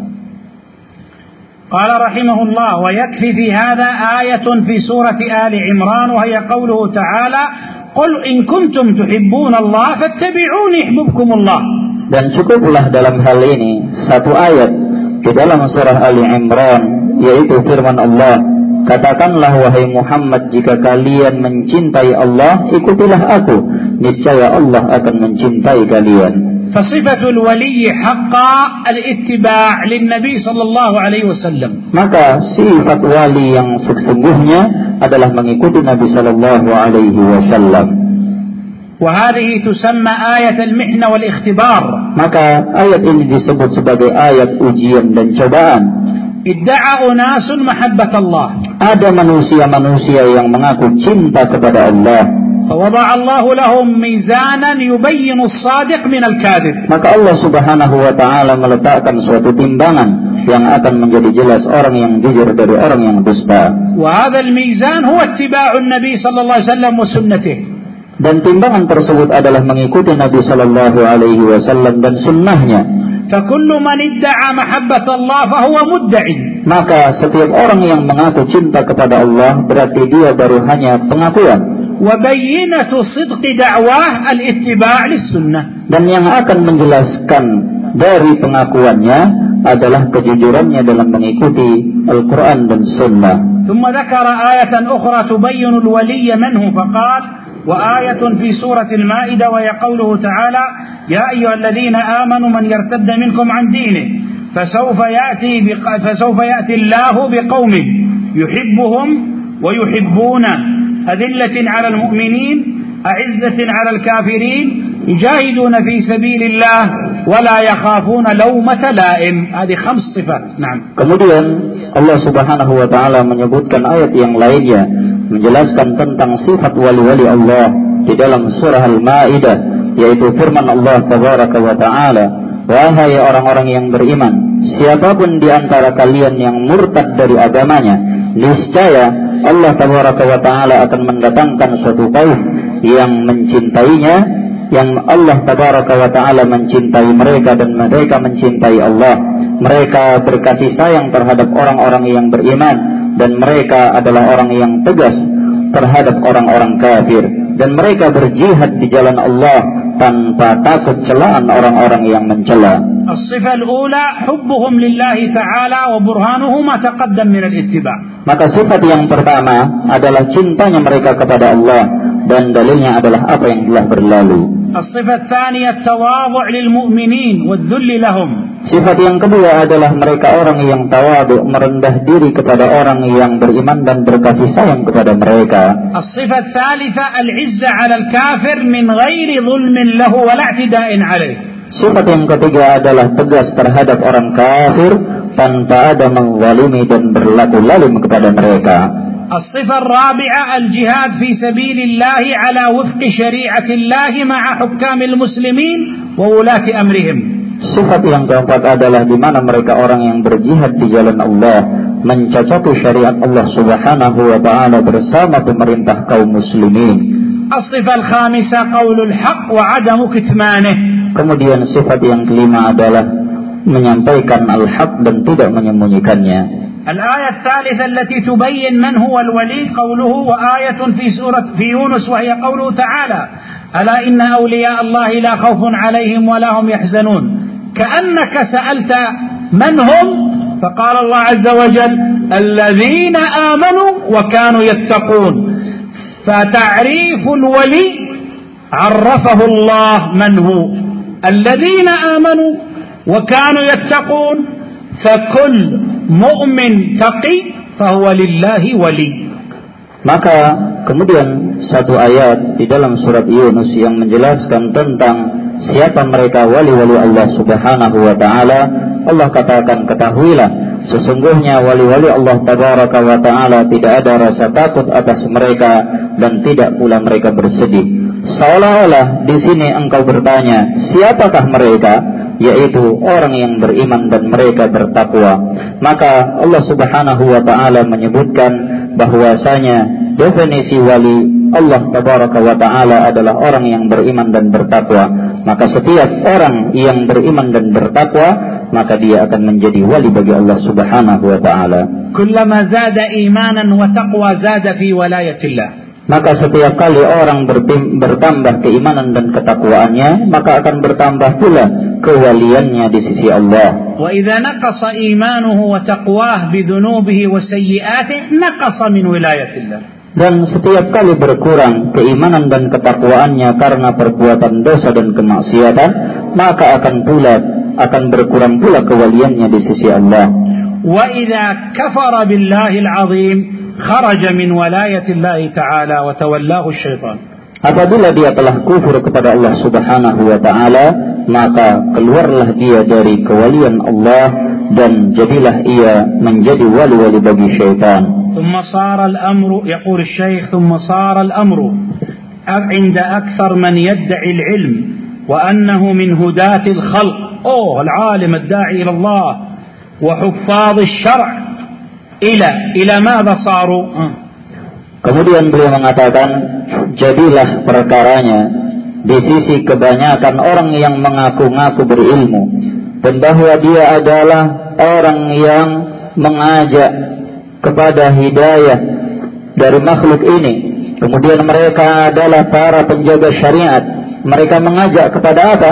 S1: قال رحمه الله ويكفي في هذا آية في سورة آل عمران وهي قوله تعالى قل إن كنتم تحبون الله فاتبعوني يحببكم الله.
S2: Dan cukuplah dalam hal ini satu ayat di dalam surah Ali Imran, yaitu firman Allah, katakanlah wahai Muhammad, jika kalian mencintai Allah, ikutilah aku, niscaya Allah akan mencintai kalian.
S1: فصفة الولي حقا الاتباع للنبي صلى الله عليه وسلم.
S2: Maka sifat wali yang sesungguhnya adalah mengikuti Nabi sallallahu alaihi wasallam.
S1: وهذه تسمى آية المحنة والاختبار.
S2: Maka ayat ini disebut sebagai ayat ujian dan cobaan.
S1: ادعى أناس محبة الله.
S2: Ada manusia-manusia yang mengaku cinta kepada Allah.
S1: فوضع الله لهم ميزانا يبين الصادق من الكاذب.
S2: Maka Allah Subhanahu wa taala meletakkan suatu timbangan yang akan menjadi jelas orang yang jujur dari orang yang dusta.
S1: وهذا الميزان هو اتباع النبي صلى الله عليه وسلم وسنته.
S2: Dan timbangan tersebut adalah mengikuti Nabi sallallahu alaihi wasallam dan sunnahnya.
S1: فكل من ادعى محبة الله فهو مدع.
S2: Maka setiap orang yang mengaku cinta kepada Allah berarti dia baru hanya pengakuan.
S1: وبينة صدق دعواه الاتباع للسنة.
S2: Dan yang akan menjelaskan dari pengakuannya adalah kejujurannya dalam mengikuti Al-Quran dan Sunnah.
S1: ثم ذكر آية أخرى تبين الولي منه فقال وآية في سورة المائدة وهي قوله تعالى يا أيها الذين آمنوا من يرتد منكم عن دينه فسوف يأتي بق... فسوف يأتي الله بقوم يحبهم ويحبونه أذلة على المؤمنين أعزة على الكافرين يجاهدون في سبيل الله ولا يخافون لومة لائم. هذه خمس صفات. نعم.
S2: Kemudian Allah Subhanahu wa taala menyebutkan ayat yang lainnya menjelaskan tentang sifat wali-wali Allah di dalam surah Al-Maidah, yaitu firman Allah Tabaraka wa taala, wahai orang-orang yang beriman, siapapun di antara kalian yang murtad dari agamanya, niscaya Allah Tabaraka wa taala akan mendatangkan suatu kaum yang mencintainya, yang Allah Tabaraka wa taala mencintai mereka dan mereka mencintai Allah. Mereka berkasih sayang terhadap orang-orang yang beriman dan mereka adalah orang yang tegas terhadap orang-orang kafir, dan mereka berjihad di jalan Allah tanpa takut celaan orang-orang yang mencela.
S1: الصفة الأولى حبهم لله تعالى وبرهانه ما تقدم من الاتباع.
S2: Maka sifat yang pertama adalah cintanya mereka kepada Allah dan dalilnya adalah apa yang telah berlalu.
S1: الصفة الثانية التواضع للمؤمنين والذل لهم.
S2: Sifat yang kedua adalah mereka orang yang tawadhu, merendah diri kepada orang yang beriman dan berkasih sayang kepada mereka.
S1: الصفة الثالثة العزة على الكافر من غير ظلم له ولا اعتداء عليه.
S2: Sifat yang ketiga adalah tegas terhadap orang kafir tanpa ada menzalimi dan berlaku zalim kepada mereka.
S1: الصفة الرابعة الجهاد في سبيل الله على وفق شريعة الله مع حكام المسلمين وولاة أمرهم.
S2: Sifat yang keempat adalah di mana mereka orang yang berjihad di jalan Allah, mencocoki syariat Allah Subhanahu wa taala bersama pemerintah kaum muslimin.
S1: الصفة الخامسة قول الحق وعدم كتمانه.
S2: Kemudian sifat yang kelima adalah menyampaikan al-haq dan tidak menyembunyikannya.
S1: الآية الثالثة التي تبين من هو الولي قوله وآية في سورة في يونس وهي قوله تعالى ألا إن أولياء الله لا خوف عليهم ولا هم يحزنون. كأنك سألت من هم فقال الله عز وجل الذين آمنوا وكانوا يتقون. فتعريف الولي عرفه الله من هو الذين آمنوا وكانوا يتقون. فكل مؤمن تقي فهو لله ولي.
S2: Maka kemudian satu ayat di dalam surat Yunus yang menjelaskan tentang siapa mereka wali-wali Allah Subhanahu wa taala. Allah katakan, ketahuilah sesungguhnya wali-wali Allah Tabaraka wa taala tidak ada rasa takut atas mereka dan tidak pula mereka bersedih. Seolah-olah di sini engkau bertanya, siapakah mereka? Yaitu orang yang beriman dan mereka bertakwa. Maka Allah Subhanahu wa taala menyebutkan bahwasanya definisi wali Allah Tabaraka wa taala adalah orang yang beriman dan bertakwa. Maka setiap orang yang beriman dan bertakwa, maka dia akan menjadi wali bagi Allah Subhanahu wa taala.
S1: Kullama zada imanan wa taqwa zada fi walayatillah.
S2: Maka setiap kali orang bertim, bertambah keimanan dan ketakwaannya, maka akan bertambah pula kewaliannya di sisi Allah.
S1: Wa idza naqasa imanuhu wa taqwah bi dhunubihi wa sayyi'atihi naqasa min wilayatillah.
S2: Dan setiap kali berkurang keimanan dan ketakwaannya karena perbuatan dosa dan kemaksiatan, maka akan pula akan berkurang pula kewaliannya di sisi Allah.
S1: Wa idza kafara billahil azim kharaja min walayati Allah ta'ala wa tawallahu syaitan.
S2: Apabila dia telah kufur kepada Allah Subhanahu wa taala, maka keluarlah dia dari kewalian Allah dan jadilah ia menjadi wali-wali bagi syaitan.
S1: ثم صار الأمر يقول الشيخ ثم صار الأمر عند أكثر من يدعي العلم وأنه من هداة الخلق أوه العالم الداعي إلى الله وحفاظ الشرع إلى إلى ماذا صاروا.
S2: Kemudian beliau mengatakan, jadilah perkaranya di sisi kebanyakan orang yang mengaku-ngaku berilmu dan bahwa dia adalah orang yang mengajak kepada hidayah dari makhluk ini. Kemudian mereka adalah para penjaga syariat. Mereka mengajak kepada apa?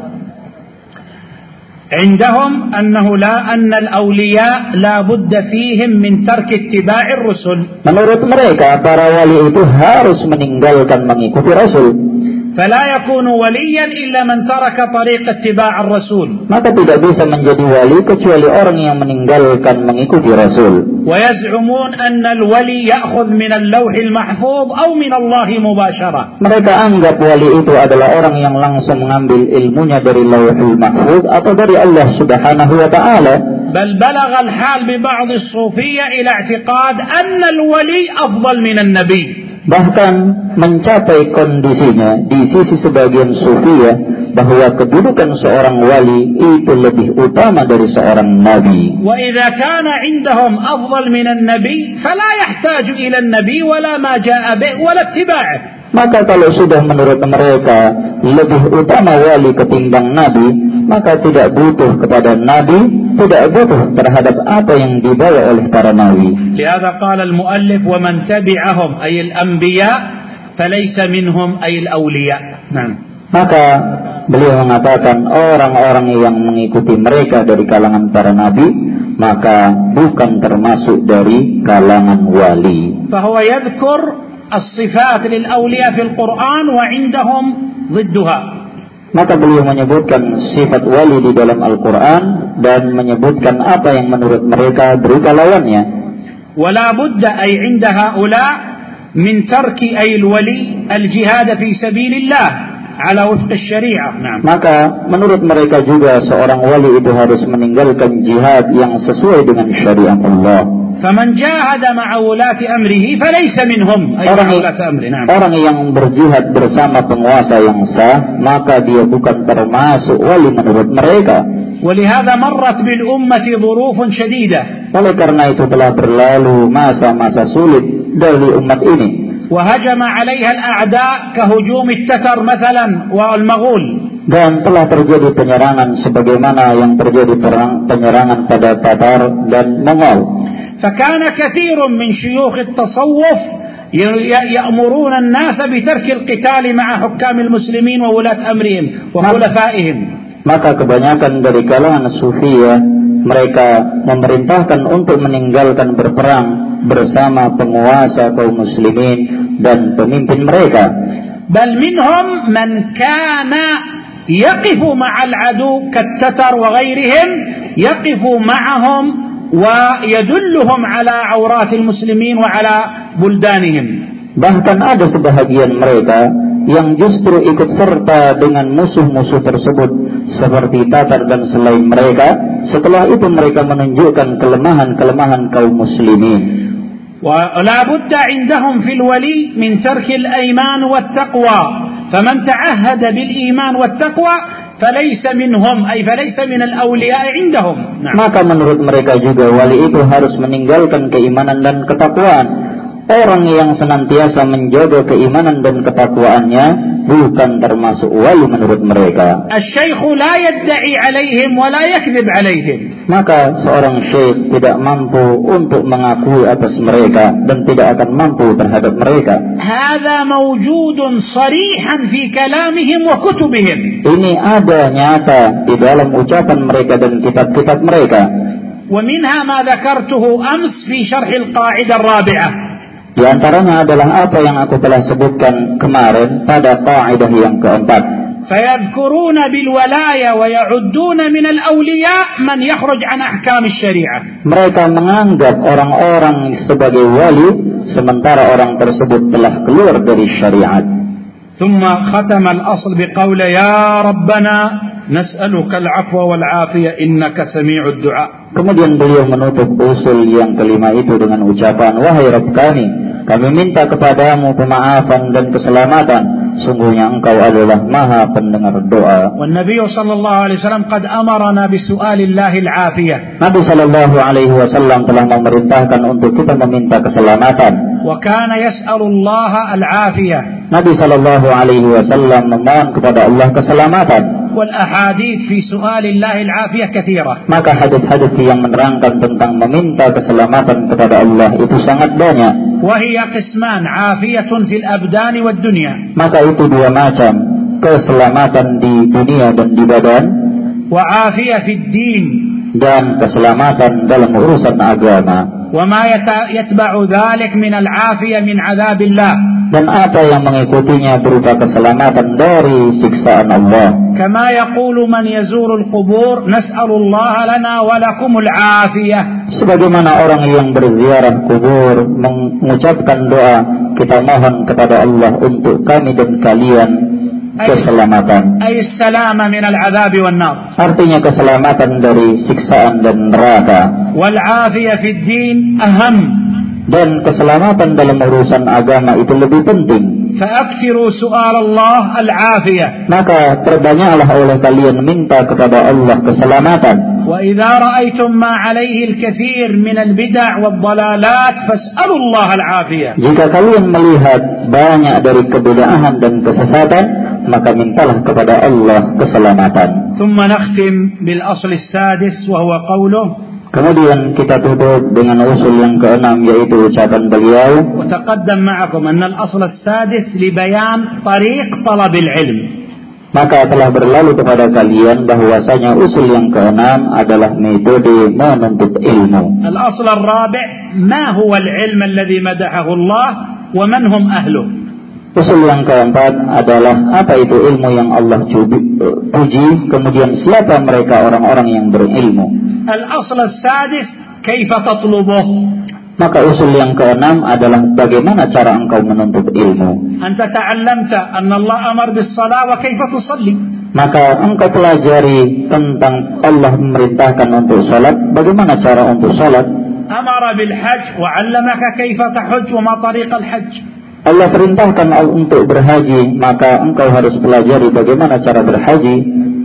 S1: عندهم أنه لا أن الأولياء لا بد فيهم من ترك اتباع الرسل.
S2: Menurut mereka para wali itu harus meninggalkan mengikuti Rasul.
S1: فلا يكون وليا إلا من ترك طريق اتباع الرسول.
S2: Maka tidak bisa menjadi wali kecuali orang yang meninggalkan mengikuti Rasul.
S1: ويزعمون أن الولي يأخذ من اللوح المحفوظ أو من الله مباشرة.
S2: Mereka anggap wali itu adalah orang yang langsung mengambil ilmunya dari Lauhul Mahfuz atau dari Allah Subhanahu wa taala.
S1: بل بلغ الحال ببعض الصوفية إلى اعتقاد أن الولي أفضل من النبي.
S2: Bahkan mencapai kondisinya di sisi sebagian sufiyah bahwa kedudukan seorang wali itu lebih utama dari seorang nabi.
S1: وإذا كان عندهم أفضل من النبي فلا يحتاج إلى النبي ولا ما جاء به ولا اتباعه.
S2: Maka kalau sudah menurut mereka lebih utama wali ketimbang nabi, maka tidak butuh kepada nabi, tidak butuh terhadap apa yang dibawa oleh para nabi.
S1: لهذا قال المؤلف ومن تبعهم أي الأنبياء فليس منهم أي الأولياء. نعم.
S2: Maka beliau mengatakan orang-orang yang mengikuti mereka dari kalangan para nabi, maka bukan termasuk dari kalangan wali.
S1: فهو يذكر الصفات للأولياء في القرآن وعندهم ضدها.
S2: Maka beliau menyebutkan sifat wali di dalam Al-Quran dan menyebutkan apa yang menurut mereka berupa lawannya.
S1: ولا بد أي عند هؤلاء من ترك أي الولي الجهاد في سبيل الله على وفق الشريعة. نعم.
S2: Maka menurut mereka juga seorang wali itu harus meninggalkan jihad yang sesuai dengan syariat Allah.
S1: فمن جاهد مع ولاة أمره فليس منهم أي
S2: orang,
S1: ولاة أمره. نعم.
S2: orang yang berjihad bersama penguasa yang sah, maka dia bukan termasuk wali menurut mereka.
S1: ولهذا مرت بالأمة ظروف شديدة.
S2: Oleh karena itu telah berlalu masa-masa sulit dari umat ini.
S1: وهجم عليها الأعداء كهجوم التتر مثلا والمغول.
S2: Dan telah terjadi penyerangan sebagaimana yang terjadi perang, penyerangan pada Tatar dan Mongol.
S1: فكان كثير من شيوخ التصوف يأمرون الناس بترك القتال مع حكام المسلمين وولاة أمرهم وخلفائهم.
S2: Maka kebanyakan dari kalangan sufiyah mereka memerintahkan untuk meninggalkan berperang bersama penguasa kaum muslimin dan pemimpin mereka.
S1: بل منهم من كان يقف مع العدو كالتتر وغيرهم يقف معهم ويدلهم على عورات المسلمين وعلى بلدانهم.
S2: Bahkan ada sebahagian mereka yang justru ikut serta dengan musuh-musuh tersebut seperti Tatar dan selain mereka. Setelah itu mereka menunjukkan kelemahan-kelemahan kaum muslimin.
S1: ولا بد عندهم في الولي من ترك الأيمان والتقوى. فمن تعهد بالإيمان والتقوى فليس منهم أي فليس من الأولياء عندهم. نعم.
S2: Maka menurut mereka juga wali itu harus meninggalkan keimanan dan ketakwaan. Orang yang senantiasa menjaga keimanan dan ketakwaannya bukan termasuk wali menurut mereka.
S1: الشيخ لا يدعي عليهم ولا يكذب عليهم.
S2: Maka seorang syekh tidak mampu untuk mengakui atas mereka dan tidak akan mampu terhadap mereka.
S1: هذا موجود صريحا في كلامهم وكتبهم.
S2: Ini ada nyata di dalam ucapan mereka dan kitab-kitab mereka.
S1: ومنها ما ذكرته أمس في شرح القاعدة الرابعة.
S2: Di antaranya adalah apa yang aku telah sebutkan kemarin pada kaidah yang keempat.
S1: فيذكرون بالولاية ويعدون من الأولياء من يخرج عن أحكام الشريعة.
S2: Mereka menganggap orang-orang sebagai wali sementara orang tersebut telah keluar dari syariat.
S1: ثم ختم الأصل بقول يا ربنا نسألك العفو والعافية إنك سميع الدعاء.
S2: Kemudian beliau menutup usul yang kelima itu dengan ucapan, wahai Rabb kami, kami minta kepadamu pemaafan dan keselamatan, sungguhnya engkau adalah maha pendengar doa.
S1: والنبي صلى الله عليه وسلم قد أمرنا بسؤال الله العافية.
S2: Nabi sallallahu alaihi wasallam telah memerintahkan untuk kita meminta keselamatan.
S1: وكان يسأل الله العافية.
S2: Nabi sallallahu alaihi wasallam memohon kepada Allah keselamatan.
S1: والأحاديث في سؤال الله العافية كثيرة.
S2: Maka hadis-hadis yang menerangkan tentang meminta keselamatan kepada Allah itu sangat banyak.
S1: وهي قسمان عافية في الأبدان والدنيا.
S2: Maka itu dua macam, keselamatan di dunia dan di badan,
S1: وعافية في الدين,
S2: dan keselamatan dalam urusan agama.
S1: وما يتبع ذلك من العافية من عذاب الله.
S2: Dan apa yang mengikutinya berupa keselamatan dari siksaan Allah.
S1: كما يقول من يزور القبور نسأل الله لنا ولكم العافية.
S2: Sebagaimana orang yang berziarah kubur mengucapkan doa, kita mohon kepada Allah untuk kami dan kalian keselamatan.
S1: أي السلامة من العذاب والنار.
S2: Artinya keselamatan dari siksaan dan neraka.
S1: والعافية في الدين أهم.
S2: Dan keselamatan dalam urusan agama itu lebih penting.
S1: فأكثروا سؤال الله العافية.
S2: Maka perbanyaklah oleh kalian minta kepada Allah keselamatan.
S1: وإذا رأيتم ما عليه الكثير من البدع والضلالات فاسألوا الله العافية.
S2: Jika kalian melihat banyak dari kebid'ahan dan kesesatan, maka mintalah kepada Allah keselamatan.
S1: ثم نختم بالأصل السادس وهو قوله.
S2: Kemudian kita tutup dengan usul yang keenam, yaitu ucapan beliau.
S1: وتقدم معكم أن الأصل السادس لبيان طريق طلب العلم.
S2: Maka telah berlalu kepada kalian bahwasanya usul yang keenam adalah metode menuntut ilmu.
S1: الأصل الرابع ما هو العلم الذي مدحه الله ومن هم أهله.
S2: Usul yang keempat adalah apa itu ilmu yang Allah puji, kemudian siapa mereka orang-orang yang berilmu.
S1: الأصل السادس كيف تطلبه.
S2: Maka usul yang keenam adalah bagaimana cara engkau menuntut ilmu.
S1: أنت تعلمت أن الله أمر بالصلاة وكيف تصلي.
S2: Maka engkau pelajari tentang Allah memerintahkan untuk salat, bagaimana cara untuk salat.
S1: أمر بالحج وعلمك كيف تحج وما طريق الحج.
S2: Allah perintahkan untuk berhaji, maka engkau harus pelajari bagaimana cara berhaji.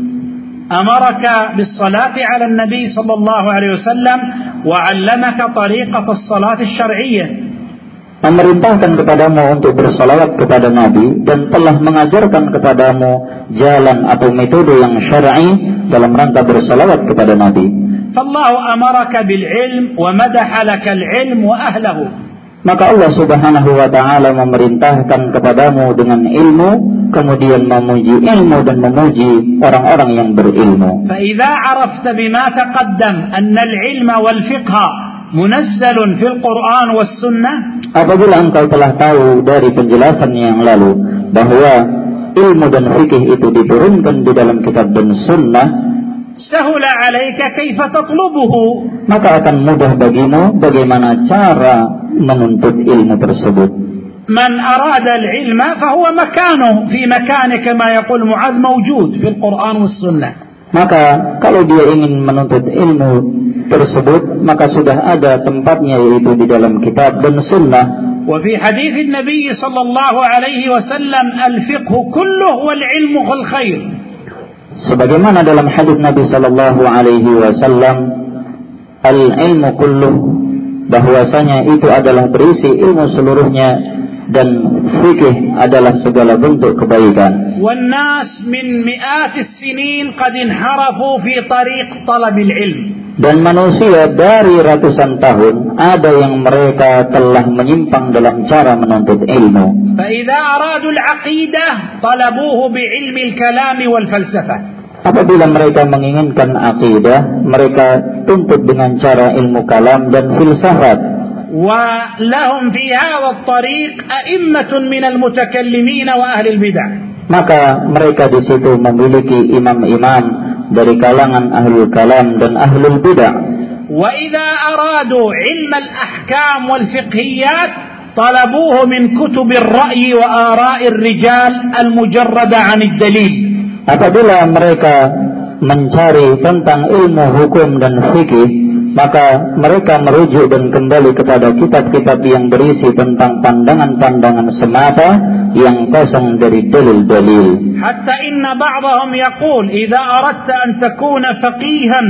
S1: أمرك بالصلاة على النبي صلى الله عليه وسلم وعلمك طريقة الصلاة الشرعية.
S2: Memerintahkan kepadamu untuk bersalawat kepada Nabi dan telah mengajarkan kepadamu jalan atau metode yang syar'i dalam rangka bersalawat kepada Nabi.
S1: فالله أمرك بالعلم ومدح لك العلم وأهله.
S2: Maka Allah Subhanahu wa taala memerintahkan kepadamu dengan ilmu, kemudian memuji ilmu dan memuji orang-orang yang berilmu.
S1: فإذا عرفت بما تقدم أن العلم والفقه منزل في القرآن والسنة.
S2: Apabila engkau telah tahu dari penjelasan yang lalu bahwa ilmu dan fikih itu diturunkan di dalam kitab dan sunnah,
S1: سهل عليك كيف تطلبه.
S2: maka akan mudah bagimu bagaimana cara menuntut ilmu tersebut.
S1: من أراد العلم فهو مكانه في مكان كما يقول معاذ موجود في القرآن والسنة.
S2: Maka kalau dia ingin menuntut ilmu tersebut, maka sudah ada tempatnya, yaitu di dalam kitab dan sunnah.
S1: وفي حديث النبي صلى الله عليه وسلم الفقه كله والعلم الخير.
S2: Sebagaimana dalam hadis Nabi sallallahu alaihi wasallam, al-ilmu kulluh, bahwasanya itu adalah berisi ilmu seluruhnya, dan fikih adalah segala bentuk kebaikan.
S1: والناس من مئات السنين قد انحرفوا في طريق طلب العلم.
S2: Dan manusia dari ratusan tahun ada yang mereka telah menyimpang dalam cara menuntut ilmu.
S1: فإذا أرادوا العقيدة طلبوه بعلم الكلام والفلسفة.
S2: Apabila mereka menginginkan akidah, mereka tuntut dengan cara ilmu kalam dan filsafat.
S1: ولهم في هذا الطريق أئمة من المتكلمين وأهل البدع.
S2: Maka mereka di situ memiliki imam-imam dari kalangan ahlul kalam dan ahlul bid'ah.
S1: وإذا أرادوا علم الأحكام والفقهيات طلبوه من كتب الرأي وآراء الرجال المجردة عن الدليل.
S2: Apabila mereka mencari tentang ilmu hukum dan fikih, maka mereka merujuk dan kembali kepada kitab-kitab yang berisi tentang pandangan-pandangan semata yang kosong dari dalil-dalil.
S1: Hatta inna ba'dahum yaqul idza aradta an takuna faqihan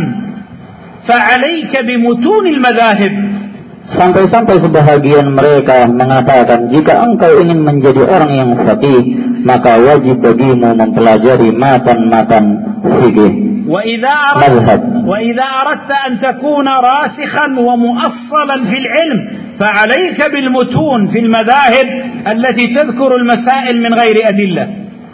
S1: fa'alayka bimutun al-madahib.
S2: Sampai-sampai sebahagian mereka mengatakan, jika engkau ingin menjadi orang yang faqih, maka wajib bagimu mempelajari matan-matan fikih.
S1: madhab. Wa idza aradta an takuna rasikhan wa muassalan fil ilm, fa'alayka bil mutun fil madahib allati tadhkuru al masail min ghairi adillah.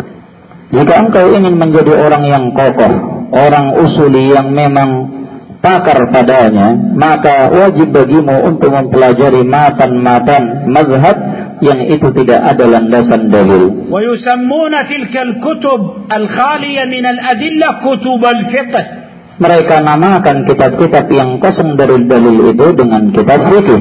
S2: Jika engkau ingin menjadi orang yang kokoh, orang usuli yang memang pakar padanya, maka wajib bagimu untuk mempelajari matan-matan mazhab yang itu tidak ada landasan dalil.
S1: Wa yusammuna tilka al-kutub al-khaliya min al-adillah kutub al-fiqh.
S2: Mereka namakan kitab-kitab yang kosong dari dalil itu dengan kitab fikih.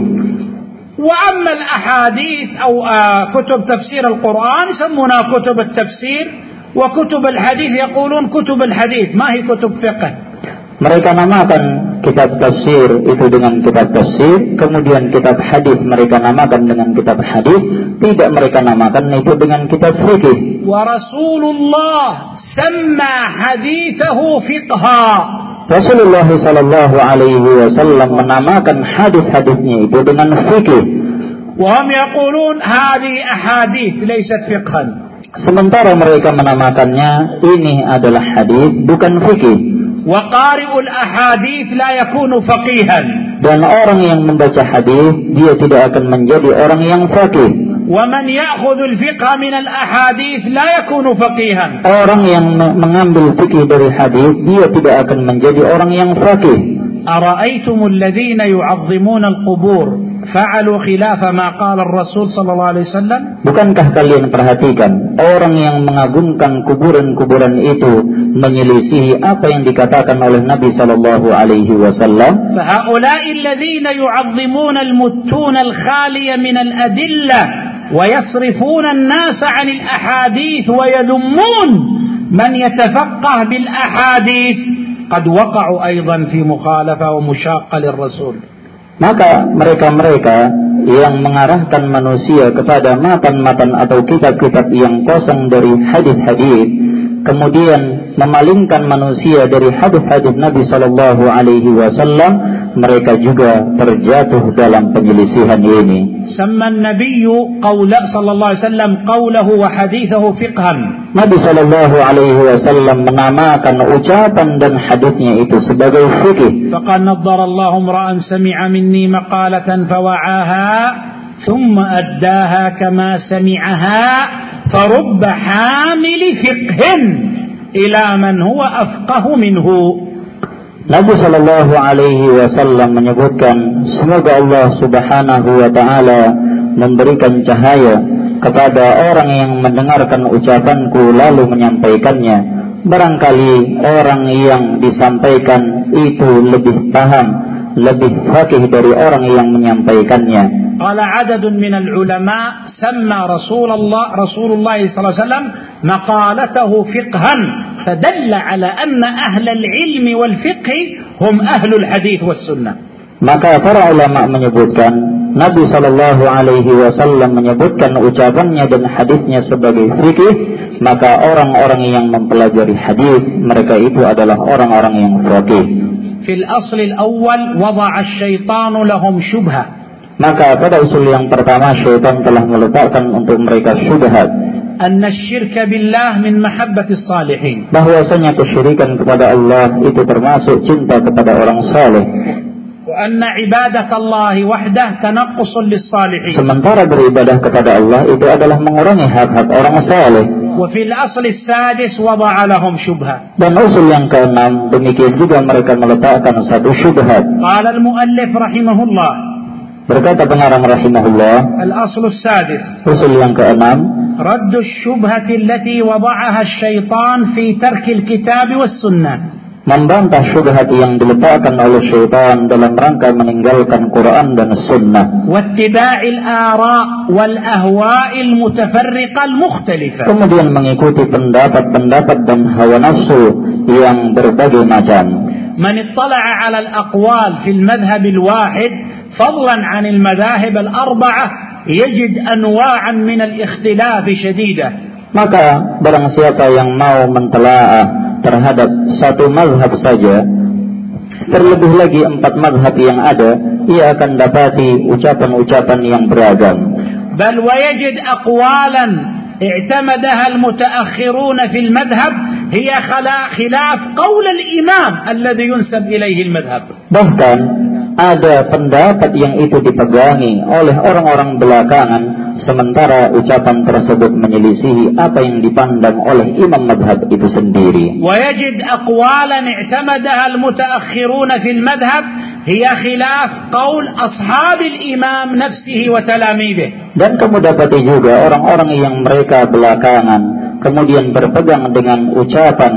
S1: Wa amma al-ahadith atau kutub tafsir al-Quran yusammuna kutub al-tafsir wa kutub al-hadith yaqulun kutub al-hadith ma hi kutub fiqh.
S2: Mereka namakan kitab tafsir itu dengan kitab tafsir, kemudian kitab hadis mereka namakan dengan kitab hadis, tidak mereka namakan itu dengan kitab fikih.
S1: Wa Rasulullah samma hadithahu fiqha.
S2: Rasulullah sallallahu alaihi wasallam menamakan hadis-hadisnya itu dengan fikih.
S1: Wa hum yaqulun hadhihi ahadith laysat fiqhan.
S2: Sementara mereka menamakannya ini adalah hadis bukan fikih.
S1: Wa qari'ul ahadith la yakunu faqihan.
S2: Dan orang yang membaca hadis dia tidak akan menjadi orang yang faqih.
S1: Wa man ya'khudhu al-fiqha min al-ahadith la yakunu faqihan.
S2: Orang yang mengambil fikih dari hadis dia tidak akan menjadi orang yang faqih.
S1: Ara'aytum alladhina yu'azzimuna al-qubur fa'alu khilafa ma qala ar-rasul sallallahu alaihi wasallam?
S2: Bukankah kalian perhatikan orang yang mengagungkan kuburan-kuburan itu menyelisihi apa yang dikatakan oleh Nabi sallallahu alaihi wasallam?
S1: Fa haula'i alladhina yu'azzimuna al-mutun al-khaliya min al-adillah wa yasrifuna an-nasa 'an al-ahadith wa yadhummun man yatafaqqah bil ahadith qad waqa'u aidan fi mukhalafa wa musyaqqa lir-rasul.
S2: Maka mereka-mereka yang mengarahkan manusia kepada matan-matan atau kitab-kitab yang kosong dari hadis-hadis, kemudian memalingkan manusia dari hadis-hadis Nabi sallallahu alaihi wasallam, mereka juga terjatuh dalam penyelisihan ini.
S1: Samma an-nabiy qawla sallallahu alaihi wasallam qawlahu wa hadithahu fiqhan.
S2: Nabi sallallahu alaihi wasallam menamakan ucapan dan hadisnya itu sebagai fikih.
S1: Faqad naddara Allahu imra'an sami'a minni maqalatan fawa'aha thumma addaha kama sami'aha farubba hamili fiqhin ila man huwa afqahu minhu.
S2: Nabi sallallahu alaihi wasallam menyebutkan, semoga Allah subhanahu wa ta'ala memberikan cahaya kepada orang yang mendengarkan ucapanku lalu menyampaikannya. Barangkali orang yang disampaikan itu lebih paham, lebih faqih dari orang yang menyampaikannya.
S1: قال عدد من العلماء سمى رسول الله رسول الله صلى الله عليه وسلم مقالته فقها فدل على أن أهل العلم والفقه هم أهل الحديث والسنة.
S2: Maka para ulama menyebutkan Nabi sallallahu alaihi wasallam menyebutkan ucapannya dan hadisnya sebagai fikih, maka orang-orang yang mempelajari hadis mereka itu adalah orang-orang yang faqih.
S1: Fil asl al-awwal wada'a asy-syaitanu lahum syubhah.
S2: Maka pada usul yang pertama syaitan telah meletakkan untuk mereka syubhat.
S1: Anna asy-syirka billah min mahabbatis salihin.
S2: Bahwasanya kesyirikan kepada Allah itu termasuk cinta kepada orang saleh.
S1: Wa anna ibadatallahi wahdah tanaqqusun lis-salihin.
S2: Sementara beribadah kepada Allah itu adalah mengurangi hak-hak orang saleh.
S1: Wa fil asl as-sadis wada'a lahum syubha.
S2: Dan usul yang keenam demikian juga mereka meletakkan satu syubhat.
S1: Qala al-muallif rahimahullah.
S2: Berkata pengarang rahimahullah,
S1: al-aslu as-sadis,
S2: usul yang keenam,
S1: raddu asy-syubhati allati wada'aha asy-syaitan fi tarki al-kitab was-sunnah.
S2: membantah syubhat yang diletakkan oleh syaitan dalam rangka meninggalkan Quran dan Sunnah.
S1: Wattiba'il ara' wal ahwa'il mutafarriqah al-mukhtalifah.
S2: Kemudian mengikuti pendapat-pendapat dan hawa nafsu yang berbagai macam.
S1: Man ittala'a 'ala al-aqwal fi al-madhhab al-wahid fadlan 'an al-madahib al-arba'ah yajid anwa'an min al-ikhtilaf shadidah.
S2: Maka barang siapa yang mau mentelaah terhadap satu mazhab saja, terlebih lagi empat mazhab yang ada, ia akan dapati ucapan-ucapan yang beragam.
S1: Bal wa yajid aqwalan i'tamadaha al-mutaakhirun fi al-madhhab hiya khilaf qawl al-imam alladhi yunsab ilayhi al-madhhab.
S2: Bahkan ada pendapat yang itu dipegangi oleh orang-orang belakangan, sementara ucapan tersebut menyelisihi apa yang dipandang oleh imam madhab itu sendiri.
S1: ويجد أقوالا اعتمدها المتأخرون في المذهب هي خلاف قول أصحاب الإمام نفسه وتلاميذه.
S2: Dan kamu dapati juga orang-orang yang mereka belakangan kemudian berpegang dengan ucapan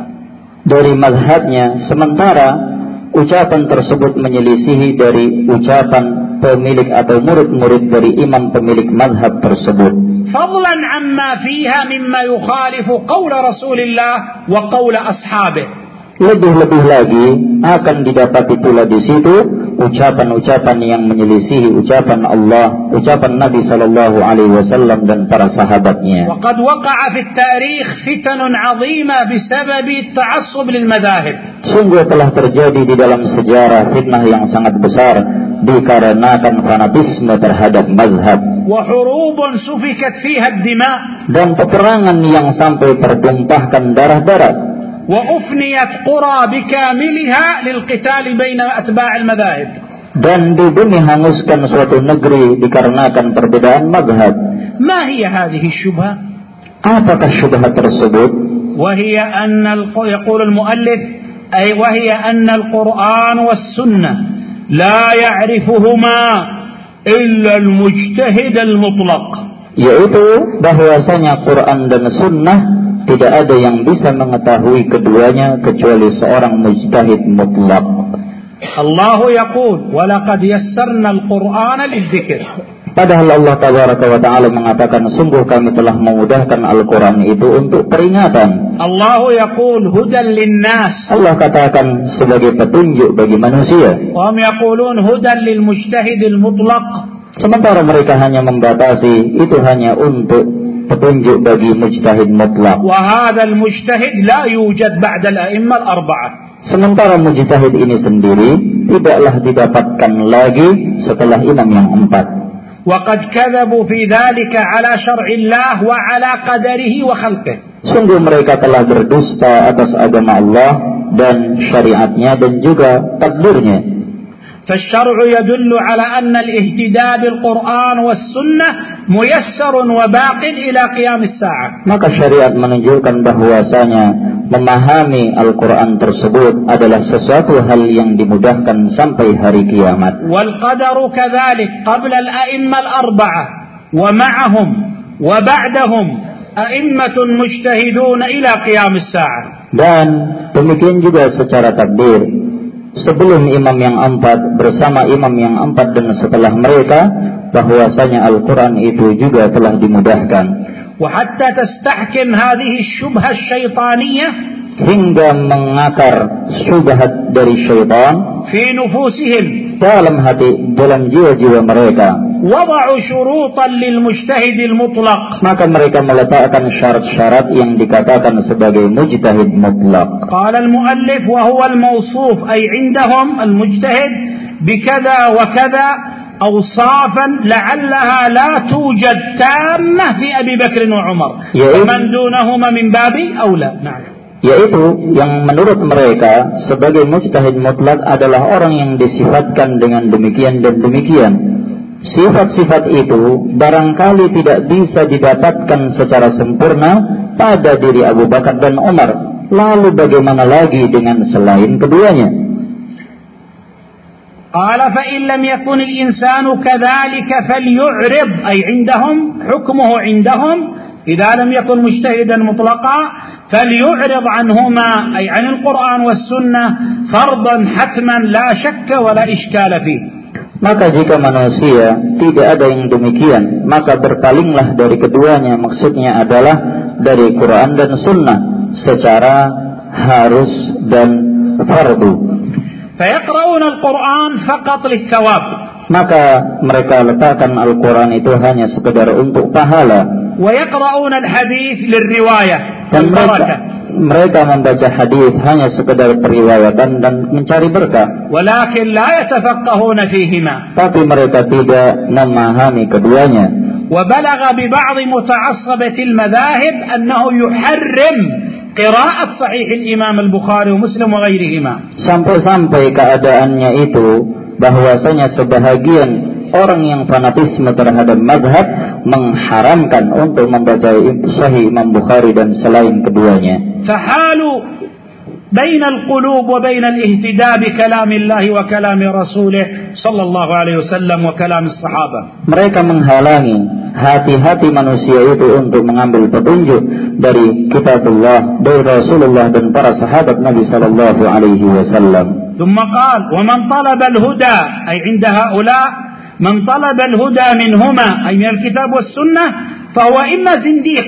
S2: dari mazhabnya, sementara ucapan tersebut menyelisihi dari ucapan pemilik atau murid-murid dari imam pemilik mazhab tersebut.
S1: Fadlan amma fiha mimma yukhalifu qawla Rasulillah wa qawla ashabih.
S2: Lebih-lebih lagi akan didapati pula di situ ucapan-ucapan yang menyelisihi ucapan Allah, ucapan Nabi sallallahu alaihi wasallam dan para sahabatnya.
S1: Wa qad waqa'a fi at-tarikh fitanun 'azima bisabab at-ta'assub lil madahib.
S2: Sungguh telah terjadi di dalam sejarah fitnah yang sangat besar dikarenakan fanatisme terhadap mazhab.
S1: Wa hurubun sufikat fiha ad-dima'.
S2: Dan peperangan yang sampai tertumpahkan darah-darah.
S1: وأفنيت قرى بكاملها للقتال بين أتباع المذاهب.
S2: Dan dibumi hanguskan suatu negeri dikarenakan perbedaan mazhab.
S1: ما هي هذه الشبهة؟
S2: Apakah syubhat tersebut?
S1: وهي أن يقول المؤلف أي وهي أن القرآن والسنة لا يعرفهما إلا المجتهد المطلق. Yaitu
S2: bahwasanya Quran dan Sunnah tidak ada yang bisa mengetahui keduanya kecuali seorang mujtahid mutlak.
S1: Allah yaqul wa laqad yassarna al-Qur'ana lidh-dzikr.
S2: Padahal Allah tabaraka wa taala mengatakan sungguh kami telah memudahkan Al-Qur'an itu untuk peringatan.
S1: Allah yaqul hudan lin-nas.
S2: Allah katakan sebagai petunjuk bagi manusia.
S1: Wa hum yaqulun hudan lil-mujtahid al-mutlaq.
S2: Sementara mereka hanya membatasi itu hanya untuk petunjuk bagi mujtahid mutlak.
S1: Wa hadzal mujtahid la yujad ba'da al-a'immah al-arba'ah.
S2: Sementara mujtahid ini sendiri tidaklah didapatkan lagi setelah imam yang empat.
S1: Wa qad kadzabu fi dzalika 'ala syar'illah wa 'ala qadarihi wa khalqihi.
S2: Sungguh mereka telah berdusta atas agama Allah dan syariatnya dan juga takdirnya.
S1: فالشرع يدل على أن الاهتداء بالقرآن والسنة ميسر وباق إلى قيام الساعة.
S2: Maka syariat menunjukkan bahwasanya memahami Al-Quran tersebut adalah sesuatu hal yang dimudahkan sampai hari kiamat.
S1: والقدر كذلك قبل الأئمة الأربعة ومعهم وبعدهم أئمة مجتهدون إلى قيام الساعة.
S2: Dan demikian juga secara takdir. Sebelum imam yang empat bersama imam yang empat dan setelah mereka, bahwasanya Al-Quran itu juga telah dimudahkan.
S1: وحتى تستحكم هذه الشبهة الشيطانية
S2: hingga mengakar syubhat dari syaitan
S1: في نفوسهم
S2: dalam hati, dalam jiwa-jiwa mereka.
S1: وضعوا شروطا للمجتهد المطلق.
S2: Maka mereka meletakkan syarat-syarat yang dikatakan sebagai mujtahid mutlak.
S1: قال المؤلف وهو الموصوف أي عندهم المجتهد بكذا وكذا أوصافا لعلها لا توجد تامة في أبي بكر وعمر ومن دونهما من باب أولى. نعم.
S2: Yaitu yang menurut mereka sebagai mujtahid mutlak adalah orang yang disifatkan dengan demikian dan demikian. Sifat-sifat itu barangkali tidak bisa didapatkan secara sempurna pada diri Abu Bakar dan Umar. Lalu bagaimana lagi dengan selain keduanya?
S1: Qala fa in lam yakun al-insanu kadzalika falyu'rid ay 'indahum hukmuhu 'indahum idza lam yakun mujtahidan mutlaqa فليعرض عنهما أي عن القرآن والسنة فرضا حتما لا شك ولا إشكال فيه.
S2: Maka jika manusia tidak ada yang demikian, maka berpalinglah dari keduanya, maksudnya adalah dari Quran dan Sunnah secara harus dan fardu.
S1: فيقرؤون القرآن فقط للثواب.
S2: Maka mereka letakkan Al-Quran itu hanya sekedar untuk pahala.
S1: ويقرؤون الحديث للرواية
S2: Dan mereka,
S1: والبركة.
S2: mereka membaca hadis hanya sekedar periwayatan dan mencari berkah.
S1: ولكن لا يتفقهون فيهما.
S2: Tapi mereka tidak memahami keduanya.
S1: وبلغ ببعض متعصبة المذاهب أنه يحرم قراءة صحيح الإمام البخاري ومسلم وغيرهما.
S2: Sampai-sampai keadaannya itu bahwasanya sebahagian orang yang fanatisme terhadap mazhab mengharamkan untuk membaca Sahih Imam Bukhari dan selain keduanya.
S1: فحالوا بين القلوب وبين الاهتداء بكلام الله وكلام رسوله صلى الله عليه وسلم وكلام الصحابة.
S2: Mereka menghalangi hati-hati manusia itu untuk mengambil petunjuk dari kitabullah, dari Rasulullah dan para sahabat Nabi sallallahu alaihi wasallam.
S1: ثم قال ومن طلب الهدى أي عند هؤلاء من طلب الهدى منهما أي من الكتاب والسنة فهو إما زنديق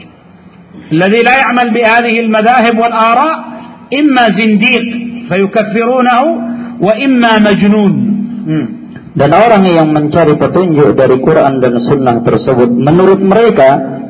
S1: الذي لا يعمل بهذه المذاهب والآراء إما زنديق فيكفرونه وإما مجنون.
S2: Dan orang yang mencari petunjuk dari Quran dan Sunnah tersebut, menurut mereka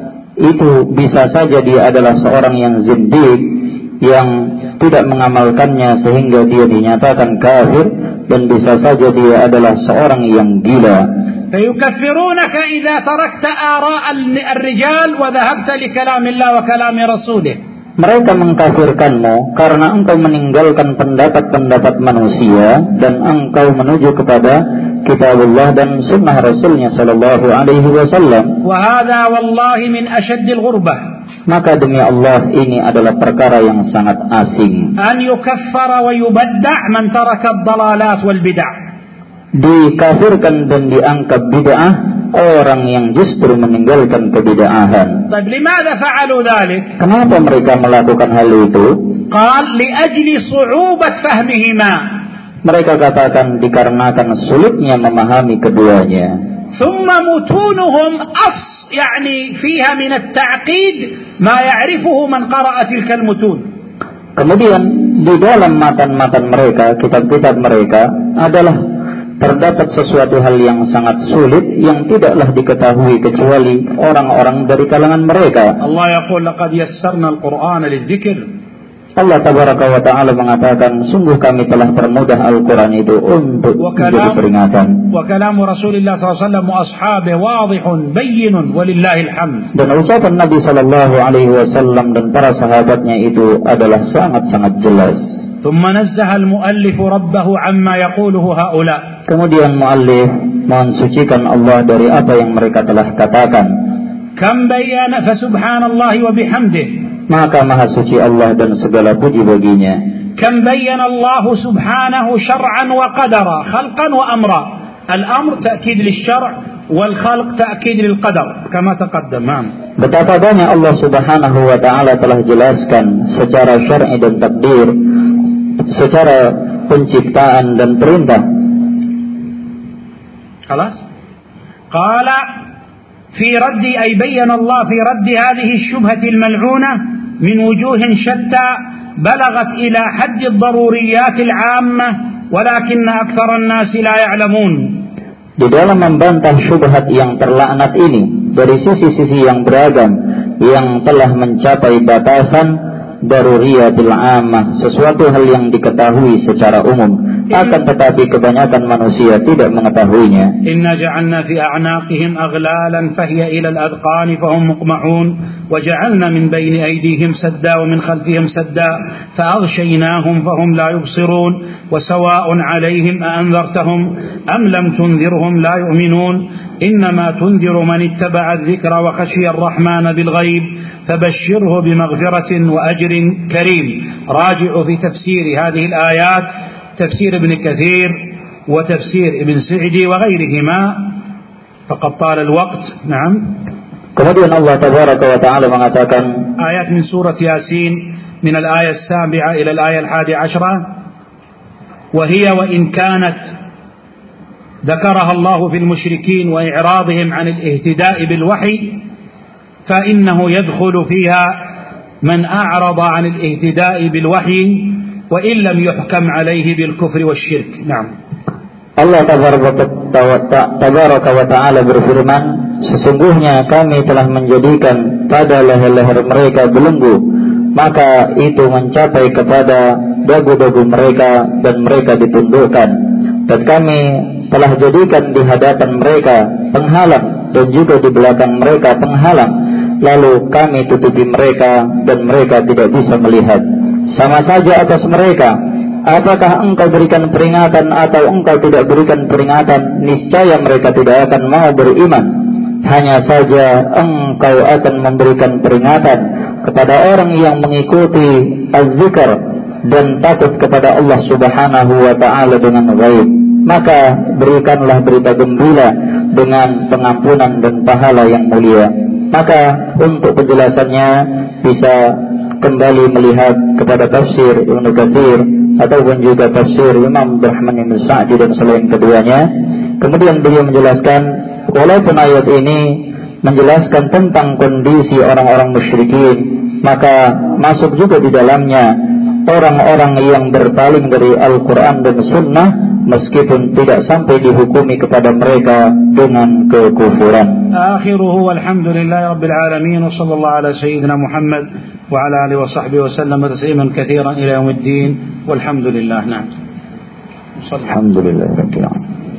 S2: itu bisa saja dia adalah seorang yang zindiq, yang tidak mengamalkannya sehingga dia dinyatakan kafir, dan bisa saja dia adalah seorang yang gila.
S1: فيكفرونك إذا تركت آراء الرجال وذهبت لكلام الله وكلام رسوله.
S2: Mereka mengkafirkanmu karena engkau meninggalkan pendapat-pendapat manusia dan engkau menuju kepada kitabullah dan sunnah Rasulnya sallallahu alaihi wasallam.
S1: وهذا والله من أشد الغربة.
S2: Maka demi Allah ini adalah perkara yang sangat asing.
S1: أن يكفر ويبدع من ترك الضلالات والبدع.
S2: Dikafirkan dan dianggap bid'ah orang yang justru meninggalkan kebid'ahan.
S1: طيب لماذا فعلوا ذلك؟
S2: Kenapa mereka melakukan hal itu?
S1: قال لأجل صعوبة فهمهما.
S2: Mereka katakan dikarenakan sulitnya memahami keduanya.
S1: ثم متونهم أص يعني فيها من التعقيد ما يعرفه من قرأ تلك المتون.
S2: Kemudian di dalam matan-matan mereka, kitab-kitab mereka adalah terdapat sesuatu hal yang sangat sulit yang tidaklah diketahui kecuali orang-orang dari kalangan mereka.
S1: Allah yaqul laqad yassarna al-Qur'ana lidh-dhikr.
S2: Allah tabaraka wa ta'ala mengatakan sungguh kami telah permudah Al-Quran itu untuk menjadi peringatan.
S1: Wa kalamu Rasulillah sallallahu alaihi wasallam wa ashabihi wadihun bayyinun walillahil hamd.
S2: Dan ucapan Nabi sallallahu alaihi wasallam dan para sahabatnya itu adalah sangat-sangat jelas.
S1: ثم نزه المؤلف ربه عما يقوله هؤلاء.
S2: Kemudian muallif mensucikan Allah dari apa yang mereka telah katakan.
S1: Kam bayyana fa subhanallahi wa bihamdih.
S2: Maka maha suci Allah dan segala puji baginya.
S1: Kam bayyana Allah subhanahu syar'an wa qadara, khalqan wa amra. Al-amr ta'kid lisyar' wal khalq ta'kid lil qadar kama taqaddam.
S2: Betapa banyak Allah Subhanahu wa taala telah jelaskan secara syar'i dan takdir, secara penciptaan dan perintah.
S1: خلاص قال في رد أي بين الله في رد هذه الشبهة الملعونة من وجوه شتى بلغت إلى حد الضروريات العامة ولكن أكثر الناس لا يعلمون.
S2: Di dalam membantah syubhat yang terlaknat ini dari sisi-sisi yang beragam yang telah mencapai batasan daruriyatil ammah, sesuatu hal yang diketahui secara umum, akan tetapi kebanyakan manusia tidak mengetahuinya.
S1: Inna ja'alna fi a'naqihim aghlalan fahiya ila al-adqan fahum muqma'un wa ja'alna min bayni aydihim sadda wa min khalfihim sadda fa'aghshaynahum fahum la yubsirun wa sawa'un 'alayhim a anzartahum am lam tunzirhum la yu'minun إنما تنذر من اتبع الذكر وخشي الرحمن بالغيب فبشره بمغفرة وأجر كريم. راجع في تفسير هذه الآيات تفسير ابن كثير وتفسير ابن سعدي وغيرهما فقد طال الوقت. نعم
S2: Kemudian Allah Tabaraka wa Ta'ala mengatakan
S1: ayat min surat Yasin min al-ayah as-sabi'ah ila al-ayah al-hadi ashrah wa hiya wa in kanat ذكرها الله في المشركين وإعراضهم عن الاهتداء بالوحي فإنه يدخل فيها من أعرض عن الاهتداء بالوحي وإن لم يحكم عليه بالكفر والشرك. نعم.
S2: Allah Tabaraka wa Ta'ala berfirman, sesungguhnya kami telah menjadikan pada leher-leher mereka belenggu, maka itu mencapai kepada dagu-dagu mereka dan mereka ditundukkan, dan kami telah jadikan di hadapan mereka penghalang dan juga di belakang mereka penghalang, lalu kami tutupi mereka dan mereka tidak bisa melihat. Sama saja atas mereka, apakah engkau berikan peringatan atau engkau tidak berikan peringatan, niscaya mereka tidak akan mau beriman. Hanya saja engkau akan memberikan peringatan kepada orang yang mengikuti az-zikr dan takut kepada Allah Subhanahu wa Ta'ala dengan ghaib. Maka berikanlah berita gembira dengan pengampunan dan pahala yang mulia. Maka untuk penjelasannya bisa kembali melihat kepada tafsir Ibnu Katsir ataupun juga tafsir Imam Abdurrahman bin Sa'di dan selain keduanya. Kemudian beliau menjelaskan, walaupun ayat ini menjelaskan tentang kondisi orang-orang musyrikin, maka masuk juga di dalamnya orang-orang yang berpaling dari Al-Quran dan Sunnah, meskipun tidak sampai dihukumi kepada mereka dengan kekufuran.
S1: Akhiruhu walhamdulillahi rabbil alamin wa sallallahu ala sayyidina Muhammad wa ala alihi wa sahbihi wa sallam tasliman katsiran ila yaumiddin walhamdulillah. Na'am.
S2: Alhamdulillah rabbil alamin.